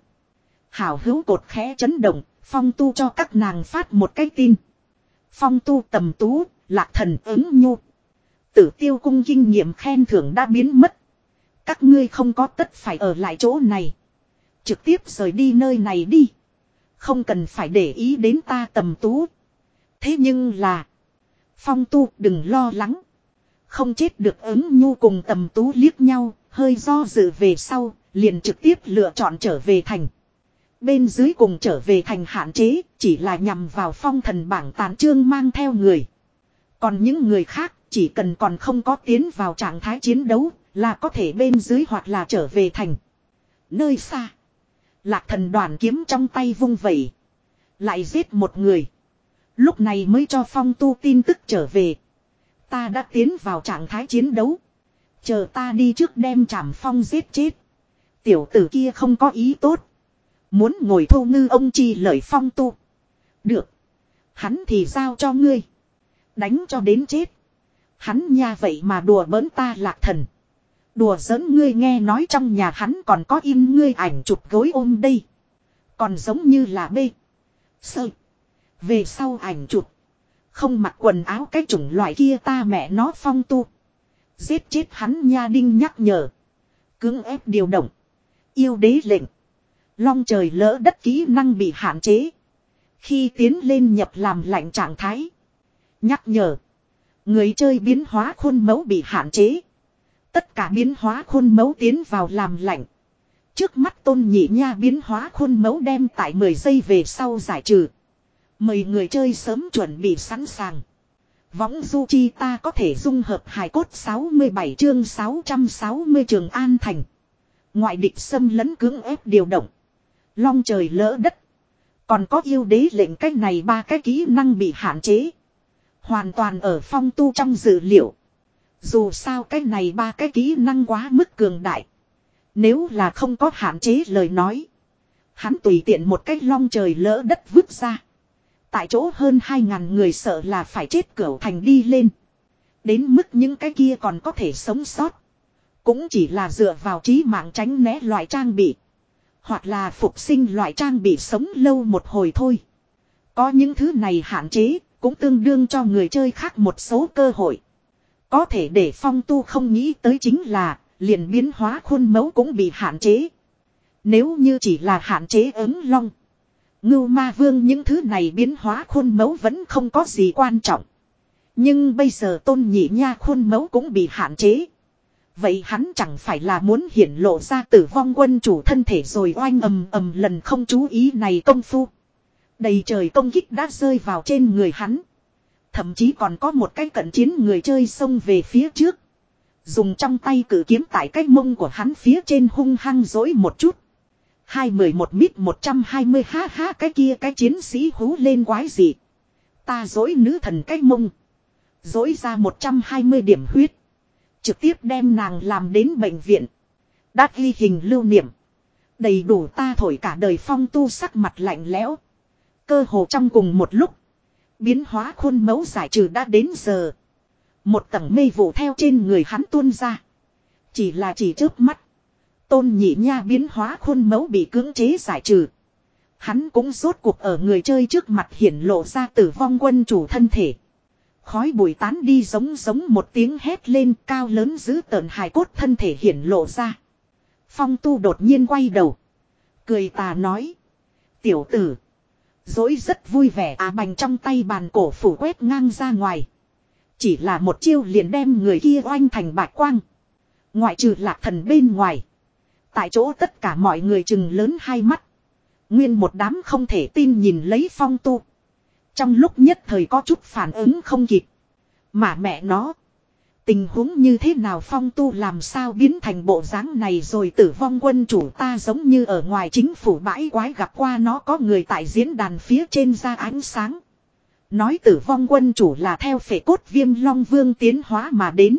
Hảo hữu cột khẽ chấn động, Phong Tu cho các nàng phát một cái tin. Phong Tu, Tầm Tú, Lạc Thần, Ứng Nhu. Tử Tiêu cung kinh nghiệm khen thưởng đã biến mất. Các ngươi không có tất phải ở lại chỗ này. Trực tiếp rời đi nơi này đi. Không cần phải để ý đến ta Tầm Tú. Thế nhưng là. Phong Tu đừng lo lắng. Không chết được. Ứng Nhu cùng Tầm Tú liếc nhau. Hơi do dự về sau. Liền trực tiếp lựa chọn trở về thành. Bên dưới cùng trở về thành hạn chế. Chỉ là nhằm vào phong thần bảng tàn chương mang theo người. Còn những người khác chỉ cần còn không có tiến vào trạng thái chiến đấu là có thể bên dưới hoặc là trở về thành. Nơi xa. Lạc thần đoàn kiếm trong tay vung vẩy. Lại giết một người. Lúc này mới cho Phong Tu tin tức trở về. Ta đã tiến vào trạng thái chiến đấu. Chờ ta đi trước đem Trảm Phong giết chết. Tiểu tử kia không có ý tốt. Muốn ngồi thô ngư ông chi lời Phong Tu. Được. Hắn thì giao cho ngươi. Đánh cho đến chết. Hắn nha vậy mà đùa bỡn ta Lạc thần. Đùa giỡn ngươi, nghe nói trong nhà hắn còn có in ngươi ảnh chụp gối ôm đây. Còn giống như là bê. Sơ. Về sau ảnh chụp. Không mặc quần áo cái chủng loại kia, ta mẹ nó Phong Tu. Giết chết hắn nha. Đinh nhắc nhở. Cưỡng ép điều động. Yêu đế lệnh. Long trời lỡ đất kỹ năng bị hạn chế. Khi tiến lên nhập làm lạnh trạng thái. Nhắc nhở. Người chơi biến hóa khuôn mẫu bị hạn chế. Tất cả biến hóa khuôn mẫu tiến vào làm lạnh. Trước mắt Tôn Nhị Nha biến hóa khuôn mẫu đem tại mười giây về sau giải trừ. Mời người chơi sớm chuẩn bị sẵn sàng. Võng du chi ta có thể dung hợp hài cốt sáu mươi bảy chương sáu trăm sáu mươi Trường An Thành. Ngoại địch xâm lấn cưỡng ép điều động. Long trời lỡ đất. Còn có yêu đế lệnh, cách này ba cái kỹ năng bị hạn chế. Hoàn toàn ở Phong Tu trong dự liệu. Dù sao cái này ba cái kỹ năng quá mức cường đại. Nếu là không có hạn chế lời nói. Hắn tùy tiện một cái long trời lỡ đất vứt ra. Tại chỗ hơn hai ngàn người sợ là phải chết cửu thành đi lên. Đến mức những cái kia còn có thể sống sót. Cũng chỉ là dựa vào trí mạng tránh né loại trang bị. Hoặc là phục sinh loại trang bị sống lâu một hồi thôi. Có những thứ này hạn chế cũng tương đương cho người chơi khác một số cơ hội. Có thể để Phong Tu không nghĩ tới chính là liền biến hóa khuôn mẫu cũng bị hạn chế. Nếu như chỉ là hạn chế ứng long, Ngưu Ma Vương những thứ này biến hóa khuôn mẫu vẫn không có gì quan trọng. Nhưng bây giờ Tôn Nhị Nha khuôn mẫu cũng bị hạn chế. Vậy hắn chẳng phải là muốn hiển lộ ra Tử Vong Quân chủ thân thể rồi oanh ầm ầm, lần không chú ý này công phu. Đầy trời công kích đã rơi vào trên người hắn. Thậm chí còn có một cái cận chiến người chơi xông về phía trước. Dùng trong tay cử kiếm tại cái mông của hắn phía trên hung hăng dỗi một chút. Hai mười một mít một trăm hai mươi ha ha, cái kia cái chiến sĩ hú lên quái gì. Ta dỗi nữ thần cái mông. Dỗi ra một trăm hai mươi điểm huyết. Trực tiếp đem nàng làm đến bệnh viện. Đã ghi hình lưu niệm. Đầy đủ ta thổi cả đời. Phong Tu sắc mặt lạnh lẽo. Cơ hồ trong cùng một lúc. Biến hóa khuôn mẫu giải trừ đã đến giờ. Một tầng mây vụ theo trên người hắn tuôn ra. Chỉ là chỉ chớp mắt. Tôn Nhị Nha biến hóa khuôn mẫu bị cưỡng chế giải trừ. Hắn cũng rốt cuộc ở người chơi trước mặt hiển lộ ra Tử Vong Quân chủ thân thể. Khói bụi tán đi, giống giống một tiếng hét lên, cao lớn dữ tợn hài cốt thân thể hiển lộ ra. Phong Tu đột nhiên quay đầu. Cười tà nói. Tiểu tử. Dỗi rất vui vẻ à, bành trong tay bàn cổ phủ quét ngang ra ngoài. Chỉ là một chiêu liền đem người kia oanh thành bạch quang. Ngoại trừ Lạc thần bên ngoài. Tại chỗ tất cả mọi người chừng lớn hai mắt. Nguyên một đám không thể tin nhìn lấy Phong Tu. Trong lúc nhất thời có chút phản ứng không kịp. Mà mẹ nó. Tình huống như thế nào, Phong Tu làm sao biến thành bộ dáng này rồi? Tử Vong Quân chủ ta giống như ở ngoài chính phủ bãi quái gặp qua nó, có người tại diễn đàn phía trên ra ánh sáng. Nói Tử Vong Quân chủ là theo phệ cốt Viêm Long Vương tiến hóa mà đến.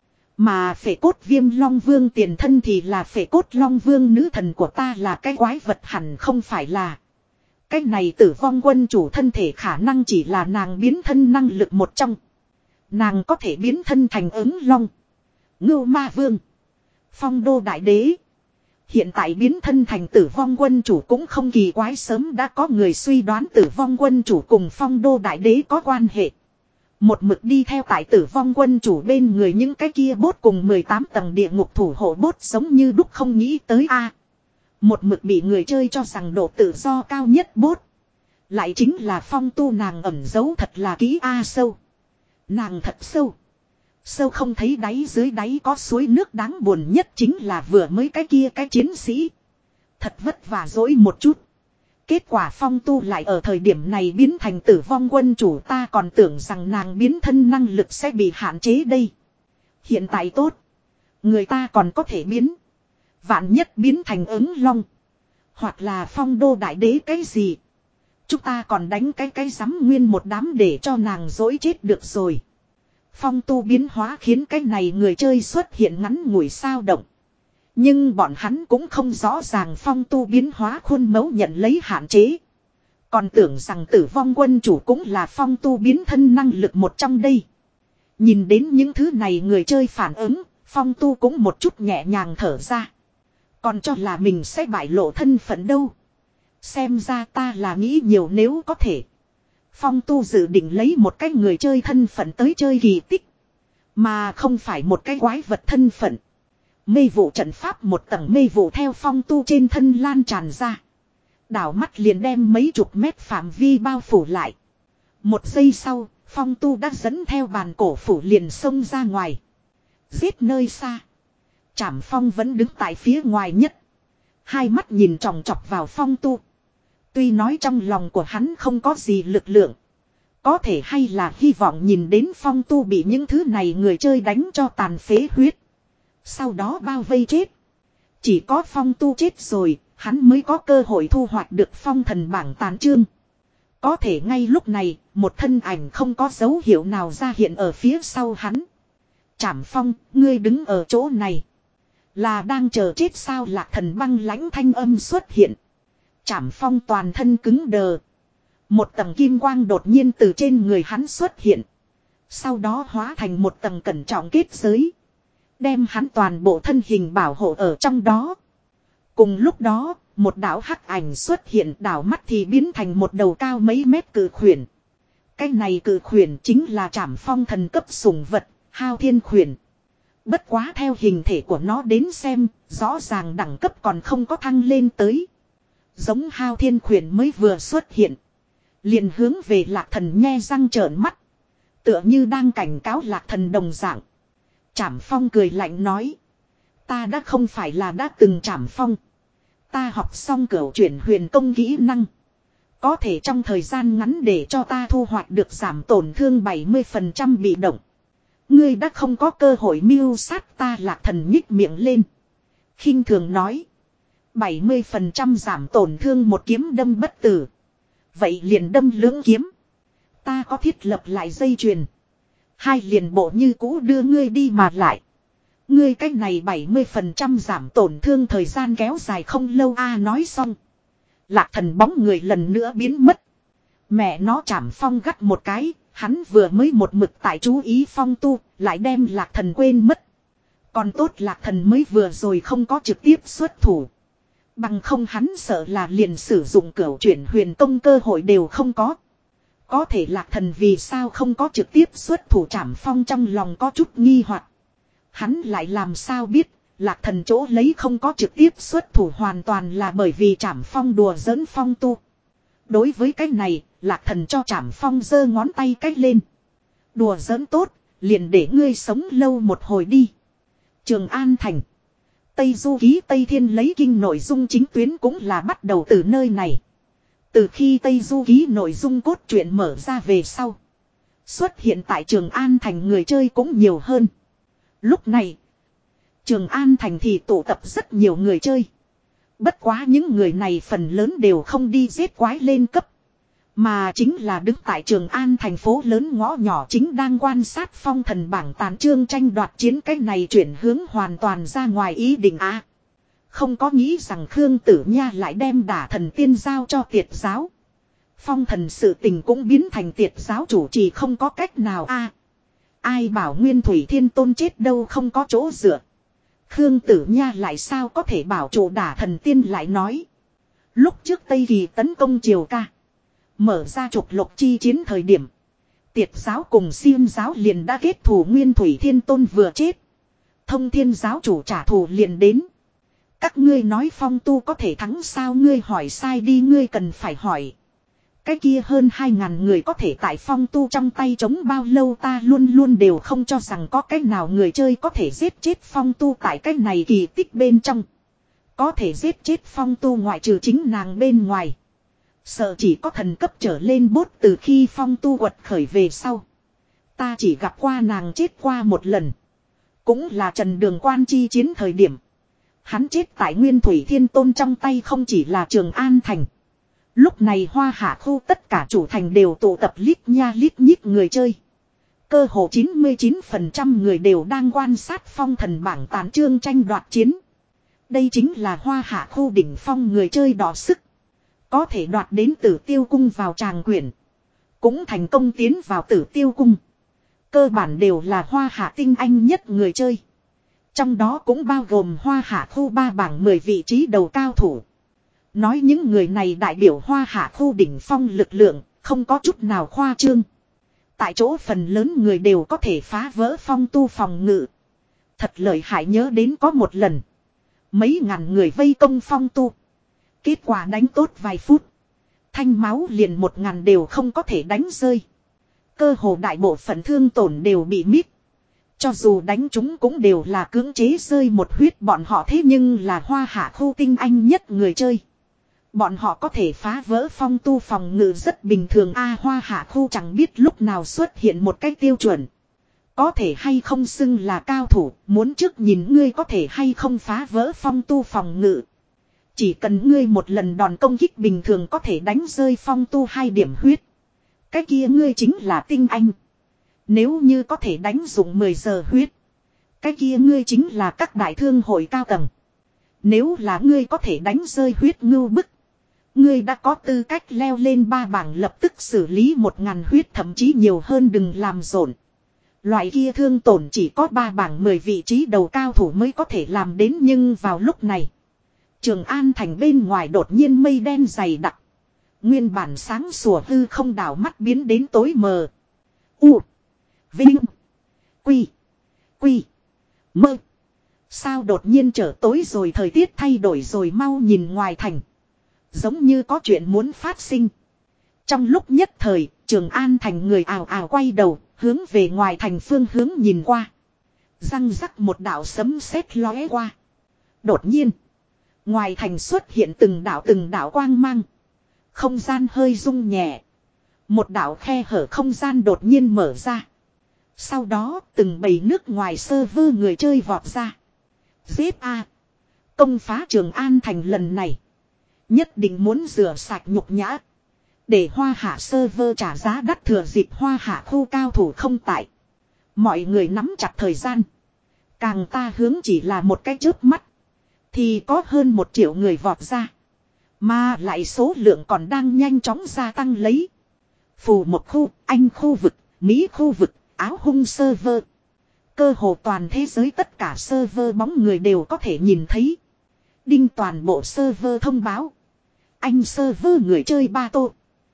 Mà phệ cốt Viêm Long Vương tiền thân thì là phệ cốt Long Vương nữ thần của ta là cái quái vật, hẳn không phải là. Cái này Tử Vong Quân chủ thân thể khả năng chỉ là nàng biến thân năng lực một trong. Nàng có thể biến thân thành ứng long, Ngưu Ma Vương, Phong Đô Đại Đế. Hiện tại biến thân thành Tử Vong Quân chủ cũng không kỳ quái, sớm đã có người suy đoán Tử Vong Quân chủ cùng Phong Đô Đại Đế có quan hệ. Một mực đi theo tại Tử Vong Quân chủ bên người những cái kia bốt cùng mười tám tầng địa ngục thủ hộ bốt giống như đúc không nghĩ tới a. Một mực bị người chơi cho rằng độ tự do cao nhất bốt. Lại chính là Phong Tu, nàng ẩn giấu thật là kỹ a, sâu. Nàng thật sâu. Sâu không thấy đáy, dưới đáy có suối nước. Đáng buồn nhất chính là vừa mới cái kia cái chiến sĩ. Thật vất vả dỗi một chút. Kết quả Phong Tu lại ở thời điểm này biến thành tử vong quân chủ, ta còn tưởng rằng nàng biến thân năng lực sẽ bị hạn chế đây. Hiện tại tốt. Người ta còn có thể biến. Vạn nhất biến thành ứng long. Hoặc là Phong Đô đại đế cái gì. Chúng ta còn đánh cái cái rắm nguyên một đám để cho nàng dối chết được rồi. Phong Tu biến hóa khiến cái này người chơi xuất hiện ngắn ngủi sao động. Nhưng bọn hắn cũng không rõ ràng Phong Tu biến hóa khuôn mẫu nhận lấy hạn chế. Còn tưởng rằng tử vong quân chủ cũng là Phong Tu biến thân năng lực một trong đây. Nhìn đến những thứ này người chơi phản ứng, Phong Tu cũng một chút nhẹ nhàng thở ra. Còn cho là mình sẽ bại lộ thân phận đâu. Xem ra ta là nghĩ nhiều nếu có thể. Phong Tu dự định lấy một cái người chơi thân phận tới chơi kỳ tích. Mà không phải một cái quái vật thân phận. Mê vụ trận pháp, một tầng mê vụ theo Phong Tu trên thân lan tràn ra. Đảo mắt liền đem mấy chục mét phạm vi bao phủ lại. Một giây sau, Phong Tu đã dẫn theo bàn cổ phủ liền xông ra ngoài. Giết nơi xa. Trảm Phong vẫn đứng tại phía ngoài nhất. Hai mắt nhìn tròng trọc vào Phong Tu. Tuy nói trong lòng của hắn không có gì lực lượng. Có thể hay là hy vọng nhìn đến Phong Tu bị những thứ này người chơi đánh cho tàn phế huyết. Sau đó bao vây chết. Chỉ có Phong Tu chết rồi, hắn mới có cơ hội thu hoạch được phong thần bảng tàn chương. Có thể ngay lúc này, một thân ảnh không có dấu hiệu nào ra hiện ở phía sau hắn. Trảm Phong, ngươi đứng ở chỗ này. Là đang chờ chết sao? Lạc Thần băng lãnh thanh âm xuất hiện. Trảm Phong toàn thân cứng đờ. Một tầng kim quang đột nhiên từ trên người hắn xuất hiện. Sau đó hóa thành một tầng cẩn trọng kết giới. Đem hắn toàn bộ thân hình bảo hộ ở trong đó. Cùng lúc đó, một đạo hắc ảnh xuất hiện, đảo mắt thì biến thành một đầu cao mấy mét cự khuyển. Cái này cự khuyển chính là Trảm Phong thần cấp sủng vật, Hao Thiên Khuyển. Bất quá theo hình thể của nó đến xem, rõ ràng đẳng cấp còn không có thăng lên tới. Giống Hao Thiên Khuyển mới vừa xuất hiện. Liền hướng về Lạc Thần nhe răng trợn mắt. Tựa như đang cảnh cáo Lạc Thần đồng dạng. Trảm Phong cười lạnh nói. Ta đã không phải là đã từng Trảm Phong. Ta học xong cửu chuyển huyền công kỹ năng. Có thể trong thời gian ngắn để cho ta thu hoạch được giảm tổn thương bảy mươi phần trăm bị động. Ngươi đã không có cơ hội mưu sát ta. Lạc Thần nhích miệng lên. Khinh thường nói. bảy mươi phần trăm giảm tổn thương một kiếm đâm bất tử. Vậy liền đâm lưỡng kiếm. Ta có thiết lập lại dây chuyền. Hai liền bộ như cũ đưa ngươi đi mà lại. Ngươi cách này bảy mươi phần trăm giảm tổn thương thời gian kéo dài không lâu a. Nói xong. Lạc Thần bóng người lần nữa biến mất. Mẹ nó Trảm Phong gắt một cái. Hắn vừa mới một mực tại chú ý Phong Tu. Lại đem Lạc Thần quên mất. Còn tốt Lạc Thần mới vừa rồi không có trực tiếp xuất thủ. Bằng không hắn sợ là liền sử dụng cửu chuyển huyền công cơ hội đều không có. Có thể Lạc Thần vì sao không có trực tiếp xuất thủ? Trảm Phong trong lòng có chút nghi hoặc. Hắn lại làm sao biết Lạc Thần chỗ lấy không có trực tiếp xuất thủ hoàn toàn là bởi vì Trảm Phong đùa giỡn Phong Tu. Đối với cái này, Lạc Thần cho Trảm Phong giơ ngón tay cách lên. Đùa giỡn tốt, liền để ngươi sống lâu một hồi đi. Trường An Thành. Tây Du Ký Tây Thiên lấy kinh nội dung chính tuyến cũng là bắt đầu từ nơi này. Từ khi Tây Du Ký nội dung cốt truyện mở ra về sau. Xuất hiện tại Trường An Thành người chơi cũng nhiều hơn. Lúc này, Trường An Thành thì tụ tập rất nhiều người chơi. Bất quá những người này phần lớn đều không đi giết quái lên cấp. Mà chính là đứng tại Trường An thành phố lớn ngõ nhỏ chính đang quan sát phong thần bảng tàn chương tranh đoạt chiến. Cái này chuyển hướng hoàn toàn ra ngoài ý định á. À, không có nghĩ rằng Khương Tử Nha lại đem đả thần tiên giao cho tiệt giáo. Phong thần sự tình cũng biến thành tiệt giáo chủ trì không có cách nào a. À, ai bảo Nguyên Thủy Thiên Tôn chết đâu không có chỗ dựa. Khương Tử Nha lại sao có thể bảo chủ đả thần tiên lại nói. Lúc trước Tây Kỳ tấn công Triều Ca. Mở ra trục lục chi chiến thời điểm. Tiệt giáo cùng Xiêm giáo liền đã kết thù. Nguyên Thủy Thiên Tôn vừa chết. Thông Thiên giáo chủ trả thù liền đến. Các ngươi nói Phong Tu có thể thắng sao? Ngươi hỏi sai đi, ngươi cần phải hỏi. Cái kia hơn hai ngàn người có thể tại Phong Tu trong tay chống bao lâu? Ta luôn luôn đều không cho rằng có cái nào người chơi có thể giết chết Phong Tu tại cái này kỳ tích bên trong. Có thể giết chết Phong Tu ngoại trừ chính nàng bên ngoài. Sợ chỉ có thần cấp trở lên bốt từ khi phong tu quật khởi về sau. Ta chỉ gặp qua nàng chết qua một lần. Cũng là Trần Đường Quan chi chiến thời điểm. Hắn chết tại Nguyên Thủy Thiên Tôn trong tay không chỉ là Trường An Thành. Lúc này Hoa Hạ khu tất cả chủ thành đều tụ tập lít nha lít nhít người chơi. Cơ hồ chín mươi chín phần trăm người đều đang quan sát phong thần bảng tán chương tranh đoạt chiến. Đây chính là Hoa Hạ khu đỉnh phong người chơi đỏ sức. Có thể đoạt đến Tử Tiêu Cung vào tràng quyển. Cũng thành công tiến vào Tử Tiêu Cung. Cơ bản đều là Hoa Hạ tinh anh nhất người chơi. Trong đó cũng bao gồm Hoa Hạ khu ba bảng mười vị trí đầu cao thủ. Nói những người này đại biểu Hoa Hạ khu đỉnh phong lực lượng, không có chút nào khoa trương. Tại chỗ phần lớn người đều có thể phá vỡ phong tu phòng ngự. Thật lợi hại, nhớ đến có một lần. Mấy ngàn người vây công phong tu. Kết quả đánh tốt vài phút. Thanh máu liền một ngàn đều không có thể đánh rơi. Cơ hồ đại bộ phận thương tổn đều bị mít. Cho dù đánh chúng cũng đều là cưỡng chế rơi một huyết bọn họ, thế nhưng là Hoa Hạ khu tinh anh nhất người chơi. Bọn họ có thể phá vỡ phong tu phòng ngự rất bình thường. A Hoa Hạ khu chẳng biết lúc nào xuất hiện một cái tiêu chuẩn. Có thể hay không xưng là cao thủ, muốn trước nhìn ngươi có thể hay không phá vỡ phong tu phòng ngự. Chỉ cần ngươi một lần đòn công kích bình thường có thể đánh rơi phong tu hai điểm huyết. Cái kia ngươi chính là tinh anh. Nếu như có thể đánh dụng mười giờ huyết. Cái kia ngươi chính là các đại thương hội cao tầng. Nếu là ngươi có thể đánh rơi huyết ngưu bức. Ngươi đã có tư cách leo lên ba bảng lập tức xử lý một ngàn huyết thậm chí nhiều hơn, đừng làm rộn. Loại kia thương tổn chỉ có ba bảng mười vị trí đầu cao thủ mới có thể làm đến, nhưng vào lúc này. Trường An Thành bên ngoài đột nhiên mây đen dày đặc. Nguyên bản sáng sủa hư không đảo mắt biến đến tối mờ. U. Vinh. Quy. Quy. Mơ. Sao đột nhiên trở tối rồi, thời tiết thay đổi rồi, mau nhìn ngoài thành. Giống như có chuyện muốn phát sinh. Trong lúc nhất thời, Trường An Thành người ào ào quay đầu, hướng về ngoài thành phương hướng nhìn qua. Răng rắc một đạo sấm sét lóe qua. Đột nhiên, ngoài thành xuất hiện từng đạo từng đạo quang mang. Không gian hơi rung nhẹ. Một đạo khe hở không gian đột nhiên mở ra. Sau đó, từng bầy nước ngoài sơ vơ người chơi vọt ra. Giết A. Công phá Trường An Thành lần này. Nhất định muốn rửa sạch nhục nhã. Để Hoa Hạ server trả giá đắt, thừa dịp Hoa Hạ khu cao thủ không tại. Mọi người nắm chặt thời gian. Càng ta hướng chỉ là một cái chớp mắt. Thì có hơn một triệu người vọt ra. Mà lại số lượng còn đang nhanh chóng gia tăng lấy. Phù một khu, Anh khu vực, Mỹ khu vực, Áo hung server. Cơ hồ toàn thế giới tất cả server bóng người đều có thể nhìn thấy. Đinh toàn bộ server thông báo. Anh server người chơi ba tô.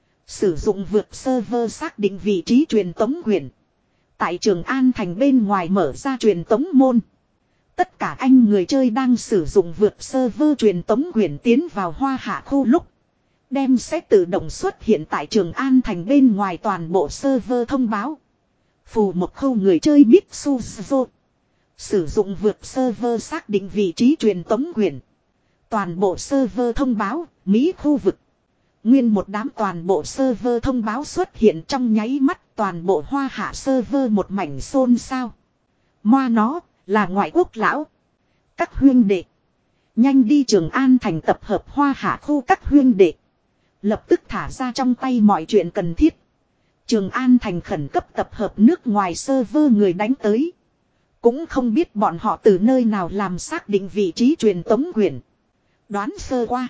Sử dụng vượt server xác định vị trí truyền tống quyền. Tại Trường An Thành bên ngoài mở ra truyền tống môn. Tất cả anh người chơi đang sử dụng vượt server truyền tống quyền tiến vào Hoa Hạ khu lúc. Đem sẽ tự động xuất hiện tại Trường An Thành bên ngoài toàn bộ server thông báo. Phù một khu người chơi Mitsuzo. Sử dụng vượt server xác định vị trí truyền tống quyền. Toàn bộ server thông báo, Mỹ khu vực. Nguyên một đám toàn bộ server thông báo xuất hiện trong nháy mắt, toàn bộ Hoa Hạ server một mảnh xôn xao. Moa nó, là ngoại quốc lão. Các huyên đệ. Nhanh đi Trường An Thành tập hợp Hoa Hạ khu các huyên đệ. Lập tức thả ra trong tay mọi chuyện cần thiết. Trường An Thành khẩn cấp tập hợp nước ngoài server người đánh tới. Cũng không biết bọn họ từ nơi nào làm xác định vị trí truyền tống quyền. Đoán sơ qua.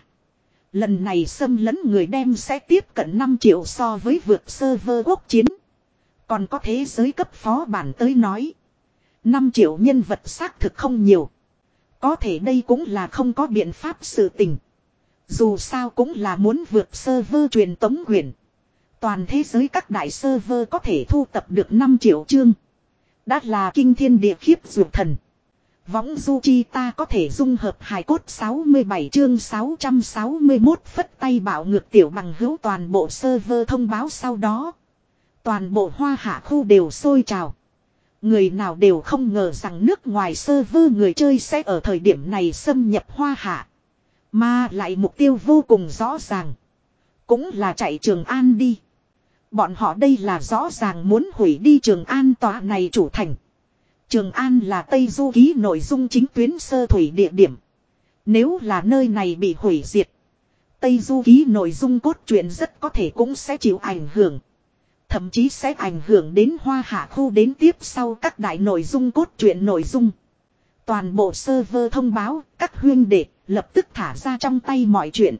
Lần này xâm lấn người đem sẽ tiếp cận năm triệu so với vượt server quốc chiến. Còn có thế giới cấp phó bản tới nói. năm triệu nhân vật xác thực không nhiều. Có thể đây cũng là không có biện pháp sự tình. Dù sao cũng là muốn vượt server truyền tống quyền. Toàn thế giới các đại server có thể thu tập được năm triệu chương. Đã là kinh thiên địa khiếp dược thần. Võng du chi ta có thể dung hợp hài cốt sáu mươi bảy chương sáu trăm sáu mươi mốt phất tay bảo ngược tiểu bằng hữu toàn bộ server thông báo sau đó. Toàn bộ Hoa Hạ khu đều sôi trào. Người nào đều không ngờ rằng nước ngoài server người chơi sẽ ở thời điểm này xâm nhập Hoa Hạ. Mà lại mục tiêu vô cùng rõ ràng. Cũng là chạy Trường An đi. Bọn họ đây là rõ ràng muốn hủy đi Trường An tòa này chủ thành. Trường An là Tây Du ký nội dung chính tuyến sơ thủy địa điểm. Nếu là nơi này bị hủy diệt, Tây Du ký nội dung cốt truyện rất có thể cũng sẽ chịu ảnh hưởng. Thậm chí sẽ ảnh hưởng đến Hoa Hạ khu đến tiếp sau các đại nội dung cốt truyện nội dung. Toàn bộ server thông báo các huyên đệ lập tức thả ra trong tay mọi chuyện.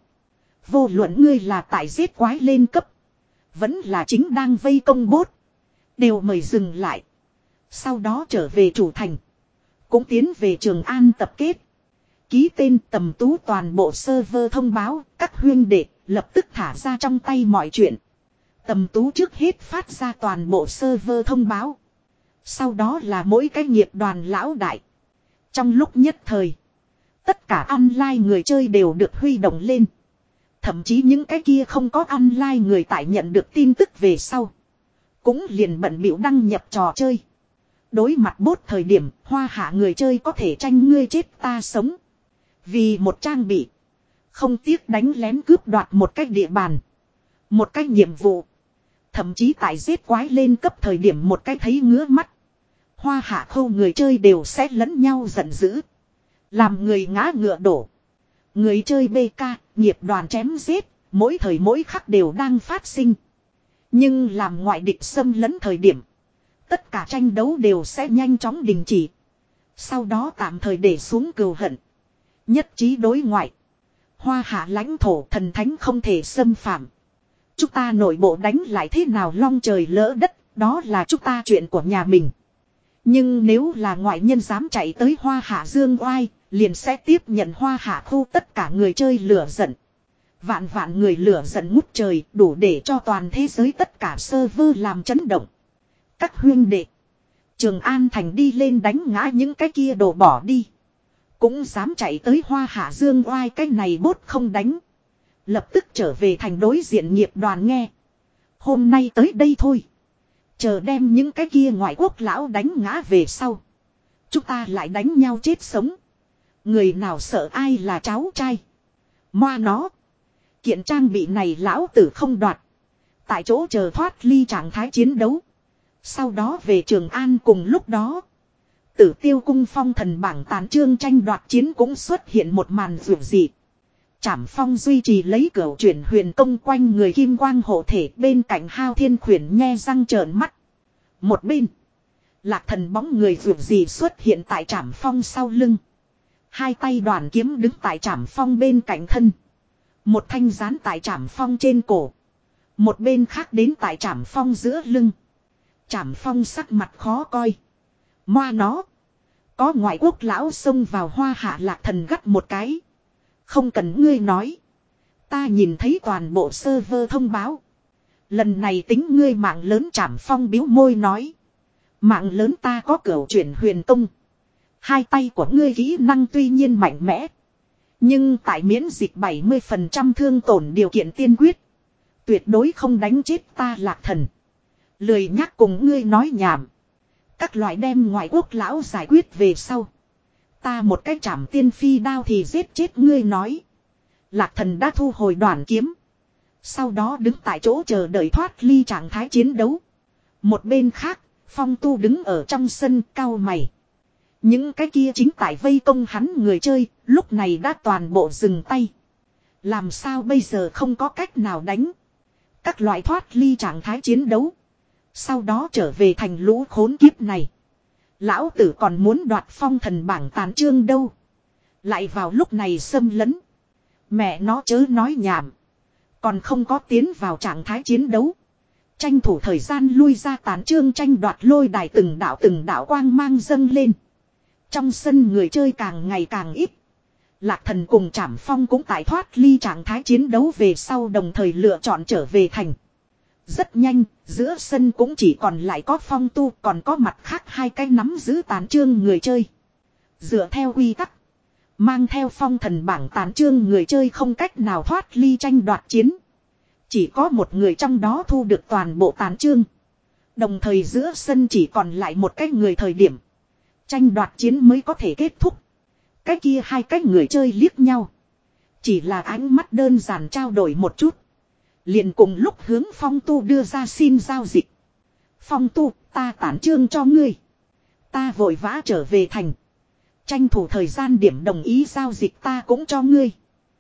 Vô luận ngươi là tại giết quái lên cấp, vẫn là chính đang vây công bốt, đều mời dừng lại. Sau đó trở về chủ thành, cũng tiến về Trường An tập kết. Ký tên Tầm Tú toàn bộ server thông báo các huyên đệ lập tức thả ra trong tay mọi chuyện. Tầm Tú trước hết phát ra toàn bộ server thông báo. Sau đó là mỗi cái nghiệp đoàn lão đại. Trong lúc nhất thời, tất cả online người chơi đều được huy động lên. Thậm chí những cái kia không có online người tại nhận được tin tức về sau, cũng liền bận bịu đăng nhập trò chơi. Đối mặt bốt thời điểm, Hoa Hạ người chơi có thể tranh ngươi chết ta sống. Vì một trang bị, không tiếc đánh lén cướp đoạt một cách địa bàn, một cách nhiệm vụ. Thậm chí tại giết quái lên cấp thời điểm một cách thấy ngứa mắt, Hoa Hạ khâu người chơi đều sẽ lẫn nhau giận dữ, làm người ngã ngựa đổ. Người chơi bê ca, nghiệp đoàn chém giết, mỗi thời mỗi khắc đều đang phát sinh. Nhưng làm ngoại địch xâm lấn thời điểm, tất cả tranh đấu đều sẽ nhanh chóng đình chỉ. Sau đó tạm thời để xuống cừu hận, nhất trí đối ngoại. Hoa Hạ lãnh thổ thần thánh không thể xâm phạm. Chúng ta nội bộ đánh lại thế nào long trời lỡ đất, đó là chúng ta chuyện của nhà mình. Nhưng nếu là ngoại nhân dám chạy tới Hoa Hạ dương oai, liền sẽ tiếp nhận Hoa Hạ khu tất cả người chơi lửa giận. Vạn vạn người lửa giận ngút trời, đủ để cho toàn thế giới tất cả server làm chấn động. Các huyên đệ, Trường An thành đi lên đánh ngã những cái kia đổ bỏ đi. Cũng dám chạy tới Hoa Hạ dương oai, cái này bốt không đánh. Lập tức trở về thành đối diện nghiệp đoàn nghe. Hôm nay tới đây thôi. Chờ đem những cái kia ngoại quốc lão đánh ngã về sau, chúng ta lại đánh nhau chết sống. Người nào sợ ai là cháu trai. Moa nó. Kiện trang bị này lão tử không đoạt. Tại chỗ chờ thoát ly trạng thái chiến đấu. Sau đó về Trường An cùng lúc đó. Tử Tiêu cung phong thần bảng tàn trương tranh đoạt chiến cũng xuất hiện một màn rủi dị. Trảm Phong duy trì lấy cửu chuyển huyền công quanh người kim quang hộ thể, bên cạnh Hao Thiên Khuyển nhe răng trợn mắt. Một bên, Lạc Thần bóng người rủi dị xuất hiện tại Trảm Phong sau lưng. Hai tay đoàn kiếm đứng tại Trảm Phong bên cạnh thân. Một thanh dán tại Trảm Phong trên cổ. Một bên khác đến tại Trảm Phong giữa lưng. Trảm Phong sắc mặt khó coi. Moa nó. Có ngoại quốc lão xông vào Hoa Hạ. Lạc Thần gắt một cái. Không cần ngươi nói. Ta nhìn thấy toàn bộ server thông báo. Lần này tính ngươi mạng lớn. Trảm Phong biếu môi nói. Mạng lớn ta có cửu chuyển huyền công. Hai tay của ngươi kỹ năng tuy nhiên mạnh mẽ. Nhưng tại miễn dịch bảy mươi phần trăm thương tổn điều kiện tiên quyết. Tuyệt đối không đánh chết ta. Lạc Thần lười nhắc cùng ngươi nói nhảm. Các loại đem ngoại quốc lão giải quyết về sau. Ta một cái chảm tiên phi đao thì giết chết ngươi nói. Lạc Thần đã thu hồi đoàn kiếm. Sau đó đứng tại chỗ chờ đợi thoát ly trạng thái chiến đấu. Một bên khác, Phong Tu đứng ở trong sân cau mày. Những cái kia chính tại vây công hắn người chơi, lúc này đã toàn bộ dừng tay. Làm sao bây giờ không có cách nào đánh. Các loại thoát ly trạng thái chiến đấu. Sau đó trở về thành lũ khốn kiếp này. Lão tử còn muốn đoạt phong thần bảng tàn trương đâu. Lại vào lúc này xâm lấn. Mẹ nó chớ nói nhảm. Còn không có tiến vào trạng thái chiến đấu. Tranh thủ thời gian lui ra tàn trương tranh đoạt lôi đài từng đạo từng đạo quang mang dâng lên. Trong sân người chơi càng ngày càng ít. Lạc Thần cùng Trảm Phong cũng tại thoát ly trạng thái chiến đấu về sau đồng thời lựa chọn trở về thành. Rất nhanh, giữa sân cũng chỉ còn lại có Phong Tu, còn có mặt khác hai cái nắm giữ tàn trương người chơi. Dựa theo quy tắc, mang theo phong thần bảng tàn trương người chơi không cách nào thoát ly tranh đoạt chiến. Chỉ có một người trong đó thu được toàn bộ tàn trương. Đồng thời giữa sân chỉ còn lại một cái người thời điểm. Tranh đoạt chiến mới có thể kết thúc. Cái kia hai cái người chơi liếc nhau. Chỉ là ánh mắt đơn giản trao đổi một chút. liền cùng lúc hướng Phong Tu đưa ra xin giao dịch. Phong Tu, ta tản trương cho ngươi. Ta vội vã trở về thành. Tranh thủ thời gian điểm đồng ý giao dịch ta cũng cho ngươi.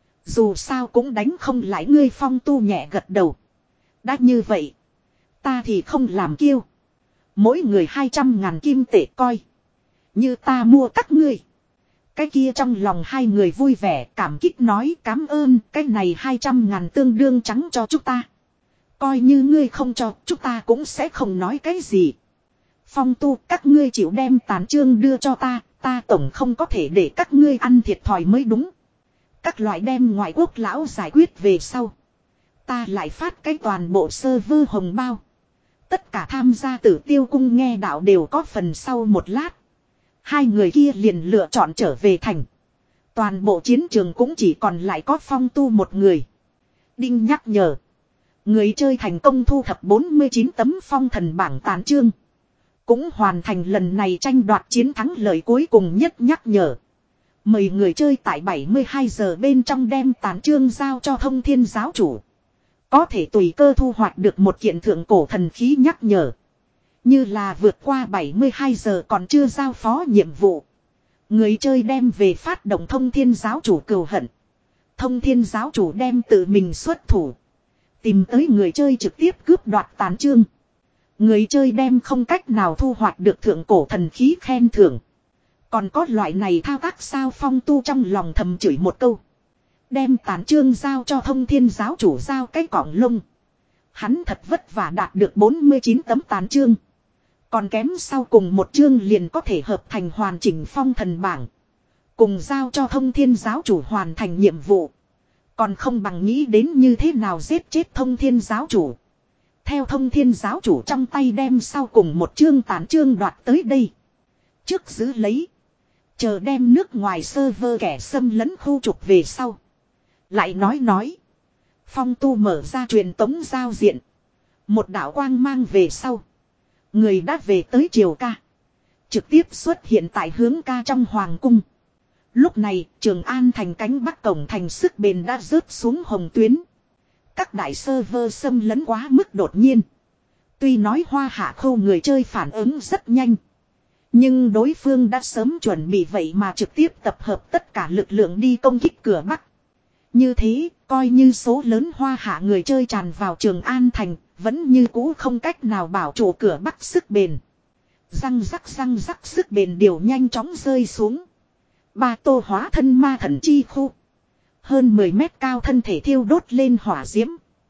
Dù sao cũng đánh không lại ngươi. Phong Tu nhẹ gật đầu. Đã như vậy. Ta thì không làm kiêu. Mỗi người hai trăm ngàn kim tệ coi. Như ta mua các ngươi. Cái kia trong lòng hai người vui vẻ cảm kích nói cảm ơn. Cái này hai trăm ngàn tương đương trắng cho chúng ta. Coi như ngươi không cho chúng ta cũng sẽ không nói cái gì. Phong Tu, các ngươi chịu đem tán chương đưa cho ta. Ta tổng không có thể để các ngươi ăn thiệt thòi mới đúng. Các loại đem ngoại quốc lão giải quyết về sau. Ta lại phát cái toàn bộ server hồng bao. Tất cả tham gia Tử Tiêu Cung nghe đạo đều có phần. Sau một lát. Hai người kia liền lựa chọn trở về thành. Toàn bộ chiến trường cũng chỉ còn lại có Phong Tu một người. Đinh nhắc nhở. Người chơi thành công thu thập bốn mươi chín tấm phong thần bảng tán chương. Cũng hoàn thành lần này tranh đoạt chiến thắng lợi cuối cùng nhất nhắc nhở. Mời người chơi tại bảy mươi hai giờ bên trong đem tán chương giao cho Thông Thiên giáo chủ. Có thể tùy cơ thu hoạch được một kiện thượng cổ thần khí nhắc nhở. Như là vượt qua bảy mươi hai giờ còn chưa giao phó nhiệm vụ. Người chơi đem về phát động Thông Thiên giáo chủ cừu hận. Thông Thiên giáo chủ đem tự mình xuất thủ. Tìm tới người chơi trực tiếp cướp đoạt tán chương. Người chơi đem không cách nào thu hoạch được thượng cổ thần khí khen thưởng. Còn có loại này thao tác sao? Phong Tu trong lòng thầm chửi một câu. Đem tán chương giao cho Thông Thiên giáo chủ giao cái cọng lông. Hắn thật vất vả đạt được bốn mươi chín tấm tán chương. Còn kém sau cùng một chương liền có thể hợp thành hoàn chỉnh phong thần bảng. Cùng giao cho Thông Thiên giáo chủ hoàn thành nhiệm vụ. Còn không bằng nghĩ đến như thế nào giết chết Thông Thiên giáo chủ. Theo Thông Thiên giáo chủ trong tay đem sau cùng một chương tán chương đoạt tới đây. Trước giữ lấy. Chờ đem nước ngoài server kẻ xâm lấn khu trục về sau. Lại nói nói. Phong Tu mở ra truyền tống giao diện. Một đạo quang mang về sau. Người đã về tới triều ca. Trực tiếp xuất hiện tại hướng ca trong hoàng cung. Lúc này Trường An thành cánh bắc cổng thành sức bền đã rớt xuống hồng tuyến. Các đại server xâm lấn quá mức đột nhiên. Tuy nói Hoa Hạ Khâu người chơi phản ứng rất nhanh. Nhưng đối phương đã sớm chuẩn bị vậy mà trực tiếp tập hợp tất cả lực lượng đi công kích cửa Bắc. Như thế, coi như số lớn Hoa Hạ người chơi tràn vào Trường An thành, vẫn như cũ không cách nào bảo trụ cửa Bắc sức bền. Răng rắc răng rắc sức bền đều nhanh chóng rơi xuống. Ba Tô hóa thân ma thần chi khu. Hơn mười mét cao thân thể thiêu đốt lên hỏa diễm.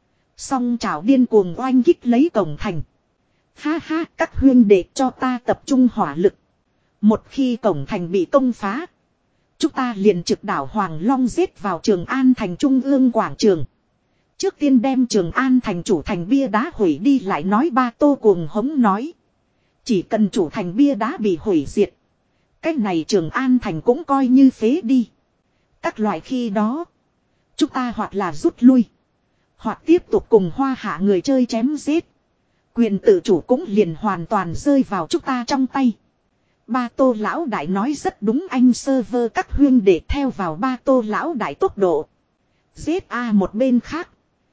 Song trảo điên cuồng oanh kích lấy cổng thành. Ha ha, các huyên đệ cho ta tập trung hỏa lực. Một khi cổng thành bị công phá, chúng ta liền trực đảo Hoàng Long giết vào Trường An thành trung ương quảng trường. Trước tiên đem Trường An thành chủ thành bia đá hủy đi lại nói. Ba Tô cuồng hống nói. Chỉ cần chủ thành bia đá bị hủy diệt, cái này Trường An thành cũng coi như phế đi. Các loại khi đó, chúng ta hoặc là rút lui, hoặc tiếp tục cùng Hoa Hạ người chơi chém giết. Quyền tự chủ cũng liền hoàn toàn rơi vào chúng ta trong tay. Ba Tô lão đại nói rất đúng. Anh server các huyên để theo vào Ba Tô lão đại tốc độ. Giết a một bên khác.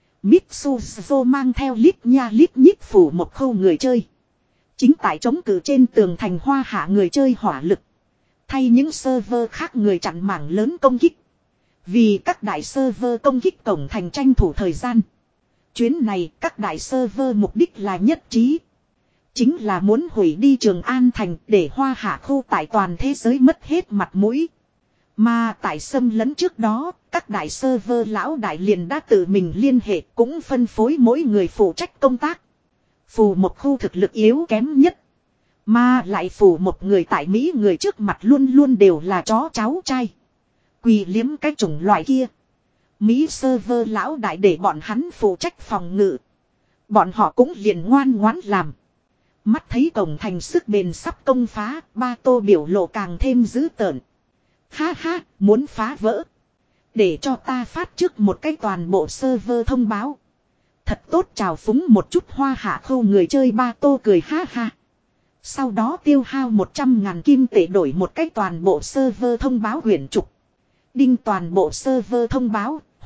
Mitsuzo mang theo lít nha lít nhít phủ một khâu người chơi. Chính tại chống cự trên tường thành Hoa Hạ người chơi hỏa lực. Thay những server khác người chặn mảng lớn công kích. Vì các đại server công kích cổng thành tranh thủ thời gian. Chuyến này các đại server mục đích là nhất trí. Chính là muốn hủy đi Trường An thành để Hoa Hạ khu tại toàn thế giới mất hết mặt mũi. Mà tại xâm lấn trước đó, các đại server lão đại liền đã tự mình liên hệ cũng phân phối mỗi người phụ trách công tác. Phù một khu thực lực yếu kém nhất. Mà lại phù một người tại Mỹ người trước mặt luôn luôn đều là chó cháu trai. Quỳ liếm cái chủng loại kia. Mỹ server lão đại để bọn hắn phụ trách phòng ngự. Bọn họ cũng liền ngoan ngoãn làm. Mắt thấy cổng thành sức bền sắp công phá, Ba Tô biểu lộ càng thêm dữ tợn. Ha ha, muốn phá vỡ. Để cho ta phát trước một cái toàn bộ server thông báo. Thật tốt chào phúng một chút Hoa Hạ Khâu người chơi. Ba Tô cười ha ha. Sau đó tiêu hao một trăm ngàn kim tệ đổi một cái toàn bộ server thông báo huyền trục. Đinh toàn bộ server thông báo,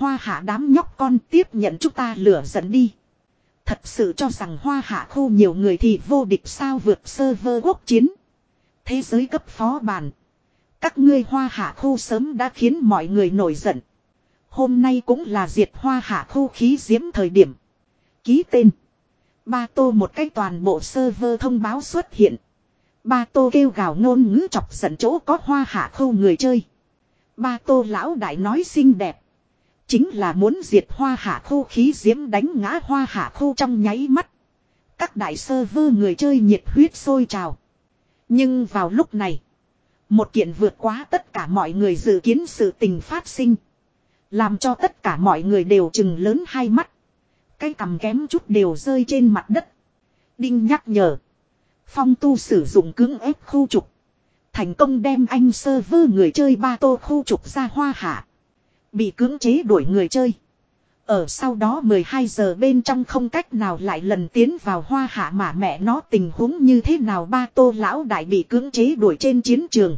Hoa Hạ đám nhóc con tiếp nhận chúng ta lửa giận đi. Thật sự cho rằng Hoa Hạ khu nhiều người thì vô địch sao, vượt server quốc chiến. Thế giới cấp phó bản. Các ngươi Hoa Hạ khu sớm đã khiến mọi người nổi giận. Hôm nay cũng là diệt Hoa Hạ khu khí diễm thời điểm. Ký tên. Ba Tô một cái toàn bộ server thông báo xuất hiện. Ba Tô kêu gào ngôn ngữ chọc giận chỗ có Hoa Hạ khu người chơi. Ba Tô lão đại nói xinh đẹp. Chính là muốn diệt Hoa Hạ khu khí diễm đánh ngã Hoa Hạ khu trong nháy mắt. Các đại server người chơi nhiệt huyết sôi trào. Nhưng vào lúc này. Một kiện vượt quá tất cả mọi người dự kiến sự tình phát sinh. Làm cho tất cả mọi người đều trừng lớn hai mắt. Cái cằm kém chút đều rơi trên mặt đất. Đinh nhắc nhở. Phong Tu sử dụng cưỡng ép khu trục. Thành công đem anh server người chơi Ba Tô khu trục ra Hoa Hạ. Bị cưỡng chế đuổi người chơi. Ở sau đó mười hai giờ bên trong không cách nào lại lần tiến vào Hoa Hạ mà mẹ nó tình huống như thế nào. Ba Tô lão đại bị cưỡng chế đuổi trên chiến trường.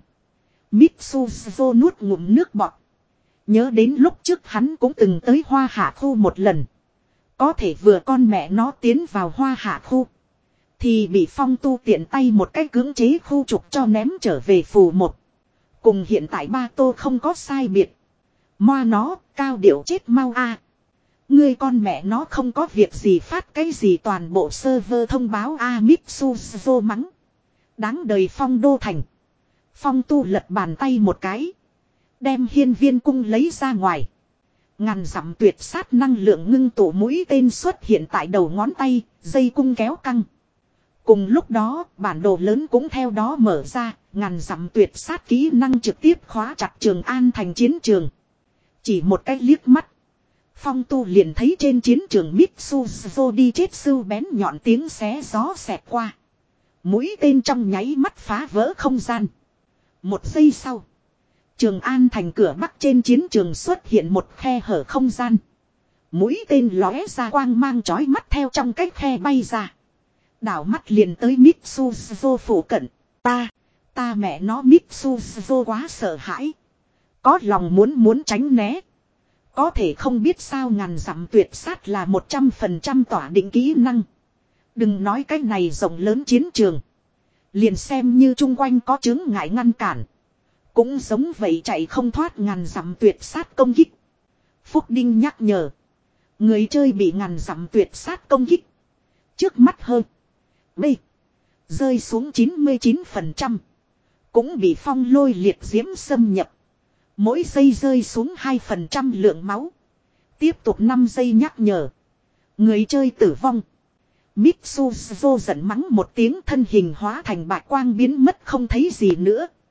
Mitsuzo nuốt ngụm nước bọt. Nhớ đến lúc trước hắn cũng từng tới Hoa Hạ khu một lần. Có thể vừa con mẹ nó tiến vào Hoa Hạ khu. Thì bị Phong Tu tiện tay một cái cưỡng chế khu trục cho ném trở về phù một. Cùng hiện tại Ba Tô không có sai biệt. Moa nó, cao điệu chết mau a. À. Ngươi con mẹ nó không có việc gì phát cái gì toàn bộ server thông báo a. Mitsuzo mắng. Đáng đời Phong Đô Thành. Phong Tu lật bàn tay một cái. Đem hiên viên cung lấy ra ngoài. Ngàn dặm tuyệt sát năng lượng ngưng tụ mũi tên xuất hiện tại đầu ngón tay, dây cung kéo căng. Cùng lúc đó, bản đồ lớn cũng theo đó mở ra, ngàn dặm tuyệt sát kỹ năng trực tiếp khóa chặt Trường An thành chiến trường. Chỉ một cái liếc mắt. Phong Tu liền thấy trên chiến trường Mitsuzo đi chết sưu bén nhọn tiếng xé gió xẹt qua. Mũi tên trong nháy mắt phá vỡ không gian. Một giây sau. Trường An thành cửa bắc trên chiến trường xuất hiện một khe hở không gian. Mũi tên lóe ra quang mang chói mắt theo trong cái khe bay ra. Đảo mắt liền tới Mitsuzo phủ cận. Ta, ta mẹ nó Mitsuzo quá sợ hãi. Có lòng muốn muốn tránh né. Có thể không biết sao ngàn dặm tuyệt sát là một trăm phần trăm tỏa định kỹ năng. Đừng nói cái này rộng lớn chiến trường. Liền xem như chung quanh có chứng ngại ngăn cản. Cũng giống vậy chạy không thoát ngàn dặm tuyệt sát công kích. Phúc Đinh nhắc nhở. Người chơi bị ngàn dặm tuyệt sát công kích. Trước mắt hơn. B. Rơi xuống chín mươi chín phần trăm. Cũng bị phong lôi liệt diễm xâm nhập. Mỗi giây rơi xuống hai phần trăm lượng máu. Tiếp tục năm giây nhắc nhở. Người chơi tử vong. Mitsuzo giận mắng một tiếng thân hình hóa thành bạch quang biến mất không thấy gì nữa.